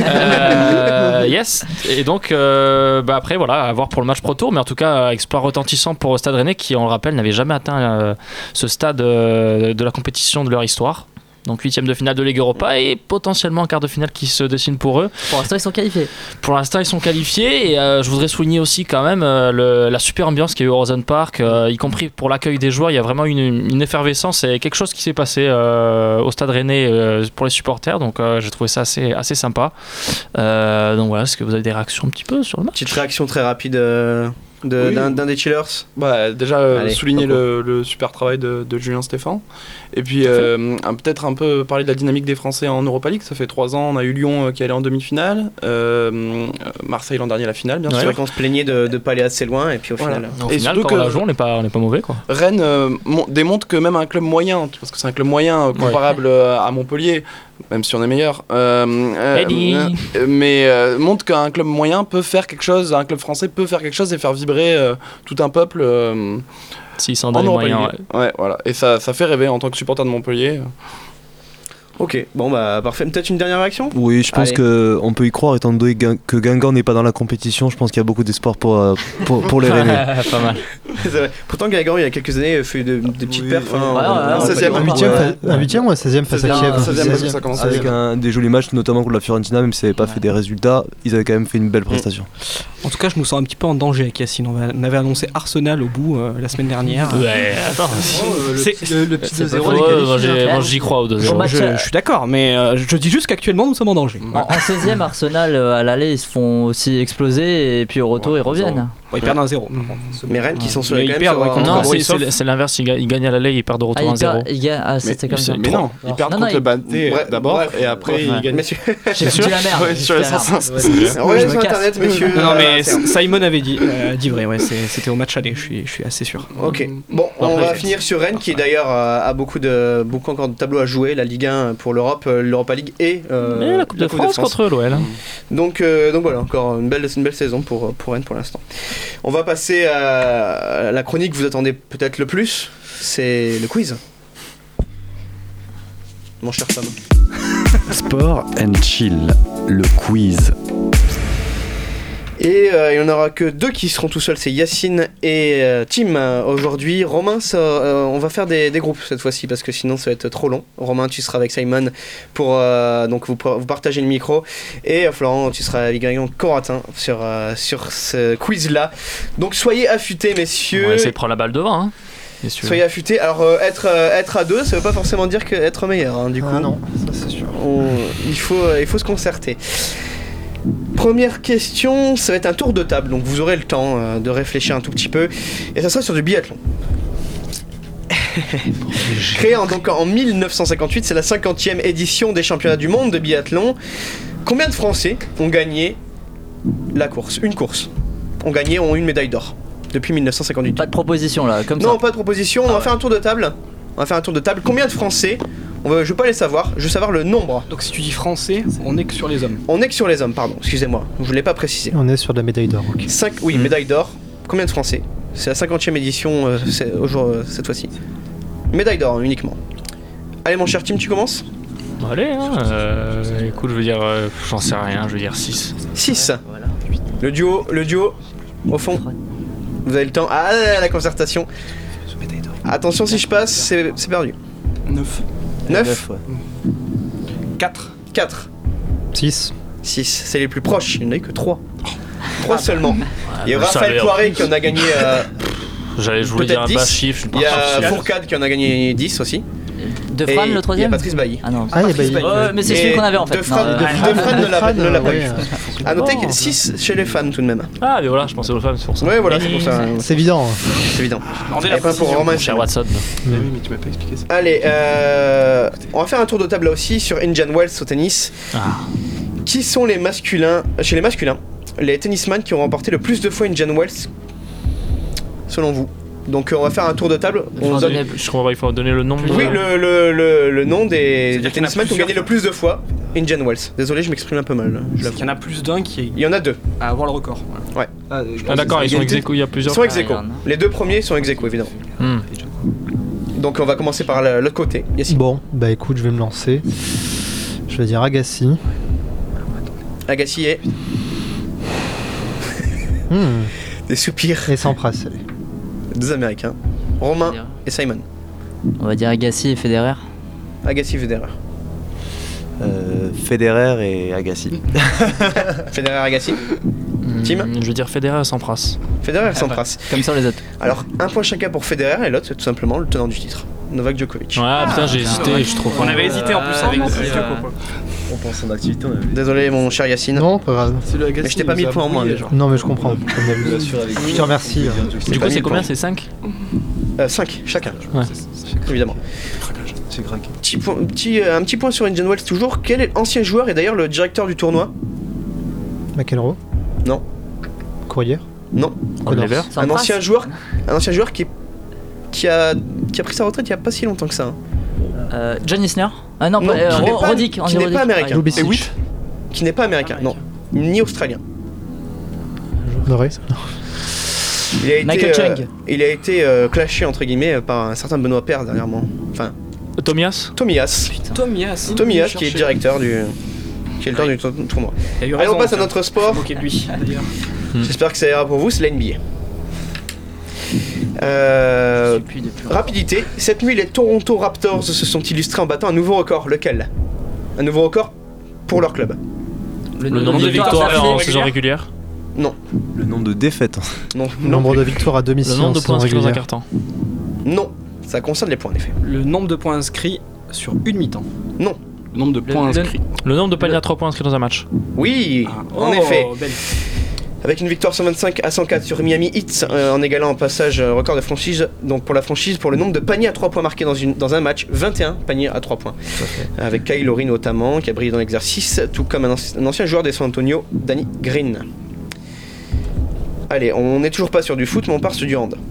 euh, yes, et donc euh, bah après voilà, à voir pour le match Pro Tour, mais en tout cas exploit retentissant pour Stade Rennais qui, on le rappelle, n'avait jamais atteint euh, ce stade euh, de la compétition de leur histoire. Donc huitième de finale de Ligue Europa et potentiellement un quart de finale qui se dessine pour eux. Pour l'instant ils sont qualifiés. Pour l'instant ils sont qualifiés et euh, je voudrais souligner aussi quand même euh, le, la super ambiance qu'il y a eu au Rosen Park, euh, y compris pour l'accueil des joueurs. Il y a vraiment une, une effervescence et quelque chose qui s'est passé euh, au Stade Rennais euh, pour les supporters. Donc euh, j'ai trouvé ça assez, assez sympa. Euh, donc voilà, est-ce que vous avez des réactions un petit peu sur le match ? Petite réaction très rapide euh, de, oui. d'un, d'un des chillers. Bah, déjà euh, Allez, souligner le, le super travail de, de Julien Stéphan. Et puis euh, un, peut-être un peu parler de la dynamique des Français en Europa League. Ça fait trois ans, on a eu Lyon euh, qui allait en demi-finale, euh, Marseille l'an dernier la finale, bien ouais, sûr. C'est vrai qu'on se plaignait de ne pas aller assez loin et puis au voilà. final. Au et final, surtout quand que on la joue, on n'est pas, on n'est pas mauvais quoi. Rennes euh, mon, démontre que même un club moyen, parce que c'est un club moyen euh, comparable ouais. euh, à Montpellier, même si on est meilleur, euh, euh, euh, mais euh, montre qu'un club moyen peut faire quelque chose, un club français peut faire quelque chose et faire vibrer euh, tout un peuple. Euh, S'ils s'en donnent les moyens, ouais. ouais, voilà. Et ça, ça fait rêver en tant que supporter de Montpellier. Ok, bon bah parfait. Peut-être une dernière réaction ? Oui, je pense qu'on peut y croire étant donné que Guingamp n'est pas dans la compétition. Je pense qu'il y a beaucoup d'espoir pour, euh, pour, pour les Rennais. Pas mal. C'est vrai. Pourtant Guingamp il y a quelques années a fait de, des petites oui, perfs. Ouais, hein, ouais, seizième, un huitième ou un seizième face à Kiev. Ça commence avec un, des jolis matchs, notamment contre la Fiorentina, même si ça n'avait pas ouais. fait des résultats, ils avaient quand même fait une belle prestation. En tout cas, je nous sens un petit peu en danger avec Yacine. On avait annoncé Arsenal au bout euh, la semaine dernière. Ouais, attends. Oh, le, petit, le, le petit deux zéro. Moi j'y crois au deux zéro. Je, je suis d'accord, mais euh, je dis juste qu'actuellement nous sommes en danger. En, en seizième, Arsenal euh, à l'aller ils se font aussi exploser et puis au retour ouais, ils reviennent. Bon, ils perdent un zéro. Mais Rennes qui sont sur les ils perdent. Sur non, c'est, c'est, c'est l'inverse. Ils gagnent, ils gagnent à l'aller, ils perdent de retour ah, un zéro. Ah, c'était mais, comme ça. Mais non, ils perdent non, contre non, le Banté ouais, d'abord bref, et après bref, ils ouais. gagnent. J'ai foutu la merde. Ouais, sur les cent cinq. Ouais, sur internet, messieurs. Non, mais Simon avait dit, euh, dit vrai, ouais, c'est, c'était au match aller, je suis, je suis assez sûr. Ok, bon, on va finir sur Rennes qui d'ailleurs a beaucoup, de, beaucoup encore de tableaux à jouer, la Ligue un pour l'Europe, l'Europa League et euh, la Coupe de, France, France contre l'O L. Donc, euh, donc voilà, encore une belle, une belle saison pour, pour Rennes pour l'instant. On va passer à la chronique que vous attendez peut-être le plus, c'est le quiz. Mon cher Sam. Sport and Chill, le quiz. Et euh, il n'y en aura que deux qui seront tout seuls, c'est Yacine et euh, Tim euh, aujourd'hui. Romain, ça, euh, on va faire des, des groupes cette fois-ci parce que sinon ça va être trop long. Romain, tu seras avec Simon pour euh, donc vous, vous partager le micro. Et euh, Florent, tu seras avec Guingamp Corentin sur, euh, sur ce quiz-là. Donc soyez affûtés, messieurs. On va essayer de prendre la balle devant, hein. Soyez affûtés. Alors euh, être, euh, être à deux, ça veut pas forcément dire que être meilleur, hein, du coup. Ah non, ça c'est sûr. On, il, faut, euh, il faut se concerter. Première question, ça va être un tour de table, donc vous aurez le temps euh, de réfléchir un tout petit peu. Et ça sera sur du biathlon. Créé en, donc, en mille neuf cent cinquante-huit, c'est la cinquantième édition des championnats du monde de biathlon. Combien de Français ont gagné la course, une course, ont gagné, ont eu une médaille d'or depuis mille neuf cent cinquante-huit? Pas de proposition là, comme non, ça. Non, pas de proposition, on va faire un tour de table. On va faire un tour de table. Combien de Français? On va, je veux pas les savoir, je veux savoir le nombre. Donc si tu dis français, on est que sur les hommes. On est que sur les hommes, pardon, excusez-moi, je l'ai pas précisé. On est sur de la médaille d'or, ok. cinq, oui, mmh. médaille d'or. Combien de Français? C'est la cinquantième édition euh, c'est, au jour, euh, cette fois-ci. Médaille d'or uniquement. Allez mon cher Tim, tu commences? Allez, hein, euh, écoute, je veux dire, euh, j'en sais rien, je veux dire six. six. Voilà. Le duo, le duo, au fond. Vous avez le temps. Ah, la concertation. Attention, si je passe, c'est, c'est perdu. neuf. neuf. Ouais. quatre. quatre. six. six. C'est les plus proches, il n'y en a eu que trois. trois seulement. Ouais, il y a Raphaël Poiré qui en a gagné. Euh, J'allais je voulais dire un bas chiffre. Il y a Fourcade qui en a gagné dix aussi. De Fran le troisième. Il y a Patrice Bailly. Ah non, ah, Patrice Bailly. Ouais, mais c'est celui qu'on avait en fait. De Fran ne l'a pas eu. A noter que six chez les femmes tout de même. Ah, mais voilà, je pensais aux femmes, c'est pour ça. Ouais, voilà, c'est pour ça. C'est évident. C'est évident. Demandez la pas pour Romain. Cher Watson. Mais oui, mais tu m'as pas expliqué ça. Allez, euh, on va faire un tour de table là aussi sur Indian Wells au tennis. Ah. Qui sont les masculins, chez les masculins, les tennisman qui ont remporté le plus de fois Indian Wells, selon vous? Donc on va faire un tour de table. On donne... Je crois qu'il faut donner le nom. Oui, le, le, le, le nom des, des tennisman qui ont plusieurs. gagné le plus de fois Indian Wells. Désolé, je m'exprime un peu mal. Il y en a plus d'un qui est Il y en a deux. à avoir le record. Ouais. Ah, Ah d'accord, ils sont ex aequo, il y a Ils plusieurs. sont ex aequo. Ah, il y en a. Les deux premiers sont ex aequo, évidemment. Hmm. Donc on va commencer par la- l'autre côté. Yassine. Bon, bah écoute, je vais me lancer. Je vais dire Agassi. Agassi et Hmm. des soupirs. Et Sampras, allez. Deux Américains. Romain Bien. et Simon. On va dire Agassi et Federer. Agassi, Federer. Euh, Federer et Agassi. Federer, Agassi. Tim. Je veux dire Federer sans Sampras. Federer, Sampras. Comme ça on les a tous. Alors, un point chacun pour Federer et l'autre, c'est tout simplement le tenant du titre, Novak Djokovic. Ouais, putain, j'ai hésité, je suis trop On avait hésité en plus avec On pense en activité, on avait... Désolé, mon cher Yacine. Non, pas grave. C'est le Agassi. Mais je t'ai pas mis le point en moins, déjà. Non, mais je comprends. Comme d'habitude. Je te remercie. Du coup, c'est combien? C'est cinq? Euh, cinq chacun, Ouais. évidemment. C'est craqué. Petit point, petit, euh, un petit point sur Indian Wells toujours. Quel est l'ancien joueur et d'ailleurs le directeur du tournoi? McEnroe. Non. Courrier. Non. Connors. Lever. Un Sampras. ancien joueur, un ancien joueur qui, est- qui, a, qui a pris sa retraite il y a pas si longtemps que ça. hein. Euh, John Isner. Ah non, Non, pas, euh, qui n'est Ro- pas- Roddick. qui on dit n'est Roddick. pas américain. Lubicic. Et oui. Qui n'est pas américain, non. Ni australien. Doré. Il a été, Michael euh, Chang. il a été euh, clashé entre guillemets par un certain Benoît Paire dernièrement. Enfin, Tomias. Tomias. Tomias. Tomias qui est directeur du, qui est le temps du tour- tournoi. Allez, on passe à notre sport. Moqué de lui d'ailleurs. J'espère que ça ira pour vous, c'est la N B A. Euh, Depuis, depuis. rapidité, cette nuit les Toronto Raptors se sont illustrés en battant un nouveau record. Lequel? Un nouveau record pour leur club. Le nombre de victoires d'affilée. en saison régulière. Non. Le nombre de défaites. Non. Le Non. nombre de victoires à domicile. Le nombre de en points saison inscrits dans un régulière. carton. Non. Ça concerne les points en effet. Le nombre de points inscrits sur une mi-temps. Non. Le nombre de Le- points le- inscrits. Le nombre de paniers à trois points inscrits dans un match. Oui, Ah, en oh, effet. belle. Avec une victoire cent vingt-cinq à cent quatre sur Miami Heat, euh, en égalant un passage euh, record de franchise, donc pour la franchise, pour le nombre de paniers à trois points marqués dans, une, dans un match, vingt et un paniers à trois points. Avec Kyle Lowry notamment, qui a brillé dans l'exercice, tout comme un, anci- un ancien joueur des San Antonio, Danny Green. Allez, on n'est toujours pas sur du foot, mais on part sur du hand.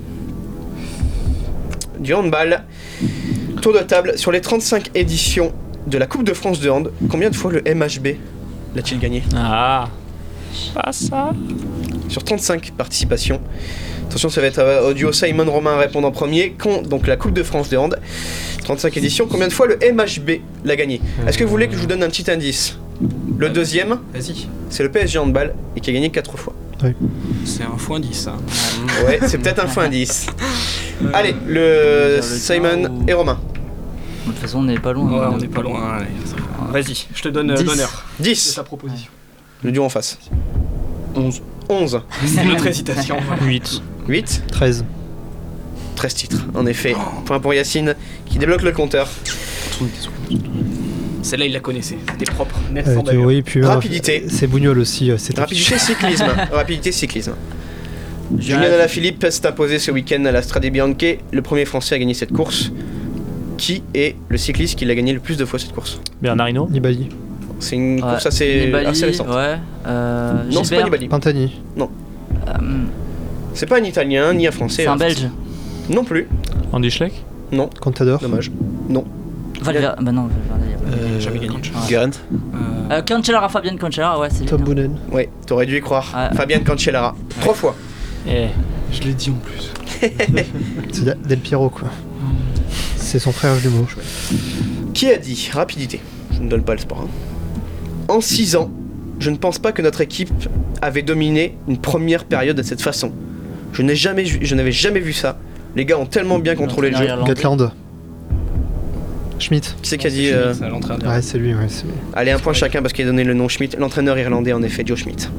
Du handball. Tour de table, sur les trente-cinq éditions de la Coupe de France de hand, combien de fois le M H B l'a-t-il gagné? Ah. Pas ça. Sur trente-cinq participations. Attention, ça va être euh, au duo Simon Romain à répondre en premier. Con- donc la Coupe de France de hand. trente-cinq éditions. Combien de fois le M H B l'a gagné? Est-ce que vous voulez que je vous donne un petit indice? Le deuxième, Vas-y. c'est le P S G handball et qui a gagné quatre fois. C'est un fois dix ça. Ouais, c'est peut-être un fois indice. Allez, On le va dire le Simon temps ou- et Romain. De toute façon, on n'est pas loin. Ouais, hein. on n'est pas loin. Allez, ça va. Vas-y, je te donne euh, dix. l'honneur de dix. ta proposition. Le duo en face. onze. onze. C'est notre hésitation. huit. huit. treize. treize titres, en effet. Point pour Yacine qui débloque le compteur. Celle-là, il la connaissait. C'était propre. Net Euh, sans tu- bavure. oui, puis, euh, Rapidité. C'est Bougnol aussi. euh, c'est Rapidité cyclisme. Rapidité cyclisme. Julien Alaphilippe s'est imposé ce week-end à la Strade Bianche. Le premier français à gagner cette course. Qui est le cycliste qui l'a gagné le plus de fois cette course? Bernard Hinault. Nibali. C'est une Ouais, course assez, Nibali, assez récente. Ouais. Euh, Non, c'est pas Gilbert. Nibali. Pantani. Euh, C'est pas un italien ni un français. C'est un hein. belge. Non plus. Andy Schleck. Non. Contador. Dommage. Non. Valverde. Bah non, Valverde, il y a pas. Il a jamais gagné. Ouais. Garant. Euh, Cancellara, Fabien Cancellara, ouais, c'est Tom lui. Boonen. Ouais, t'aurais dû y croire. Ouais. Fabien Cancellara. Trois fois. Eh. Je l'ai dit en plus. C'est Da- Del Piero, quoi. C'est son frère jumeau. Qui a dit rapidité? Je ne donne pas le sport. hein. En six ans, je ne pense pas que notre équipe avait dominé une première période de cette façon. Je n'ai jamais, vu- je n'avais jamais vu ça. Les gars ont tellement bien contrôlé le jeu. L'entraîneur irlandais. Gatland. Schmidt. Qui c'est qui a dit euh, C'est à l'entraîneur. Ouais, c'est lui, ouais. c'est lui. Allez, un point chacun parce qu'il a donné le nom Schmidt. L'entraîneur irlandais, en effet, Joe Schmidt.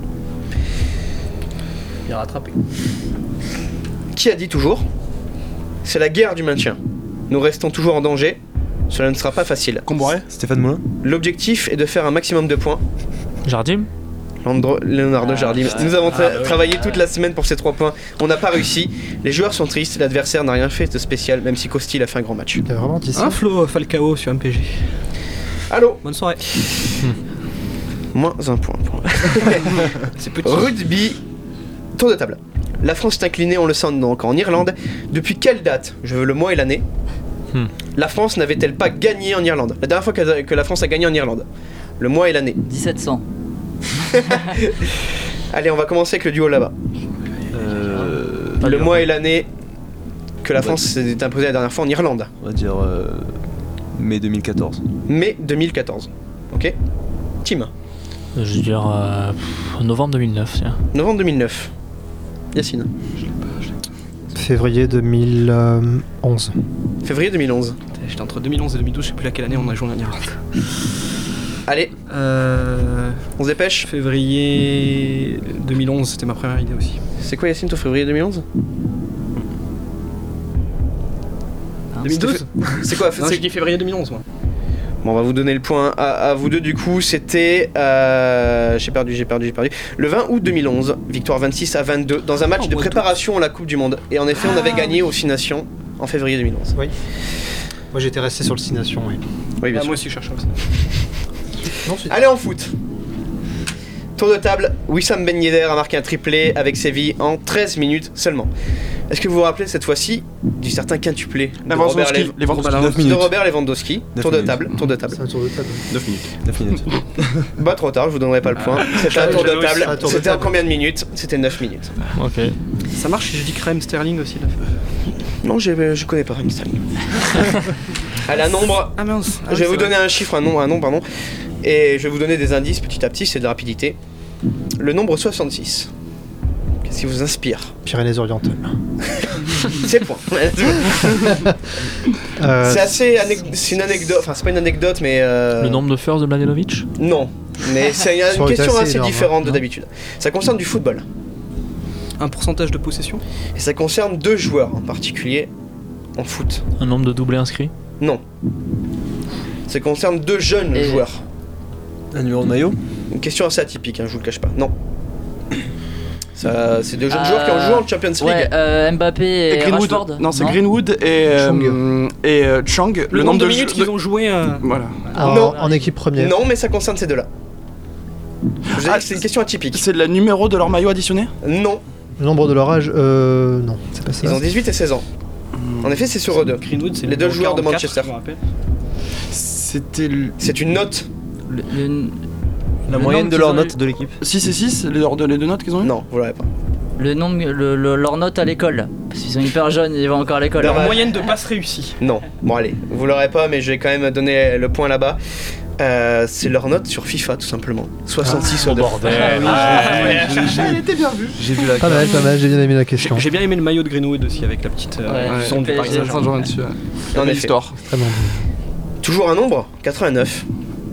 Il a rattrapé. Qui a dit toujours? C'est la guerre du maintien. Nous restons toujours en danger. Cela ne sera pas facile. Comboiré. Stéphane Moulin. L'objectif est de faire un maximum de points. Jardim. Landro- Leonardo Ah, Jardim. ouais. Nous avons tra- Ah, bah oui. travaillé toute la semaine pour ces trois points. On n'a pas réussi. Les joueurs sont tristes. L'adversaire n'a rien fait de spécial, même si Costil a fait un grand match. T'as vraiment dit ça? Un Flo Falcao sur M P G. Allô? Bonne soirée. Moins un point. Pour... C'est petit. Rugby, tour de table. La France est inclinée, on le sent donc en Irlande. Depuis quelle date, je veux le mois et l'année, hmm. la France n'avait-elle pas gagné en Irlande? La dernière fois que la France a gagné en Irlande. Le mois et l'année. dix-sept cents. Allez, on va commencer avec le duo là-bas. Euh, le mois et l'année que la France s'est imposée la dernière fois en Irlande. On va dire euh, mai deux mille quatorze. Mai deux mille quatorze. Ok. Tim. Je veux dire euh, novembre deux mille neuf. Tiens. Novembre deux mille neuf. Yacine. Février deux mille onze. Février deux mille onze. J'étais entre deux mille onze et deux mille douze, je sais plus laquelle année on a joué en Irlande. Allez, euh, on se dépêche. Février deux mille onze, c'était ma première idée aussi. C'est quoi Yacine, toi, février deux mille onze? deux mille douze. C'est quoi? Non, j'ai dit février deux mille onze, moi. Bon, on va vous donner le point à, à vous deux du coup. C'était. Euh, j'ai perdu, j'ai perdu, j'ai perdu. Le vingt août deux mille onze, victoire vingt-six à vingt-deux dans un match oh, de préparation à la Coupe du Monde. Et en effet, ah, on avait gagné aux Six Nations en février deux mille onze. Oui. Moi j'étais resté sur le Six Nations, oui. Oui, bien ah, sûr. Moi aussi, je cherche ça. Non, allez, en foot. Tour de table, Wissam Ben Yedder a marqué un triplé avec Séville en treize minutes seulement. Est-ce que vous vous rappelez cette fois-ci du certain quintuplé de Robert Lev- Lewandowski, de Robert Lewandowski. Tour de table, tour de table. C'est un tour de table. neuf minutes. neuf minutes. Bah trop tard, je vous donnerai pas le point. C'était un tour de table. C'était en combien de minutes? C'était neuf minutes. Ok. Ça marche si je dis que Raheem Sterling aussi l'a fait. Non, j'ai, je connais pas Raheem Sterling. Allez, un nombre. Ah mince. Ah, je vais vous vrai. donner un chiffre, un nom, un nom, pardon. Et je vais vous donner des indices petit à petit, c'est de la rapidité. Le nombre soixante-six. Qu'est-ce qui vous inspire? Pyrénées-Orientales. C'est le point. euh, c'est assez anec- c'est une anecdote, enfin c'est pas une anecdote mais euh... Le nombre de firsts de Mladenovic? Non, mais c'est une, une question assez, assez différente de non. d'habitude. Ça concerne du football. Un pourcentage de possession? Et ça concerne deux joueurs en particulier en foot. Un nombre de doublés inscrits? Non. Ça concerne deux jeunes Et... joueurs. Un numéro de maillot? Une question assez atypique, hein, je vous le cache pas. Non. Ça, c'est deux jeunes euh... joueurs qui ont joué en Champions League. Ouais, euh, Mbappé et, et Rashford. Non, c'est non Greenwood et euh, et euh, Chang. Le, le nombre de, de minutes qu'ils ont joué. Euh... Voilà. En, non. En équipe première. Non, mais ça concerne ces deux-là. Je vous ai ah, dit que c'est une question atypique. C'est le numéro de leur maillot additionné? Non. Le nombre de leur âge? Euh. Non, c'est pas ça. Ils ont dix-huit et seize ans. En effet, c'est sur eux deux. Greenwood, c'est les deux joueurs de Manchester. C'était. Le... C'est une note. Le, le, La le moyenne de leur note de l'équipe? six et six, les, de, les deux notes qu'ils ont eu? Non, vous l'aurez pas. Le nombre, le, le, leur note à l'école. Parce qu'ils sont hyper jeunes, ils vont encore à l'école. Leur moyenne de passes réussies. Non. Bon, allez, vous l'aurez pas, mais je vais quand même donner le point là-bas. Euh, c'est leur note sur FIFA, tout simplement. soixante-six au ah, bordel. Elle était bien vue. J'ai vu la Pas mal, pas mal, j'ai bien aimé la question. J'ai bien aimé le maillot de Greenwood aussi avec la petite euh, ouais, son du Paris Saint-Germain dessus. En effet. Très bon. Toujours un nombre, quatre-vingt-neuf.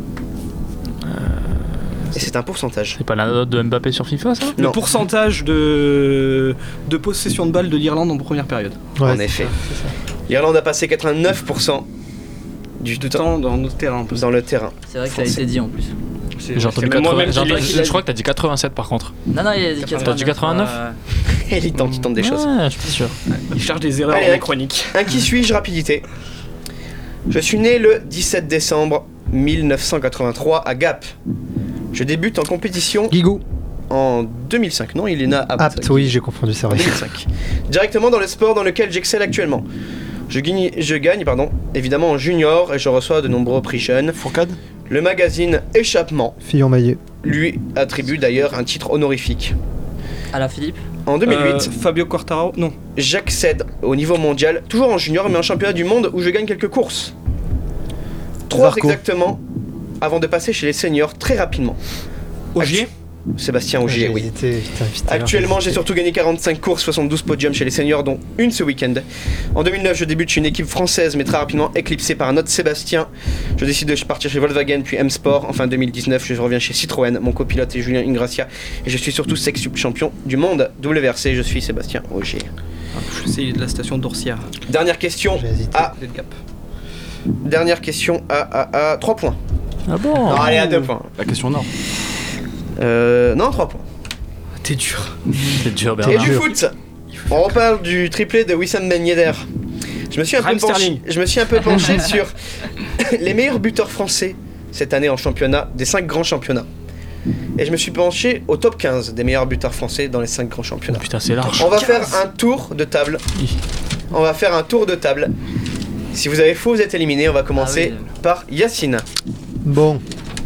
Et c'est un pourcentage. C'est pas la note de Mbappé sur FIFA, ça? Le non. pourcentage de de possession de balle de l'Irlande en première période. Ouais, en effet. Ça. L'Irlande a passé quatre-vingt-neuf pour cent du de temps dans notre terrain. Dans le terrain. C'est vrai que ça a été dit en plus. J'ai entendu quatre-vingts. J'ai entendu, je crois que t'as dit quatre-vingt-sept par contre. Non, non, il a dit quatre-vingt-neuf. T'as dit quatre-vingt-neuf? euh... Il tente, il tente des ouais, choses. Ouais, je suis sûr. Il cherche des erreurs Allez, chroniques. Un qui suis-je, rapidité. Je suis né le dix-sept décembre mille neuf cent quatre-vingt-trois à Gap. Je débute en compétition Guigou. En deux mille cinq. Non, il est né à Apt. Apt, oui, j'ai confondu, c'est vrai. deux mille cinq. Directement dans le sport dans lequel j'excelle actuellement. Je gagne, je gagne pardon, évidemment en junior et je reçois de nombreux prix jeunes. Fourcade. Le magazine Échappement Fillon Maillet lui attribue d'ailleurs un titre honorifique. À la Philippe. En deux mille huit, euh, Fabio Quartararo, non. J'accède au niveau mondial, toujours en junior mais en championnat du monde où je gagne quelques courses. Trois Zarco. exactement, avant de passer chez les seniors très rapidement. Ogier. Sébastien Ogier, oui. Hésité, putain, Actuellement, j'ai surtout gagné quarante-cinq courses, soixante-douze podiums chez les seniors, dont une ce week-end. En deux mille neuf, je débute chez une équipe française, mais très rapidement éclipsée par un autre Sébastien. Je décide de partir chez Volkswagen, puis M-Sport. Enfin, deux mille dix-neuf, je reviens chez Citroën. Mon copilote est Julien Ingracia. Et je suis surtout sex-sub champion du monde W R C. Je suis Sébastien Ogier. C'est de la station d'Orsia. Dernière question à... Dernière question à, à, à trois points. Ah bon? Non, allez, à deux points. La question Nord. Euh... Non, trois points. T'es dur. T'es dur, Et Bernard. du foot. On reparle du triplé de Wissam Ben Yedder. Je me suis un peu penché, je me suis un peu penché sur les meilleurs buteurs français cette année en championnat, des cinq grands championnats. Et je me suis penché au top quinze des meilleurs buteurs français dans les cinq grands championnats. Oh, putain, c'est large. On va faire un tour de table. On va faire un tour de table. Si vous avez faux, vous êtes éliminé. On va commencer Ah oui. par Yacine. Bon.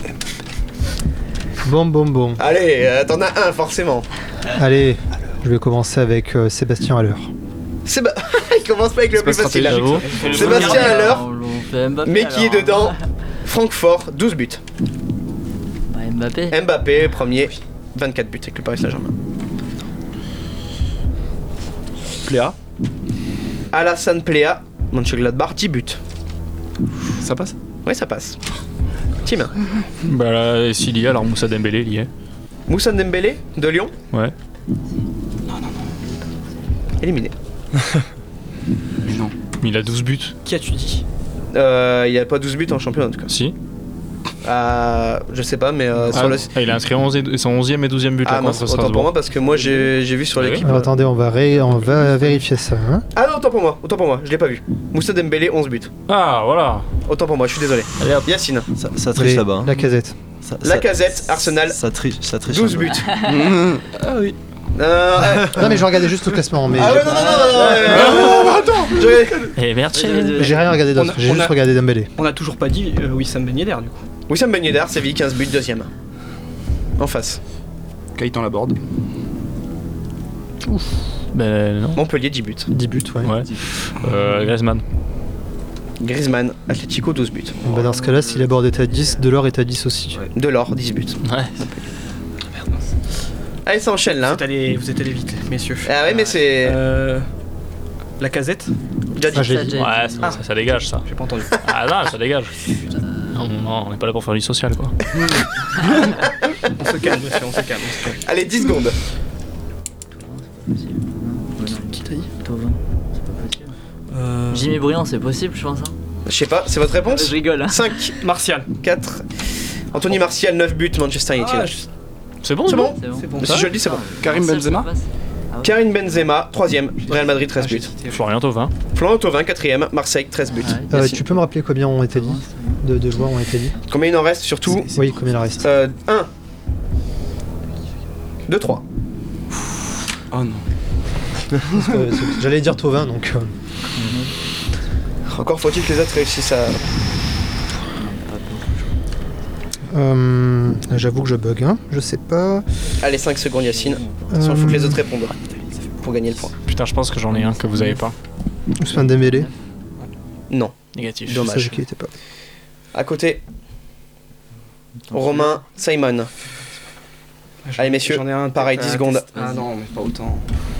Bon, bon, bon. Allez, euh, t'en as un forcément. Allez, je vais commencer avec euh, Sébastien Haller. Séba... Il commence pas avec le C'est pas plus facile. stratégique, Sébastien Haller, On fait Mbappé, mais qui est alors. dedans Francfort, douze buts. Bah, Mbappé. Mbappé, premier, vingt-quatre buts avec le Paris Saint-Germain. Pléa. Alassane Plea, Mönchengladbach, dix buts. Ça passe? Oui, ça passe. Tim. Bah là, s'il y a, alors Moussa Dembélé, il y est. Moussa Dembélé, de Lyon, Ouais. éliminé. Mais non. Mais il a douze buts. Qui as-tu dit? Euh, Il n'y a pas douze buts en championnat en tout cas. Si. Euh, je sais pas, mais euh, Ah, sur le... ah, il a inscrit onze et- son onzième et douzième but Ah là, mince, contre autant pour Strasbourg. moi parce que moi j'ai j'ai vu sur Ah oui. l'équipe. Alors, attendez, on va, ré- on va vérifier ça. Hein. Ah non, autant pour moi, autant pour moi, je l'ai pas vu. Moussa Dembélé, onze buts. Ah, voilà. Autant pour moi, je suis désolé. Allez hop. Yacine. Ça, ça triche Allez, là-bas. hein. La casette. Ça- La ça- Casette, Arsenal, Ça triche, ça triche. douze là-bas. buts. Ah oui. Euh, ouais. Non, mais je regardais juste le classement. Mais Ah j'ai- ouais, non, non, non, non, non, non, non, attends, je- Et merci. j'ai rien regardé d'autre. On a- J'ai on juste a- regardé Dembélé. On a toujours pas dit euh, Wissam Ben Yedder du coup. Wissam Ben Yedder, Séville, quinze buts, deuxième. En face. Gaëtan Laborde. Ben non. Montpellier, dix buts. dix buts, ouais. Ouais. Euh, Griezmann. Griezmann, Atlético, douze buts. Bah, dans ce cas-là, si la board est à dix, Delors est à dix aussi. Delors, dix buts. Ouais. Allez, ça enchaîne là. Vous êtes allés, vous êtes allés vite, messieurs. Ah ouais, mais c'est. Euh, la casette. Déjà dit. Ah, j'ai Ça, dit. j'ai- Ouais, ça, ça, ça dégage ça. J'ai pas entendu. Ah non, ça dégage. Non, non, on n'est pas là pour faire du social quoi. On se calme, monsieur, on se calme. On se calme. Allez, dix secondes. Qui t'a dit Thauvin. C'est pas possible. Euh, Jimmy Briand, c'est possible, je pense. Hein. Je sais pas, c'est votre réponse? Je rigole. Hein. cinq, Martial. quatre. Anthony Martial, neuf buts, Manchester United. Ah, je- C'est bon, C'est bon? C'est bon. C'est bon. Si je le dis, c'est bon. Karim Martial, Benzema. ça passe. Ah ouais. Karim Benzema, troisième. Real Madrid, treize Ah, j'ai buts. hésité. Florian Thauvin. Florent Thauvin, quatrième. Marseille, treize buts. Ouais. Euh, Yacine. tu peux me rappeler combien ont été dit de, de joueurs ont été dit Combien il en reste surtout? Oui, combien il en reste Euh, un. deux, trois. Oh non. Parce que, euh, j'allais dire Thauvin, donc. euh, Encore faut-il que les autres réussissent à. euh, J'avoue que je bug, hein. Je sais pas. Allez, cinq secondes, Yacine. Attention, il faut que les autres répondent pour gagner le point. Putain, je pense que j'en ai un que vous avez pas. Ousmane Dembélé. Non. Négatif. Je Dommage. savais qu'il était pas. À côté, Romain Simon. Allez, messieurs, J'en ai un. pareil, dix euh, secondes. test- Ah non, mais pas autant.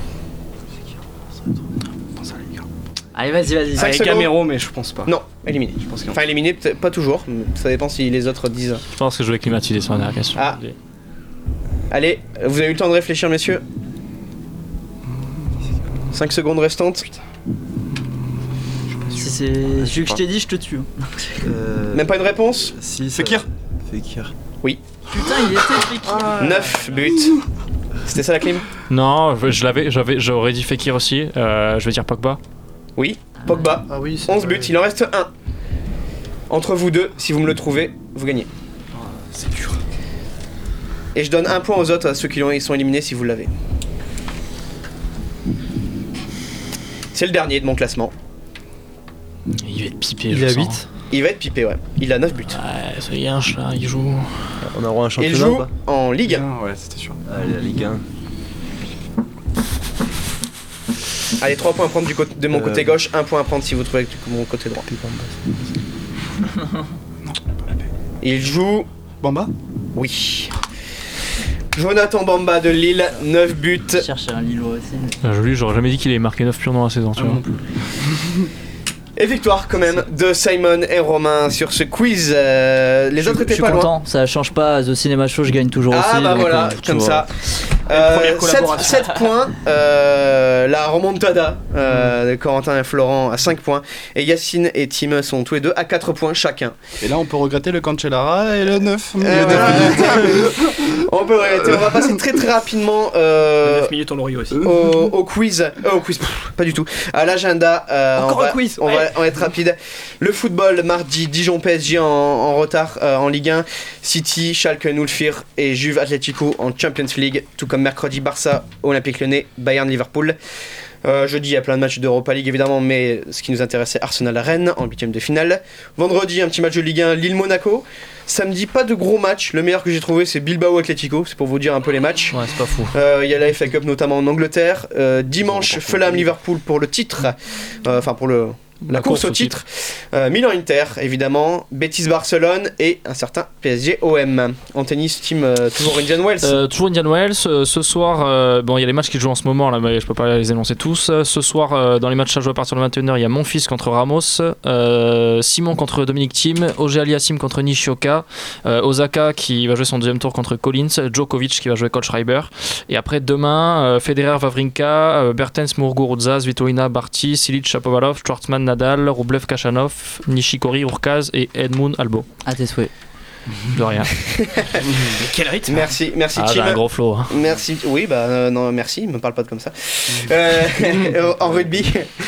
Allez, vas-y, vas-y. Cinq Avec secondes. Camero, mais je pense pas. Non, éliminé. Je pense qu'il y en a. Enfin, éliminé, peut-être pas toujours. mais ça dépend si les autres disent. Je pense que je vais climatiser sur la dernière question. Ah. Allez, vous avez eu le temps de réfléchir, messieurs? cinq secondes restantes. Si c'est celui que je t'ai dit, je te tue. Euh, Même pas une réponse? Si, ça- Fekir. Fekir. Putain, il était Fekir. neuf buts. C'était ça la clim? Non, je je l'avais, j'avais, j'aurais dit Fekir aussi. Euh, je vais dire Pogba. Oui, Pogba. Ah oui, onze buts, il en reste un. Entre vous deux, si vous me le trouvez, vous gagnez. C'est dur. Et je donne un point aux autres, à ceux qui l'ont- ils sont éliminés si vous l'avez. C'est le dernier de mon classement. Il va être pipé. Il je est à sens. huit. Il va être pipé, ouais. Il a neuf buts. Ouais, ça y est, là, il joue. On a droit à un Il championnat joue ou pas en Ligue un. Ah, ouais, c'était sûr. Allez, la Ligue un. Allez, trois points à prendre du côté, de mon Euh. côté gauche, un point à prendre si vous trouvez du mon côté droit. Il joue. Bamba. Oui. Jonathan Bamba de Lille, neuf buts. Je cherche un Lillois aussi. Ah, je lui, j'aurais jamais dit qu'il avait marqué neuf pions dans la saison, tu Ah, vois. non plus. Et victoire quand même de Simon et Romain sur ce quiz. Euh, les Je- autres je étaient suis pas loin. content, ça change pas. The Cinema Show, je gagne toujours Ah aussi. bah donc, voilà, euh, tu comme vois. ça. Euh, première collaboration. sept points. Euh, la remontada euh, de Corentin et Florent à cinq points. Et Yacine et Tim sont tous les deux à quatre points chacun. Et là, on peut regretter le Cancellara et le neuf. Euh, voilà. On peut regretter. On va passer très très rapidement euh, neuf minutes en Loriot aussi. Au, au quiz. Euh, au quiz, pff, pas du tout. À l'agenda. Euh, Encore on va, un quiz. On ouais. va, on va être rapide. Le football, mardi, Dijon P S G en, en retard euh, en Ligue un. City, Schalke, Nulfir et Juve Atlético en Champions League. Tout comme mercredi, Barça, Olympique Lyonnais, Bayern, Liverpool. Euh, jeudi, il y a plein de matchs d'Europa League évidemment, mais ce qui nous intéressait, Arsenal à Rennes en huitième de finale. Vendredi, un petit match de Ligue un, Lille-Monaco. Samedi, pas de gros matchs. Le meilleur que j'ai trouvé, c'est Bilbao Atlético. C'est pour vous dire un peu les matchs. Ouais, c'est pas fou. Il euh, y a la F A Cup notamment en Angleterre. Euh, dimanche, Fulham-Liverpool pour le titre. Enfin, euh, pour le. La, la course, course au titre, titre. Euh, Milan-Inter évidemment, Betis-Barcelone et un certain P S G-O M. En tennis, team euh, toujours Indian Wells. Euh, toujours Indian Wells. Euh, ce soir, euh, bon, il y a les matchs qui jouent en ce moment là, mais je peux pas les énoncer tous. Euh, ce soir, euh, dans les matchs à jouer à partir de vingt et une heures, il y a Monfils contre Ramos, euh, Simon contre Dominic Thiem, Auger Aliassime contre Nishioka, euh, Osaka qui va jouer son deuxième tour contre Collins, Djokovic qui va jouer contre Schreiber. Et après demain, euh, Federer, Wawrinka, euh, Bertens, Muguruza, Svitolina, Barty, Silic, Shapovalov, Schwartzman, Nadal, Rublev, Kachanov, Nishikori, Urkaz et Edmund Albo. À tes souhaits. De rien. Quel rythme. Merci, merci ah, Tim. un gros flow. Hein. Merci. Oui, bah euh, non, merci. Me parle pas de comme ça. Euh, en rugby.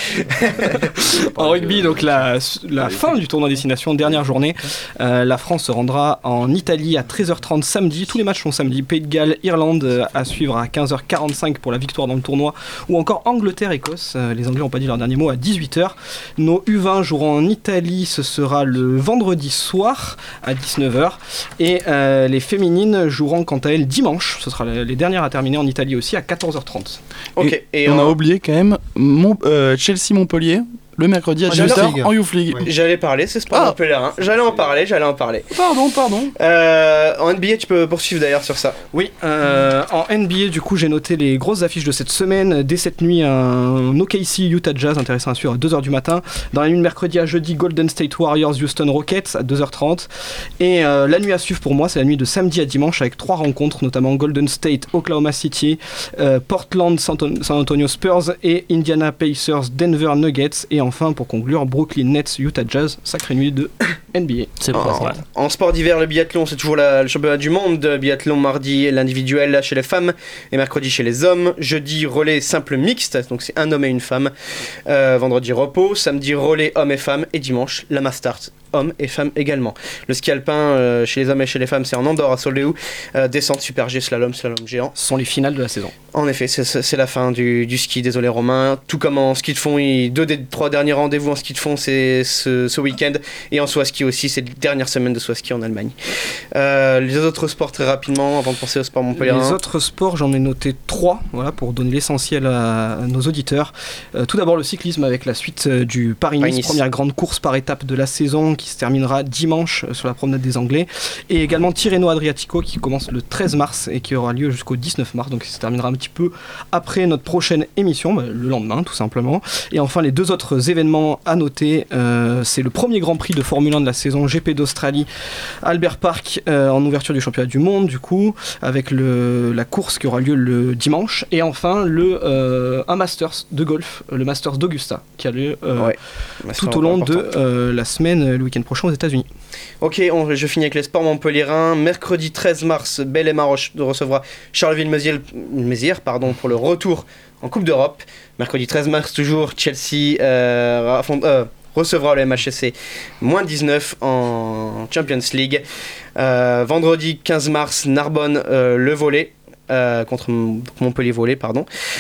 En rugby, donc la, la fin du tournoi destination, dernière journée. Euh, la France se rendra en Italie à treize heures trente samedi. Tous les matchs sont samedi. Pays de Galles, Irlande euh, à suivre à quinze heures quarante-cinq pour la victoire dans le tournoi. Ou encore Angleterre-Écosse. Euh, les Anglais n'ont pas dit leur dernier mot à dix-huit heures. Nos U vingt joueront en Italie. Ce sera le vendredi soir à dix-neuf heures. Et euh, les féminines joueront quant à elles dimanche. Ce sera les dernières à terminer en Italie aussi à quatorze heures trente. Ok. Et, et on en... a oublié quand même Mon, euh, Chelsea-Montpellier. Le mercredi à dix-huit heures en Youth League. Ouais. J'allais parler, c'est Sport ah. Montpellier. J'allais en parler, j'allais en parler. Pardon, pardon. Euh, en N B A, tu peux poursuivre d'ailleurs sur ça. Oui, euh, en N B A, du coup, j'ai noté les grosses affiches de cette semaine. Dès cette nuit, un O K C Utah Jazz, intéressant à suivre à deux heures du matin. Dans la nuit de mercredi à jeudi, Golden State Warriors Houston Rockets à deux heures trente. Et euh, la nuit à suivre pour moi, c'est la nuit de samedi à dimanche avec trois rencontres, notamment Golden State Oklahoma City, euh, Portland San Antonio Spurs et Indiana Pacers Denver Nuggets. Et enfin, pour conclure, Brooklyn Nets, Utah Jazz, sacrée nuit de N B A. C'est bon, en, en sport d'hiver, le biathlon, c'est toujours la, le championnat du monde. Biathlon mardi, l'individuel chez les femmes et mercredi chez les hommes. Jeudi, relais simple mixte, donc c'est un homme et une femme. Euh, vendredi, repos. Samedi, relais hommes et femmes. Et dimanche, la mass start. Hommes et femmes également. Le ski alpin euh, chez les hommes et chez les femmes, c'est en Andorre à Soleau. Euh, descente, super G, slalom, slalom géant. Ce sont les finales de la saison. En effet, c'est, c'est la fin du, du ski, désolé Romain. Tout comme en ski de fond, il, deux des trois derniers rendez-vous en ski de fond, c'est ce, ce week-end. Et en saut à ski aussi, c'est la dernière semaine de saut à ski en Allemagne. Euh, les autres sports, très rapidement, avant de penser au sport Montpellier. Les autres sports, j'en ai noté trois, voilà, pour donner l'essentiel à, à nos auditeurs. Euh, tout d'abord, le cyclisme avec la suite euh, du Paris-Nice, Paris-Nice, première grande course par étape de la saison qui se terminera dimanche euh, sur la promenade des Anglais. Et également Tirreno Adriatico qui commence le treize mars et qui aura lieu jusqu'au dix-neuf mars, donc qui se terminera un petit peu après notre prochaine émission, bah, le lendemain tout simplement. Et enfin, les deux autres événements à noter, euh, c'est le premier Grand Prix de Formule un de la saison G P d'Australie, Albert Park, euh, en ouverture du championnat du monde, du coup, avec le, la course qui aura lieu le dimanche. Et enfin, le, euh, un Masters de golf, le Masters d'Augusta, qui a lieu euh, ouais. tout au long important. de euh, la semaine, le week-end prochain aux États-Unis. Ok, on, je finis avec les sports montpelliérains. Mercredi treize mars, Bel Aima recevra Charleville-Mézières pardon, pour le retour en Coupe d'Europe. Mercredi treize mars, toujours, Chelsea euh, euh, recevra le M H S C moins dix-neuf en Champions League. Euh, vendredi quinze mars, Narbonne euh, le volley euh, contre Montpellier volley, pardon.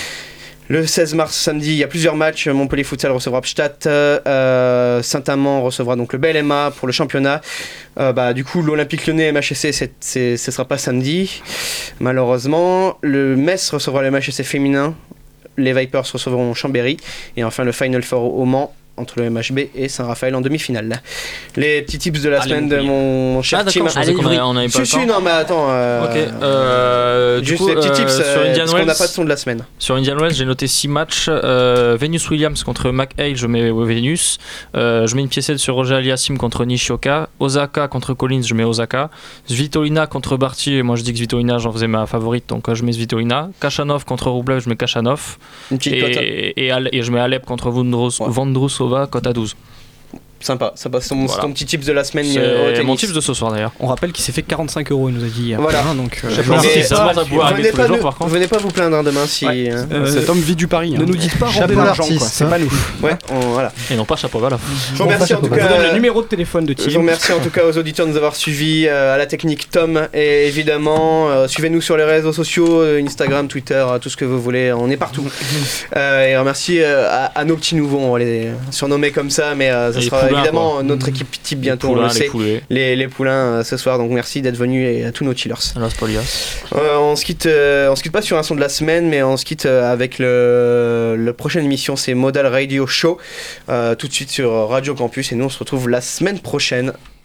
Le seize mars, samedi, il y a plusieurs matchs. Montpellier Futsal recevra Pstatt. Euh, Saint-Amand recevra donc le B L M A pour le championnat. Euh, bah, du coup, l'Olympique Lyonnais M H S C, c'est, c'est, ce ne sera pas samedi, malheureusement. Le Metz recevra le M H S C féminin. Les Vipers recevront Chambéry. Et enfin, le Final Four au Mans entre le M H B et Saint-Raphaël en demi-finale. Les petits tips de la Allez, semaine de mon cher Ah d'accord, team. je pensais qu'on avait- on avait pas Si, le si, temps. non mais attends. euh, Ok, euh, du juste coup, les petits euh, tips sur euh, Indian parce qu'on n'a Wells. pas de son de la semaine. Sur Indian Wells, j'ai noté six matchs. Euh, Venus Williams contre McHale, je mets Venus. Euh, je mets une piécette sur Roger Aliassim contre Nishioka. Osaka contre Collins, je mets Osaka. Svitolina contre Barty, et moi je dis que Svitolina, j'en faisais ma favorite, donc euh, je mets Svitolina. Kachanov contre Rublev, je mets Kachanov. Une petite cote, hein. Et, et, Ale- et je mets Alep contre Vondrous- Vondrousova, cote à douze. Sympa, ça passe ton, Voilà. ton petit tips de la semaine. C'est euh, au tennis. mon tips de ce soir d'ailleurs. On rappelle qu'il s'est fait quarante-cinq euros, il nous a dit hier. Voilà. Hein, donc, euh, Mais merci. ça, ça va pouvoir arriver venez tous pas les jours, nous- par contre. venez pas vous plaindre hein, demain si. Ouais. euh, Euh, Cet homme vit du pari. Ne hein. nous dites pas Chapeau rendez l'argent, quoi. l'artiste, C'est hein. pas nous. Ouais, on- voilà. Et non pas Chapovalov. Je vous remercie en tout Je vous donne cas. le numéro de téléphone de Je vous Tim. remercie en tout cas aux auditeurs de nous avoir suivis, euh, à la technique Tom et évidemment euh, suivez-nous sur les réseaux sociaux, euh, Instagram, Twitter, euh, tout ce que vous voulez, on est partout. Euh, et remercie euh, à, à nos petits nouveaux, on va les surnommer comme ça, mais euh, ça Les sera poulains, évidemment quoi. notre équipe type bientôt, poulains, on le les sait. poulets. Les, les poulains euh, ce soir, donc merci d'être venus et à tous nos chillers. Las Polias. Euh, on se quitte, euh, on se quitte pas sur un son de la semaine, mais on se quitte euh, avec le, le prochaine émission, c'est Modal Radio Show, euh, tout de suite sur Radio Campus, et nous on se retrouve la semaine prochaine.